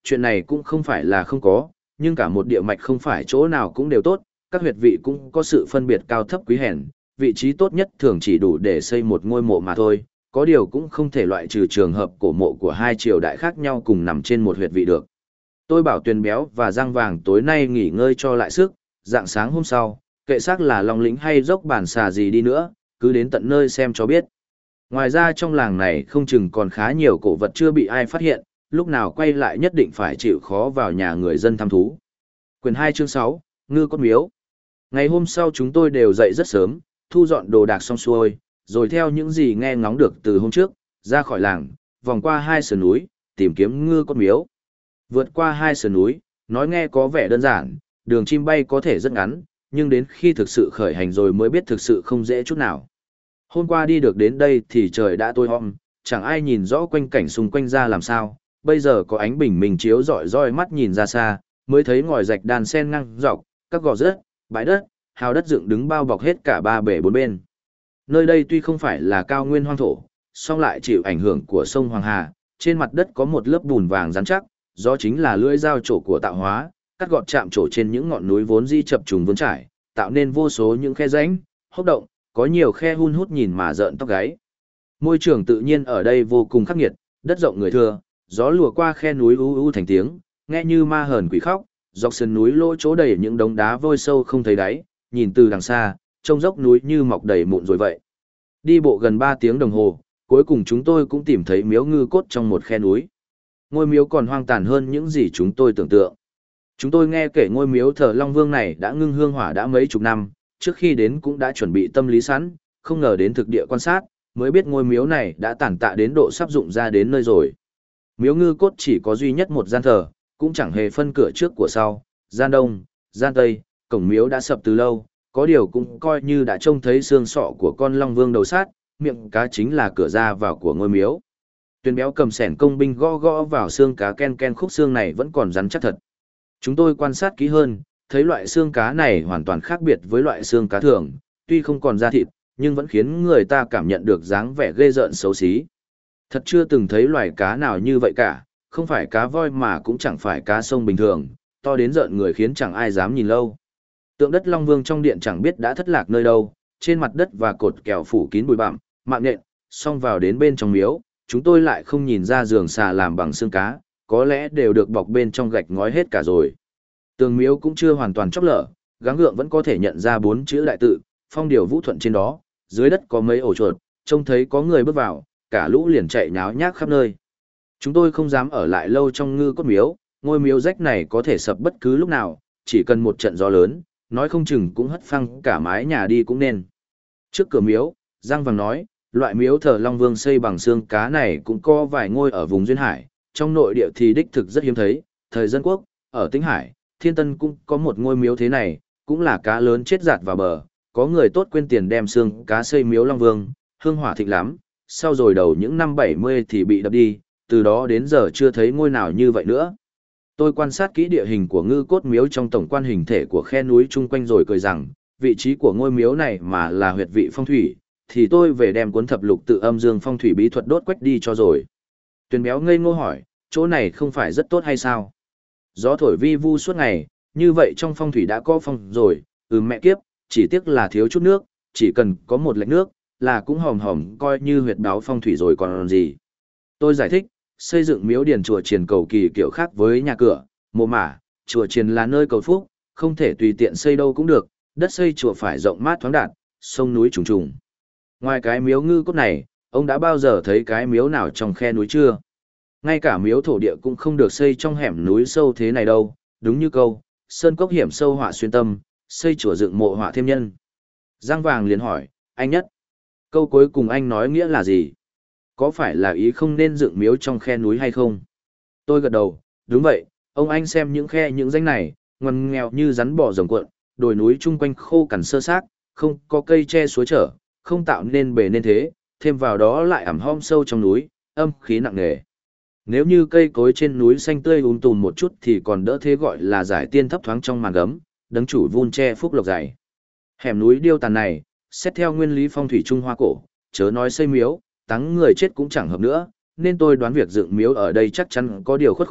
chuyện này cũng không phải là không có, nhưng cả một địa mạch không phải chỗ nào cũng đều tốt, các huyệt vị cũng có sự phân biệt cao thấp quý hèn, vị trí tốt nhất thường chỉ đủ để xây một ngôi mộ mà thôi, có điều cũng không thể loại trừ trường hợp cổ mộ của hai triều đại khác nhau cùng nằm trên một huyệt vị được. Tôi bảo Tuyền Béo và Giang Vàng tối nay nghỉ ngơi cho lại sức, dạng sáng hôm sau, kệ xác là Long Lĩnh hay dốc bản xà gì đi nữa, cứ đến tận nơi xem cho biết. Ngoài ra trong làng này không chừng còn khá nhiều cổ vật chưa bị ai phát hiện, lúc nào quay lại nhất định phải chịu khó vào nhà người dân thăm thú. Quyền 2 chương 6, Ngư Cốt Miếu. Ngày hôm sau chúng tôi đều dậy rất sớm, thu dọn đồ đạc xong xuôi, rồi theo những gì nghe ngóng được từ hôm trước, ra khỏi làng, vòng qua hai sườn núi, tìm kiếm Ngư Cốt Miếu. Vượt qua hai sườn núi, nói nghe có vẻ đơn giản, đường chim bay có thể rất ngắn, nhưng đến khi thực sự khởi hành rồi mới biết thực sự không dễ chút nào. Hôm qua đi được đến đây thì trời đã tối om, chẳng ai nhìn rõ quanh cảnh xung quanh ra làm sao, bây giờ có ánh bình minh chiếu rọi roi mắt nhìn ra xa, mới thấy ngòi rạch đàn sen ngang dọc, các gò rớt, bãi đất, hào đất dựng đứng bao bọc hết cả ba bể bốn bên. Nơi đây tuy không phải là cao nguyên hoang thổ, song lại chịu ảnh hưởng của sông Hoàng Hà, trên mặt đất có một lớp bùn vàng rắn chắc, đó chính là lưỡi dao trổ của tạo hóa, cắt gọt chạm trổ trên những ngọn núi vốn di chập trùng vươn trải, tạo nên vô số những khe rãnh, hốc động, có nhiều khe hun hút nhìn mà rợn tóc gáy. Môi trường tự nhiên ở đây vô cùng khắc nghiệt, đất rộng người thưa, gió lùa qua khe núi u u thành tiếng, nghe như ma hờn quỷ khóc, dọc sườn núi lỗ chỗ đầy những đống đá vôi sâu không thấy đáy, nhìn từ đằng xa, trông dốc núi như mọc đầy mụn rồi vậy. Đi bộ gần 3 tiếng đồng hồ, cuối cùng chúng tôi cũng tìm thấy miếu ngư cốt trong một khe núi. Ngôi miếu còn hoang tàn hơn những gì chúng tôi tưởng tượng. Chúng tôi nghe kể ngôi miếu thờ Long Vương này đã ngưng hương hỏa đã mấy chục năm, trước khi đến cũng đã chuẩn bị tâm lý sẵn, không ngờ đến thực địa quan sát, mới biết ngôi miếu này đã tàn tạ đến độ sắp dụng ra đến nơi rồi. Miếu ngư cốt chỉ có duy nhất một gian thờ, cũng chẳng hề phân cửa trước của sau, gian đông, gian tây, cổng miếu đã sập từ lâu, có điều cũng coi như đã trông thấy xương sọ của con Long Vương đầu sát, miệng cá chính là cửa ra vào của ngôi miếu. Tuyền Béo cầm sẻn công binh gõ gõ vào xương cá, ken ken khúc xương này vẫn còn rắn chắc thật. Chúng tôi quan sát kỹ hơn, thấy loại xương cá này hoàn toàn khác biệt với loại xương cá thường, tuy không còn da thịt, nhưng vẫn khiến người ta cảm nhận được dáng vẻ ghê rợn xấu xí. Thật chưa từng thấy loài cá nào như vậy cả, không phải cá voi mà cũng chẳng phải cá sông bình thường, to đến rợn người khiến chẳng ai dám nhìn lâu. Tượng đất Long Vương trong điện chẳng biết đã thất lạc nơi đâu, trên mặt đất và cột kèo phủ kín bụi bặm, mạng nhện, xong vào đến bên trong miếu, chúng tôi lại không nhìn ra giường xà làm bằng xương cá, có lẽ đều được bọc bên trong gạch ngói hết cả rồi. Tường miếu cũng chưa hoàn toàn chóc lở, gắng gượng vẫn có thể nhận ra 4 chữ đại tự, Phong Điều Vũ Thuận trên đó, dưới đất có mấy ổ chuột, trông thấy có người bước vào, cả lũ liền chạy nháo nhác khắp nơi. Chúng tôi không dám ở lại lâu trong Ngư Cốt Miếu, ngôi miếu rách này có thể sập bất cứ lúc nào, chỉ cần một trận gió lớn, nói không chừng cũng hất phăng cả mái nhà đi cũng nên. Trước cửa miếu, Giang Vàng nói, loại miếu thờ Long Vương xây bằng xương cá này cũng có vài ngôi ở vùng duyên hải, trong nội địa thì đích thực rất hiếm thấy, thời dân quốc, ở Tĩnh Hải, Thiên Tân cũng có một ngôi miếu thế này, cũng là cá lớn chết giạt vào bờ, có người tốt quên tiền đem xương cá xây miếu Long Vương, hương hỏa thịnh lắm, sau rồi đầu những năm 70 thì bị đập đi, từ đó đến giờ chưa thấy ngôi nào như vậy nữa. Tôi quan sát kỹ địa hình của Ngư Cốt Miếu trong tổng quan hình thể của khe núi chung quanh rồi cười rằng, vị trí của ngôi miếu này mà là huyệt vị phong thủy, thì tôi về đem cuốn thập lục tự âm dương phong thủy bí thuật đốt quách đi cho rồi. Tuyền Béo ngây ngô hỏi, chỗ này không phải rất tốt hay sao? Gió thổi vi vu suốt ngày, như vậy trong phong thủy đã có phong rồi, mẹ kiếp, chỉ tiếc là thiếu chút nước, chỉ cần có một lệch nước, là cũng hòm hòm coi như huyệt báo phong thủy rồi còn gì. Tôi giải thích, xây dựng miếu điền chùa chiền cầu kỳ kiểu khác với nhà cửa, mộ mả, chùa chiền là nơi cầu phúc, không thể tùy tiện xây đâu cũng được, đất xây chùa phải rộng mát thoáng đạt, sông núi trùng trùng. Ngoài cái miếu ngư cốt này, ông đã bao giờ thấy cái miếu nào trong khe núi chưa? Ngay cả miếu thổ địa cũng không được xây trong hẻm núi sâu thế này đâu, đúng như câu, sơn cốc hiểm sâu họa xuyên tâm, xây chùa dựng mộ họa thêm nhân. Giang Vàng liền hỏi, anh Nhất, câu cuối cùng anh nói nghĩa là gì? Có phải là ý không nên dựng miếu trong khe núi hay không? Tôi gật đầu, đúng vậy, ông anh xem những khe những rãnh này, ngoằn nghèo như rắn bò rồng cuộn, đồi núi chung quanh khô cằn sơ xác, không có cây che suối trở, không tạo nên bề nên thế, thêm vào đó lại ẩm hom sâu trong núi, âm khí nặng nề. Nếu như cây cối trên núi xanh tươi tùm một chút thì còn đỡ thế gọi là giải tiên thấp thoáng trong màn gấm, đấng chủ vun che phúc lộc dày. Hẻm núi điêu tàn này, xét theo nguyên lý phong thủy Trung Hoa cổ, chớ nói xây miếu, táng người chết cũng chẳng hợp nữa, nên tôi đoán việc dựng miếu ở đây chắc chắn có điều khuất khúc,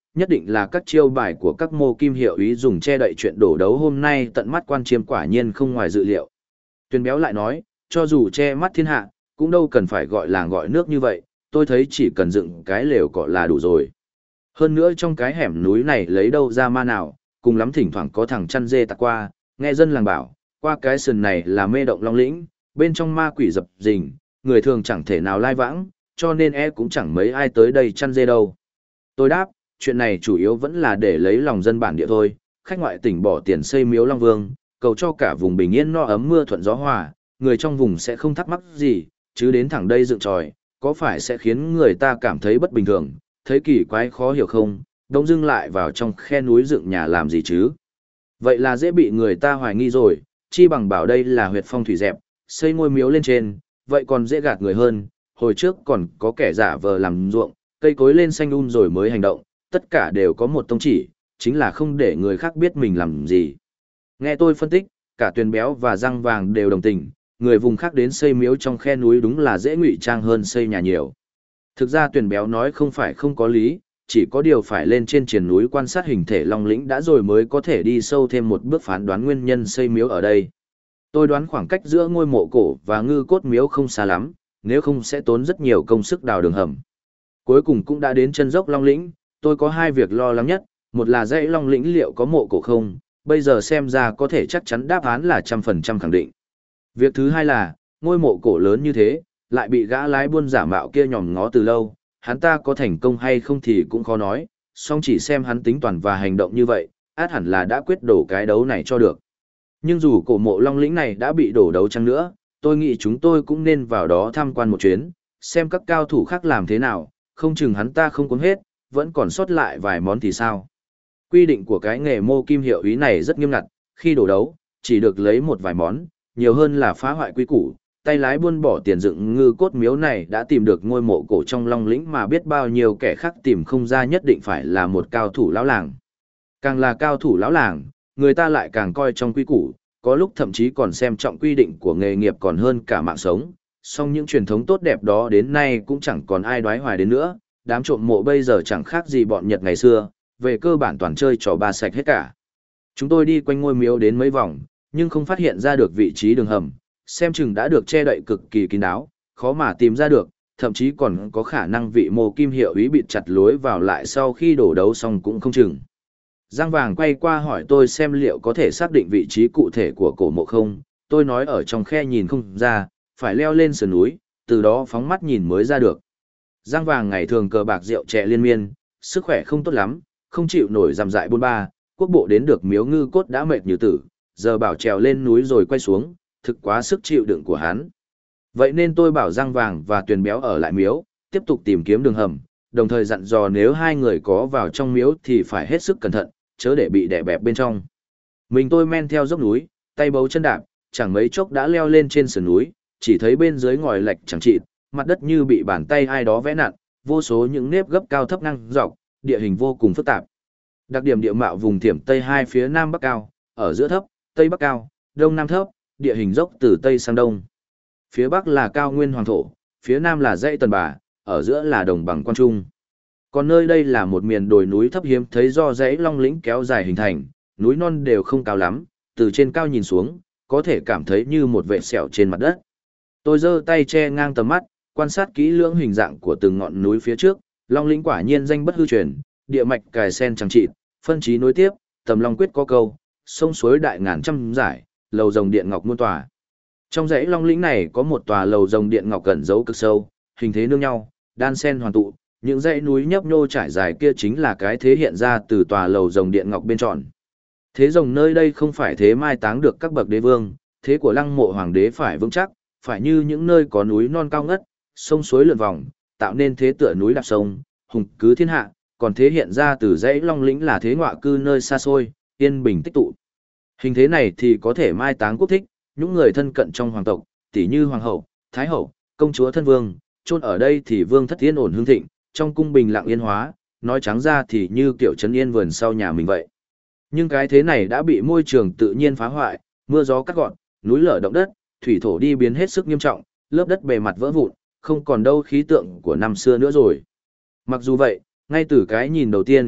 nhất định là các chiêu bài của các mô kim hiệu ý dùng che đậy chuyện đổ đấu hôm nay tận mắt quan chiêm quả nhiên không ngoài dự liệu. Tuyền béo lại nói, cho dù che mắt thiên hạ, cũng đâu cần phải gọi làng gọi nước như vậy, tôi thấy chỉ cần dựng cái lều cọ là đủ rồi. Hơn nữa trong cái hẻm núi này lấy đâu ra ma nào, cùng lắm thỉnh thoảng có thằng chăn dê tạt qua, nghe dân làng bảo, qua cái sườn này là mê động long lĩnh, bên trong ma quỷ dập dình, người thường chẳng thể nào lai vãng, cho nên cũng chẳng mấy ai tới đây chăn dê đâu. Tôi đáp, chuyện này chủ yếu vẫn là để lấy lòng dân bản địa thôi, khách ngoại tỉnh bỏ tiền xây miếu Long Vương, cầu cho cả vùng bình yên no ấm mưa thuận gió hòa, người trong vùng sẽ không thắc mắc gì, chứ đến thẳng đây dựng tròi, có phải sẽ khiến người ta cảm thấy bất bình thường, thấy kỳ quái khó hiểu không, đông dưng lại vào trong khe núi dựng nhà làm gì chứ. Vậy là dễ bị người ta hoài nghi rồi, chi bằng bảo đây là huyệt phong thủy dẹp, xây ngôi miếu lên trên, vậy còn dễ gạt người hơn, hồi trước còn có kẻ giả vờ làm ruộng, cây cối lên xanh rồi mới hành động, tất cả đều có một tông chỉ, chính là không để người khác biết mình làm gì. Nghe tôi phân tích, cả Tuyền béo và Răng Vàng đều đồng tình, người vùng khác đến xây miếu trong khe núi đúng là dễ ngụy trang hơn xây nhà nhiều. Thực ra Tuyền béo nói không phải không có lý, chỉ có điều phải lên trên triền núi quan sát hình thể long lĩnh đã rồi mới có thể đi sâu thêm một bước phán đoán nguyên nhân xây miếu ở đây. Tôi đoán khoảng cách giữa ngôi mộ cổ và ngư cốt miếu không xa lắm, nếu không sẽ tốn rất nhiều công sức đào đường hầm. Cuối cùng cũng đã đến chân dốc long lĩnh, tôi có hai việc lo lắng nhất, một là dãy long lĩnh liệu có mộ cổ không, bây giờ xem ra có thể chắc chắn đáp án là 100% khẳng định. Việc thứ hai là, ngôi mộ cổ lớn như thế, lại bị gã lái buôn giả mạo kia nhòm ngó từ lâu, hắn ta có thành công hay không thì cũng khó nói, song chỉ xem hắn tính toán và hành động như vậy, át hẳn là đã quyết đổ cái đấu này cho được. Nhưng dù cổ mộ long lĩnh này đã bị đổ đấu chăng nữa, tôi nghĩ chúng tôi cũng nên vào đó tham quan một chuyến, xem các cao thủ khác làm thế nào, không chừng hắn ta không cuốn hết, vẫn còn sót lại vài món thì sao. Quy định của cái nghề mô kim hiệu ý này rất nghiêm ngặt, khi đổ đấu, chỉ được lấy một vài món, nhiều hơn là phá hoại quy củ. Tay lái buôn bỏ tiền dựng ngư cốt miếu này đã tìm được ngôi mộ cổ trong long lĩnh mà biết bao nhiêu kẻ khác tìm không ra, nhất định phải là một cao thủ lão làng. Càng là cao thủ lão làng, người ta lại càng coi trong quy củ, có lúc thậm chí còn xem trọng quy định của nghề nghiệp còn hơn cả mạng sống. Song những truyền thống tốt đẹp đó đến nay cũng chẳng còn ai đoái hoài đến nữa, đám trộm mộ bây giờ chẳng khác gì bọn Nhật ngày xưa, về cơ bản toàn chơi trò ba sạch hết cả. Chúng tôi đi quanh ngôi miếu đến mấy vòng, nhưng không phát hiện ra được vị trí đường hầm, xem chừng đã được che đậy cực kỳ kín đáo, khó mà tìm ra được, thậm chí còn có khả năng vị mô kim hiệu ý bịt chặt lối vào lại sau khi đổ đấu xong cũng không chừng. Giang Vàng quay qua hỏi tôi xem liệu có thể xác định vị trí cụ thể của cổ mộ không, tôi nói ở trong khe nhìn không ra, phải leo lên sườn núi, từ đó phóng mắt nhìn mới ra được. Giang Vàng ngày thường cờ bạc rượu chè liên miên, sức khỏe không tốt lắm, không chịu nổi rằm rại bôn ba, quốc bộ đến được miếu ngư cốt đã mệt như tử, giờ bảo trèo lên núi rồi quay xuống, thực quá sức chịu đựng của hắn. Vậy nên tôi bảo Giang Vàng và Tuyền béo ở lại miếu, tiếp tục tìm kiếm đường hầm, đồng thời dặn dò nếu hai người có vào trong miếu thì phải hết sức cẩn thận, chớ để bị đè bẹp bên trong. Mình tôi men theo dốc núi, tay bấu chân đạp, chẳng mấy chốc đã leo lên trên sườn núi, chỉ thấy bên dưới ngòi lệch chẳng chịt, mặt đất như bị bàn tay ai đó vẽ nặn, vô số những nếp gấp cao thấp ngang dọc, địa hình vô cùng phức tạp. Đặc điểm địa mạo vùng Thiểm Tây hai phía Nam Bắc cao, ở giữa thấp, Tây Bắc cao, Đông Nam thấp, địa hình dốc từ Tây sang Đông. Phía Bắc là cao nguyên hoàng thổ, phía Nam là dãy Tần Bà, ở giữa là đồng bằng Quan Trung. Còn nơi đây là một miền đồi núi thấp hiếm thấy do dãy long lĩnh kéo dài hình thành, núi non đều không cao lắm, từ trên cao nhìn xuống, có thể cảm thấy như một vệt sẹo trên mặt đất. Tôi giơ tay che ngang tầm mắt, quan sát kỹ lưỡng hình dạng của từng ngọn núi phía trước, long lĩnh quả nhiên danh bất hư truyền, địa mạch cài sen chẳng chịt, phân chí nối tiếp, tầm long quyết có câu, sông suối đại ngàn trăm giải, lầu rồng điện ngọc muôn tòa. Trong dãy long lĩnh này có một tòa lầu rồng điện ngọc cẩn giấu cực sâu, hình thế nương nhau, đan sen hoàn tụ, những dãy núi nhấp nhô trải dài kia chính là cái thế hiện ra từ tòa lầu rồng điện ngọc bên tròn. Thế rồng nơi đây không phải thế mai táng được các bậc đế vương, thế của lăng mộ hoàng đế phải vững chắc, phải như những nơi có núi non cao ngất, sông suối lượn vòng, tạo nên thế tựa núi đạp sông, hùng cứ thiên hạ, còn thế hiện ra từ dãy long lĩnh là thế ngọa cư nơi xa xôi, yên bình tích tụ. Hình thế này thì có thể mai táng quốc thích, những người thân cận trong hoàng tộc, tỷ như hoàng hậu, thái hậu, công chúa thân vương, chôn ở đây thì vương thất yên ổn hương thịnh, trong cung bình lặng yên hóa, nói trắng ra thì như kiểu trấn yên vườn sau nhà mình vậy. Nhưng cái thế này đã bị môi trường tự nhiên phá hoại, mưa gió cắt gọn, núi lở động đất, thủy thổ đi biến hết sức nghiêm trọng, lớp đất bề mặt vỡ vụn, không còn đâu khí tượng của năm xưa nữa rồi. Mặc dù vậy, ngay từ cái nhìn đầu tiên,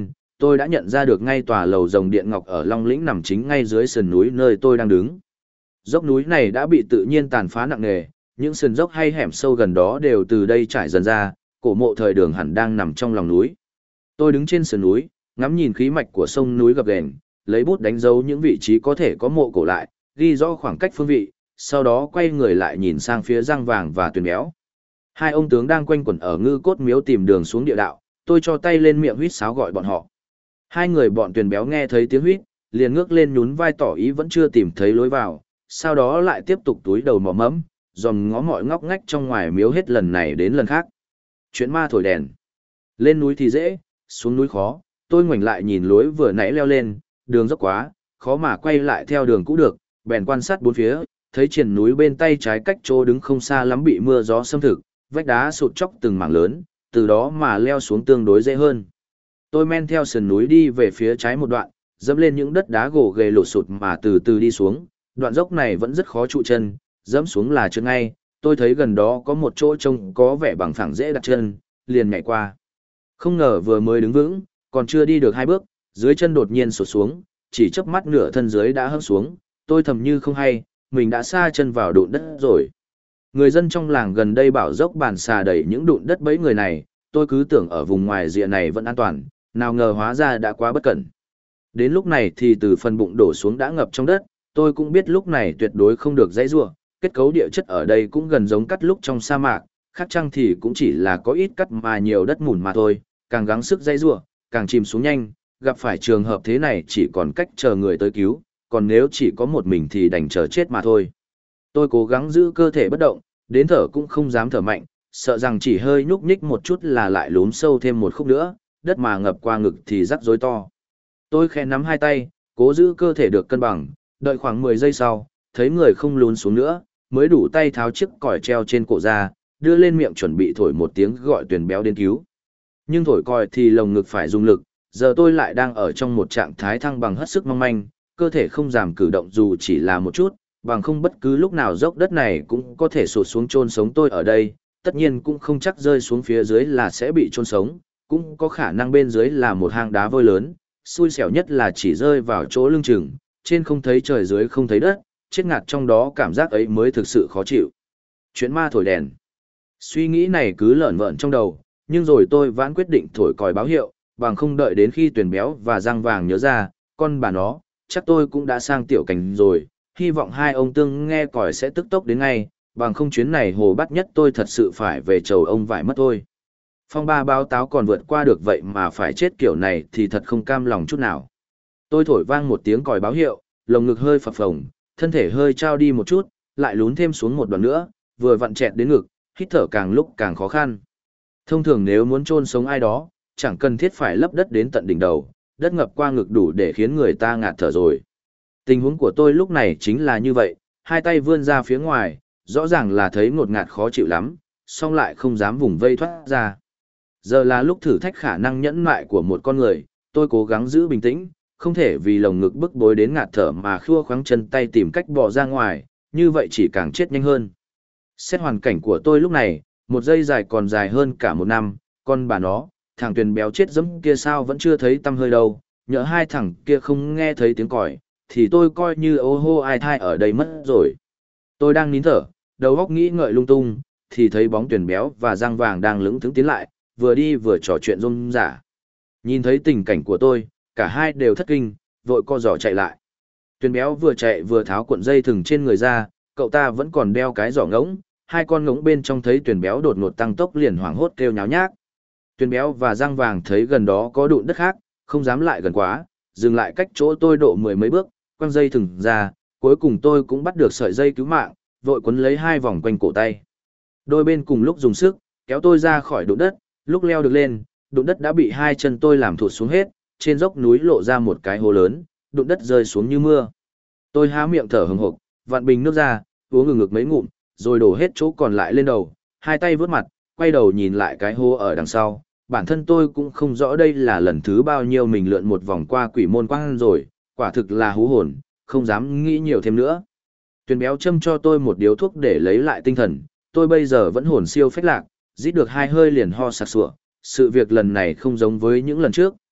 tôi đã nhận ra được ngay tòa lầu rồng điện ngọc ở Long Lĩnh nằm chính ngay dưới sườn núi nơi tôi đang đứng. Dốc núi này đã bị tự nhiên tàn phá nặng nề, những sườn dốc hay hẻm sâu gần đó đều từ đây trải dần ra, cổ mộ thời Đường hẳn đang nằm trong lòng núi. Tôi đứng trên sườn núi, ngắm nhìn khí mạch của sông núi gập ghềnh, lấy bút đánh dấu những vị trí có thể có mộ cổ lại, ghi rõ khoảng cách phương vị, sau đó quay người lại nhìn sang phía Răng Vàng và Tuyền Béo. Hai ông tướng đang quanh quẩn ở Ngư Cốt Miếu tìm đường xuống địa đạo, tôi cho tay lên miệng huýt sáo gọi bọn họ. Hai người bọn Tuyền Béo nghe thấy tiếng huýt, liền ngước lên nhún vai tỏ ý vẫn chưa tìm thấy lối vào, sau đó lại tiếp tục túi đầu mò mẫm, dòm ngó mọi ngóc ngách trong ngoài miếu hết lần này đến lần khác. Chuyện ma thổi đèn. Lên núi thì dễ, xuống núi khó, tôi ngoảnh lại nhìn lối vừa nãy leo lên, đường dốc quá, khó mà quay lại theo đường cũ được, bèn quan sát bốn phía, thấy triền núi bên tay trái cách chỗ đứng không xa lắm bị mưa gió xâm thực, vách đá sụt chóc từng mảng lớn, từ đó mà leo xuống tương đối dễ hơn. Tôi men theo sườn núi đi về phía trái một đoạn, dẫm lên những đất đá gồ ghề lụt sụt mà từ từ đi xuống, đoạn dốc này vẫn rất khó trụ chân, dẫm xuống là trượt ngay, tôi thấy gần đó có một chỗ trông có vẻ bằng phẳng dễ đặt chân, liền nhảy qua. Không ngờ vừa mới đứng vững, còn chưa đi được hai bước, dưới chân đột nhiên sụt xuống, chỉ chớp mắt nửa thân dưới đã hất xuống, tôi thầm như không hay, mình đã sa chân vào đụn đất rồi. Người dân trong làng gần đây bảo dốc Bàn Xà đẩy những đụn đất bẫy người này, tôi cứ tưởng ở vùng ngoài rìa này vẫn an toàn, nào ngờ hóa ra đã quá bất cẩn. Đến lúc này thì từ phần bụng đổ xuống đã ngập trong đất, tôi cũng biết lúc này tuyệt đối không được dãy rủa, kết cấu địa chất ở đây cũng gần giống cắt lúc trong sa mạc, khác chăng thì cũng chỉ là có ít cắt mà nhiều đất mùn mà thôi, càng gắng sức dãy rủa, càng chìm xuống nhanh, gặp phải trường hợp thế này chỉ còn cách chờ người tới cứu, còn nếu chỉ có một mình thì đành chờ chết mà thôi. Tôi cố gắng giữ cơ thể bất động, đến thở cũng không dám thở mạnh, sợ rằng chỉ hơi nhúc nhích một chút là lại lún sâu thêm một khúc nữa, đất mà ngập qua ngực thì rắc rối to. Tôi khẽ nắm hai tay, cố giữ cơ thể được cân bằng, đợi khoảng 10 giây sau, thấy người không lún xuống nữa, mới đủ tay tháo chiếc còi treo trên cổ ra, đưa lên miệng chuẩn bị thổi một tiếng gọi Tuyền Béo đến cứu. Nhưng thổi còi thì lồng ngực phải dùng lực, giờ tôi lại đang ở trong một trạng thái thăng bằng hết sức mong manh, cơ thể không dám cử động dù chỉ là một chút, bằng không bất cứ lúc nào dốc đất này cũng có thể sụt xuống chôn sống tôi ở đây, tất nhiên cũng không chắc rơi xuống phía dưới là sẽ bị chôn sống, cũng có khả năng bên dưới là một hang đá vôi lớn, xui xẻo nhất là chỉ rơi vào chỗ lưng chừng, trên không thấy trời dưới không thấy đất, chết ngạt trong đó cảm giác ấy mới thực sự khó chịu. Chuyện ma thổi đèn. Suy nghĩ này cứ lởn vởn trong đầu, nhưng rồi tôi vẫn quyết định thổi còi báo hiệu, bằng không đợi đến khi Tuyền Béo và Răng Vàng nhớ ra, con bà nó, chắc tôi cũng đã sang tiểu cảnh rồi, hy vọng hai ông tương nghe còi sẽ tức tốc đến ngay, bằng không chuyến này Hồ Bát Nhất tôi thật sự phải về chầu ông vải mất thôi. Phong ba báo táo còn vượt qua được vậy mà phải chết kiểu này thì thật không cam lòng chút nào. Tôi thổi vang một tiếng còi báo hiệu, lồng ngực hơi phập phồng, thân thể hơi trao đi một chút, lại lún thêm xuống một đoạn nữa, vừa vặn chẹt đến ngực, hít thở càng lúc càng khó khăn. Thông thường nếu muốn chôn sống ai đó, chẳng cần thiết phải lấp đất đến tận đỉnh đầu, đất ngập qua ngực đủ để khiến người ta ngạt thở rồi. Tình huống của tôi lúc này chính là như vậy, hai tay vươn ra phía ngoài, rõ ràng là thấy ngột ngạt khó chịu lắm, song lại không dám vùng vây thoát ra. Giờ là lúc thử thách khả năng nhẫn nại của một con người, tôi cố gắng giữ bình tĩnh, không thể vì lồng ngực bức bối đến ngạt thở mà khua khoáng chân tay tìm cách bỏ ra ngoài, như vậy chỉ càng chết nhanh hơn. Xét hoàn cảnh của tôi lúc này, một giây dài còn dài hơn cả một năm, con bà nó, thằng Tuyền Béo chết dẫm kia sao vẫn chưa thấy tăm hơi đâu, nhỡ hai thằng kia không nghe thấy tiếng còi, thì tôi coi như ô hô ai thai ở đây mất rồi. Tôi đang nín thở, đầu óc nghĩ ngợi lung tung, thì thấy bóng Tuyền Béo và Răng Vàng đang lững thững tiến lại, vừa đi vừa trò chuyện rôm rả. Nhìn thấy tình cảnh của tôi, cả hai đều thất kinh, vội co giỏ chạy lại. Tuyền Béo vừa chạy vừa tháo cuộn dây thừng trên người ra, cậu ta vẫn còn đeo cái giỏ ngỗng, hai con ngỗng bên trong thấy Tuyền Béo đột ngột tăng tốc liền hoảng hốt kêu nháo nhác. Tuyền Béo và Răng Vàng thấy gần đó có đụn đất khác, không dám lại gần quá, dừng lại cách chỗ tôi độ 10 mấy bước, quăng dây thừng ra, cuối cùng tôi cũng bắt được sợi dây cứu mạng, vội quấn lấy hai vòng quanh cổ tay. Đôi bên cùng lúc dùng sức, kéo tôi ra khỏi đụn đất, lúc leo được lên, đụn đất đã bị hai chân tôi làm thụt xuống hết, trên dốc núi lộ ra một cái hố lớn, đụn đất rơi xuống như mưa. Tôi há miệng thở hừng hực, vặn bình nước ra, uống ngực ngực mấy ngụm, rồi đổ hết chỗ còn lại lên đầu, hai tay vớt mặt, quay đầu nhìn lại cái hố ở đằng sau. Bản thân tôi cũng không rõ đây là lần thứ bao nhiêu mình lượn một vòng qua quỷ môn quang rồi, quả thực là hú hồn, không dám nghĩ nhiều thêm nữa. Tuyền Béo châm cho tôi một điếu thuốc để lấy lại tinh thần, tôi bây giờ vẫn hồn siêu phách lạc, rít được hai hơi liền ho sặc sụa. Sự việc lần này không giống với những lần trước,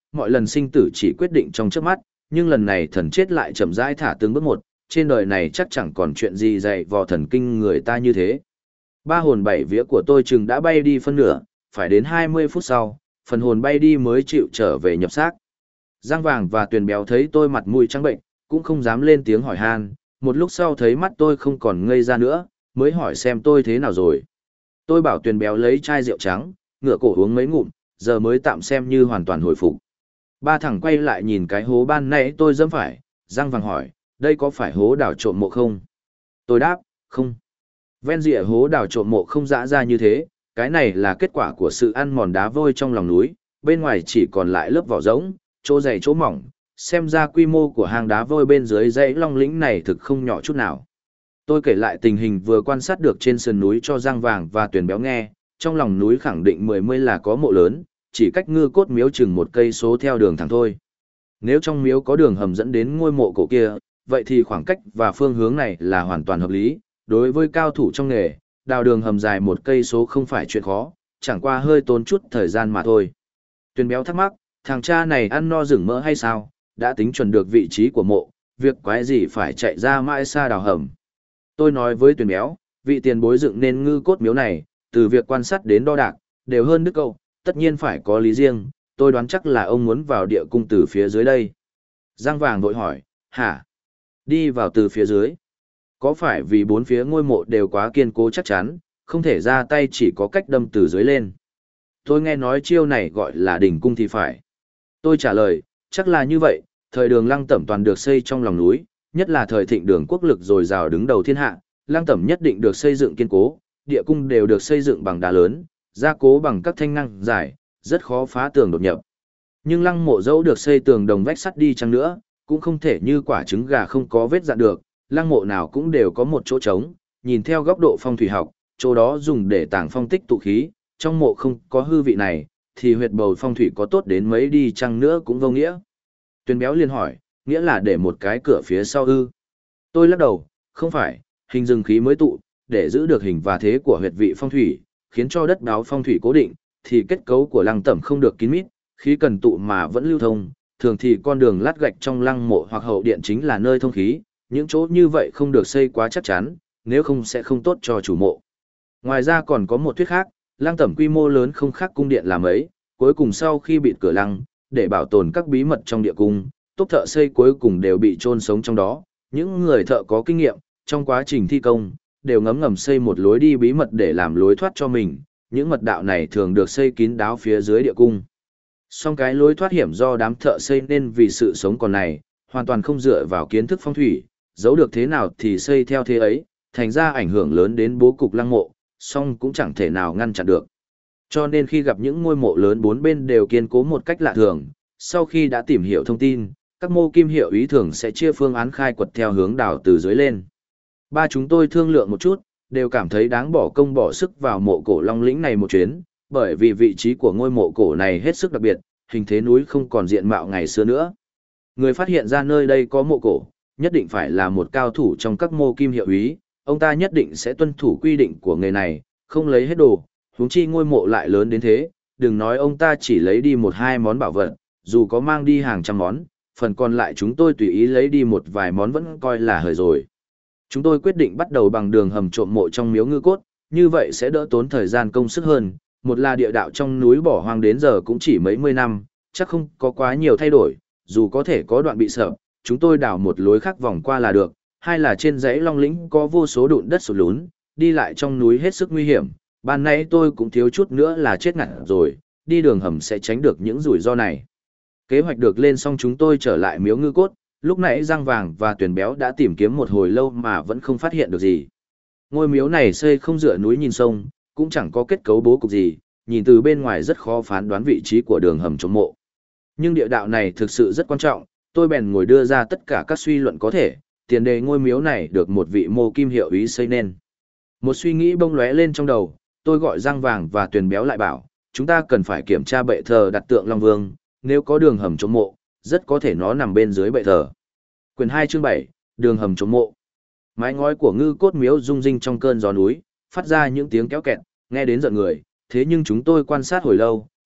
mọi lần sinh tử chỉ quyết định trong chớp mắt, nhưng lần này thần chết lại chậm rãi thả từng bước một, trên đời này chắc chẳng còn chuyện gì dạy vò thần kinh người ta như thế. Ba hồn bảy vía của tôi chừng đã bay đi phân nửa, phải đến 20 phút sau, phần hồn bay đi mới chịu trở về nhập xác. Giang Vàng và Tuyền Béo thấy tôi mặt mũi trắng bệnh, cũng không dám lên tiếng hỏi han, một lúc sau thấy mắt tôi không còn ngây ra nữa, mới hỏi xem tôi thế nào rồi. Tôi bảo Tuyền Béo lấy chai rượu trắng, ngửa cổ uống mấy ngụm, giờ mới tạm xem như hoàn toàn hồi phục. Ba thằng quay lại nhìn cái hố ban nãy tôi dẫm phải, Giang Vàng hỏi, đây có phải hố đào trộm mộ không? Tôi đáp, không. Ven rìa hố đào trộm mộ không dã ra như thế, cái này là kết quả của sự ăn mòn đá vôi trong lòng núi, bên ngoài chỉ còn lại lớp vỏ rỗng, chỗ dày chỗ mỏng, xem ra quy mô của hang đá vôi bên dưới dãy Long Lĩnh này thực không nhỏ chút nào. Tôi kể lại tình hình vừa quan sát được trên sườn núi cho Giang Vàng và Tuyền Béo nghe, trong lòng núi khẳng định 10 là có mộ lớn, chỉ cách Ngư Cốt miếu chừng 1 cây số theo đường thẳng thôi. Nếu trong miếu có đường hầm dẫn đến ngôi mộ cổ kia, vậy thì khoảng cách và phương hướng này là hoàn toàn hợp lý. Đối với cao thủ trong nghề, đào đường hầm dài 1 cây số không phải chuyện khó, chẳng qua hơi tốn chút thời gian mà thôi. Tuyền Béo thắc mắc, thằng cha này ăn no rừng mỡ hay sao, đã tính chuẩn được vị trí của mộ, việc quái gì phải chạy ra mãi xa đào hầm. Tôi nói với Tuyền Béo, vị tiền bối dựng nên Ngư Cốt miếu này, từ việc quan sát đến đo đạc, đều hơn đức câu, tất nhiên phải có lý riêng, tôi đoán chắc là ông muốn vào địa cung từ phía dưới đây. Giang Vàng vội hỏi, hả? Đi vào từ phía dưới? Có phải vì 4 phía ngôi mộ đều quá kiên cố chắc chắn, không thể ra tay chỉ có cách đâm từ dưới lên? Tôi nghe nói chiêu này gọi là đỉnh cung thì phải. Tôi trả lời, chắc là như vậy, thời Đường Lăng Tẩm toàn được xây trong lòng núi, nhất là thời thịnh Đường quốc lực dồi dào đứng đầu thiên hạ, Lăng Tẩm nhất định được xây dựng kiên cố, địa cung đều được xây dựng bằng đá lớn, gia cố bằng các thanh năng dài, rất khó phá tường đột nhập. Nhưng lăng mộ dẫu được xây tường đồng vách sắt đi chăng nữa, cũng không thể như quả trứng gà không có vết dạn được, lăng mộ nào cũng đều có một chỗ trống, nhìn theo góc độ phong thủy học, chỗ đó dùng để tàng phong tích tụ khí, trong mộ không có hư vị này, thì huyệt bầu phong thủy có tốt đến mấy đi chăng nữa cũng vô nghĩa. Tuyền Béo liền hỏi, nghĩa là để một cái cửa phía sau ư? Tôi lắc đầu, không phải, hình dương khí mới tụ, để giữ được hình và thế của huyệt vị phong thủy, khiến cho đất đáo phong thủy cố định, thì kết cấu của lăng tẩm không được kín mít, khí cần tụ mà vẫn lưu thông, thường thì con đường lát gạch trong lăng mộ hoặc hậu điện chính là nơi thông khí, những chỗ như vậy không được xây quá chắc chắn, nếu không sẽ không tốt cho chủ mộ. Ngoài ra còn có một thuyết khác, lăng tẩm quy mô lớn không khác cung điện là mấy, cuối cùng sau khi bịt cửa lăng, để bảo tồn các bí mật trong địa cung, tốp thợ xây cuối cùng đều bị chôn sống trong đó, những người thợ có kinh nghiệm, trong quá trình thi công, đều ngấm ngầm xây một lối đi bí mật để làm lối thoát cho mình, những mật đạo này thường được xây kín đáo phía dưới địa cung. Song cái lối thoát hiểm do đám thợ xây nên vì sự sống còn này, hoàn toàn không dựa vào kiến thức phong thủy, giấu được thế nào thì xây theo thế ấy, thành ra ảnh hưởng lớn đến bố cục lăng mộ, song cũng chẳng thể nào ngăn chặn được. Cho nên khi gặp những ngôi mộ lớn bốn bên đều kiên cố một cách lạ thường, sau khi đã tìm hiểu thông tin, các mô kim hiệu ý thường sẽ chia phương án khai quật theo hướng đào từ dưới lên. Ba chúng tôi thương lượng một chút, đều cảm thấy đáng bỏ công bỏ sức vào mộ cổ Long Lĩnh này một chuyến, bởi vì vị trí của ngôi mộ cổ này hết sức đặc biệt, hình thế núi không còn diện mạo ngày xưa nữa. Người phát hiện ra nơi đây có mộ cổ, nhất định phải là một cao thủ trong các mô kim hiệu úy, ông ta nhất định sẽ tuân thủ quy định của nghề này, không lấy hết đồ, huống chi ngôi mộ lại lớn đến thế, đừng nói ông ta chỉ lấy đi 1-2 món bảo vật, dù có mang đi hàng trăm món, phần còn lại chúng tôi tùy ý lấy đi một vài món vẫn coi là hời rồi. Chúng tôi quyết định bắt đầu bằng đường hầm trộm mộ trong miếu Ngư Cốt, như vậy sẽ đỡ tốn thời gian công sức hơn. Một là địa đạo trong núi bỏ hoang đến giờ cũng chỉ mấy mươi năm, chắc không có quá nhiều thay đổi, dù có thể có đoạn bị sập, chúng tôi đào một lối khác vòng qua là được. Hai là trên dãy Long Lĩnh có vô số đụn đất sụt lún, đi lại trong núi hết sức nguy hiểm. Ban nãy tôi cũng thiếu chút nữa là chết ngạt rồi, đi đường hầm sẽ tránh được những rủi ro này. Kế hoạch được lên xong chúng tôi trở lại miếu Ngư Cốt. Lúc nãy Giang Vàng và Tuyền Béo đã tìm kiếm một hồi lâu mà vẫn không phát hiện được gì. Ngôi miếu này xây không dựa núi nhìn sông, cũng chẳng có kết cấu bố cục gì, nhìn từ bên ngoài rất khó phán đoán vị trí của đường hầm trộm mộ. Nhưng địa đạo này thực sự rất quan trọng, tôi bèn ngồi đưa ra tất cả các suy luận có thể, tiền đề ngôi miếu này được một vị mô kim hiệu úy xây nên. Một suy nghĩ bông lóe lên trong đầu, tôi gọi Giang Vàng và Tuyền Béo lại bảo, chúng ta cần phải kiểm tra bệ thờ đặt tượng Long Vương, nếu có đường hầm trộm mộ, rất có thể nó nằm bên dưới bệ thờ. Quyển 2 chương 7, đường hầm trộm mộ. Mái ngói của Ngư Cốt miếu rung rinh trong cơn gió núi, phát ra những tiếng kéo kẹt, nghe đến giận người, thế nhưng chúng tôi quan sát hồi lâu,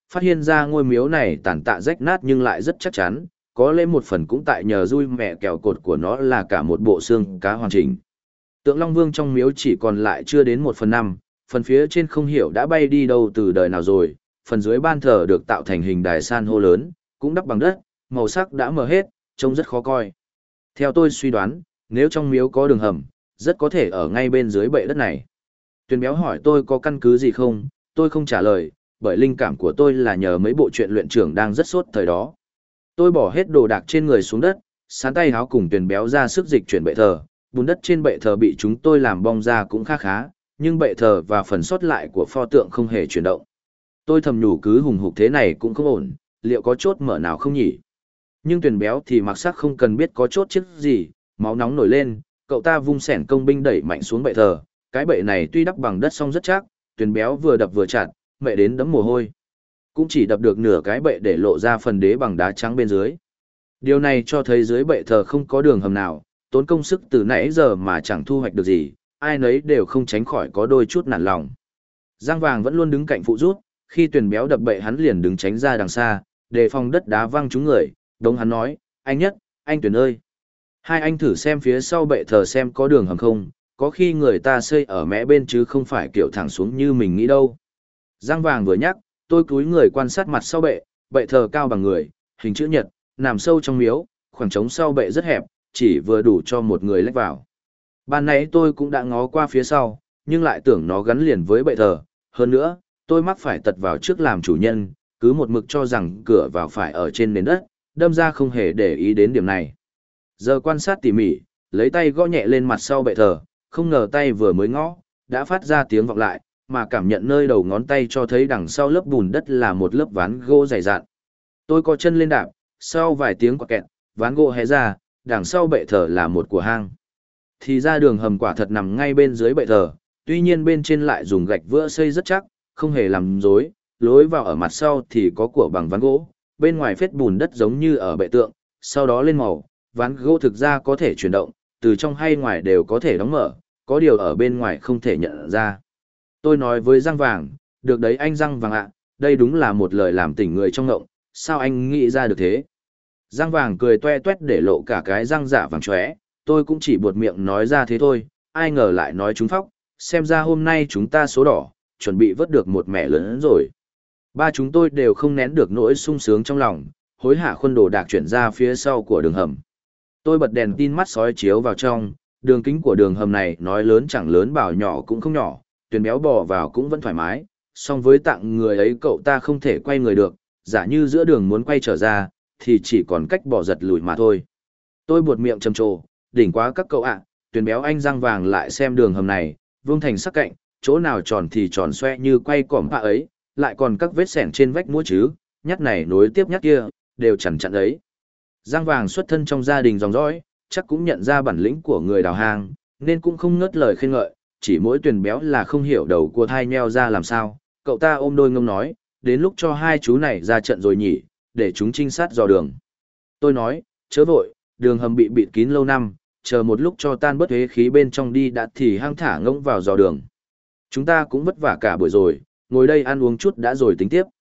phát hiện ra ngôi miếu này tàn tạ rách nát nhưng lại rất chắc chắn, có lẽ một phần cũng tại nhờ dui mẹ kẹo cột của nó là cả một bộ xương cá hoàn chỉnh. Tượng Long Vương trong miếu chỉ còn lại chưa đến 1/5, phần phía trên không hiểu đã bay đi đâu từ đời nào rồi, phần dưới ban thờ được tạo thành hình đài san hô lớn, cũng đắp bằng đất, màu sắc đã mờ hết, trông rất khó coi. Theo tôi suy đoán, nếu trong miếu có đường hầm, rất có thể ở ngay bên dưới bệ đất này. Tuyền Béo hỏi tôi có căn cứ gì không, tôi không trả lời, bởi linh cảm của tôi là nhờ mấy bộ truyện luyện trưởng đang rất sốt thời đó. Tôi bỏ hết đồ đạc trên người xuống đất, sán tay háo cùng Tuyền Béo ra sức dịch chuyển bệ thờ, bùn đất trên bệ thờ bị chúng tôi làm bong ra cũng khá khá, nhưng bệ thờ và phần sót lại của pho tượng không hề chuyển động. Tôi thầm nhủ cứ hùng hục thế này cũng không ổn, liệu có chốt mở nào không nhỉ? Nhưng Tuyền Béo thì mặc sắc không cần biết có chốt chiếc gì, máu nóng nổi lên, cậu ta vung xẻng công binh đẩy mạnh xuống bệ thờ, cái bệ này tuy đắp bằng đất song rất chắc, Tuyền Béo vừa đập vừa chặt, mẹ đến đẫm mồ hôi. Cũng chỉ đập được nửa cái bệ để lộ ra phần đế bằng đá trắng bên dưới. Điều này cho thấy dưới bệ thờ không có đường hầm nào, tốn công sức từ nãy giờ mà chẳng thu hoạch được gì, ai nấy đều không tránh khỏi có đôi chút nản lòng. Giang Vàng vẫn luôn đứng cạnh phụ rút, khi Tuyền Béo đập bệ hắn liền đứng tránh ra đằng xa, đề phòng đất đá văng trúng người, đống hắn nói, anh Nhất, anh Tuyền ơi. Hai anh thử xem phía sau bệ thờ xem có đường hầm không, có khi người ta xây ở mé bên chứ không phải kiểu thẳng xuống như mình nghĩ đâu. Giang Vàng vừa nhắc, tôi cúi người quan sát mặt sau bệ, bệ thờ cao bằng người, hình chữ nhật, nằm sâu trong miếu, khoảng trống sau bệ rất hẹp, chỉ vừa đủ cho một người lách vào. Ban nãy tôi cũng đã ngó qua phía sau, nhưng lại tưởng nó gắn liền với bệ thờ. Hơn nữa, tôi mắc phải tật vào trước làm chủ nhân, cứ một mực cho rằng cửa vào phải ở trên nền đất, đâm ra không hề để ý đến điểm này. Giờ quan sát tỉ mỉ, lấy tay gõ nhẹ lên mặt sau bệ thờ, không ngờ tay vừa mới ngõ, đã phát ra tiếng vọng lại, mà cảm nhận nơi đầu ngón tay cho thấy đằng sau lớp bùn đất là một lớp ván gỗ dày dặn. Tôi có chân lên đạp, sau vài tiếng quạt kẹt, ván gỗ hé ra, đằng sau bệ thờ là một của hang. Thì ra đường hầm quả thật nằm ngay bên dưới bệ thờ, tuy nhiên bên trên lại dùng gạch vữa xây rất chắc, không hề làm dối, lối vào ở mặt sau thì có của bằng ván gỗ, bên ngoài phết bùn đất giống như ở bệ tượng, sau đó lên màu, ván gỗ thực ra có thể chuyển động, từ trong hay ngoài đều có thể đóng mở, có điều ở bên ngoài không thể nhận ra. Tôi nói với Giang Vàng, được đấy anh Giang Vàng ạ, đây đúng là một lời làm tỉnh người trong ngộng, sao anh nghĩ ra được thế? Giang Vàng cười toe toét để lộ cả cái răng giả vàng chóe, tôi cũng chỉ buột miệng nói ra thế thôi, ai ngờ lại nói trúng phóc, xem ra hôm nay chúng ta số đỏ, chuẩn bị vớt được một mẻ lớn rồi. Ba chúng tôi đều không nén được nỗi sung sướng trong lòng, hối hả khuân đồ đạc chuyển ra phía sau của đường hầm. Tôi bật đèn tin mắt sói chiếu vào trong, đường kính của đường hầm này nói lớn chẳng lớn bảo nhỏ cũng không nhỏ, Tuyền Béo bò vào cũng vẫn thoải mái, song với tạng người ấy cậu ta không thể quay người được, giả như giữa đường muốn quay trở ra, thì chỉ còn cách bỏ giật lùi mà thôi. Tôi buột miệng trầm trồ, đỉnh quá các cậu ạ, Tuyền Béo anh Giang Vàng lại xem đường hầm này, vương thành sắc cạnh, chỗ nào tròn thì tròn xoe như quay cỏm bạ ấy, lại còn các vết sẻn trên vách múa chứ, nhát này nối tiếp nhát kia, đều chằn chặn ấy. Giang Vàng xuất thân trong gia đình dòng dõi, chắc cũng nhận ra bản lĩnh của người đào hang, nên cũng không ngớt lời khen ngợi, chỉ mỗi Tuyền Béo là không hiểu đầu của thai nheo ra làm sao, cậu ta ôm đôi ngông nói, đến lúc cho hai chú này ra trận rồi nhỉ, để chúng trinh sát dò đường. Tôi nói, chớ vội, đường hầm bị bịt kín lâu năm, chờ một lúc cho tan bớt uế khí bên trong đi đã thì hăng thả ngông vào dò đường. Chúng ta cũng vất vả cả buổi rồi, ngồi đây ăn uống chút đã rồi tính tiếp.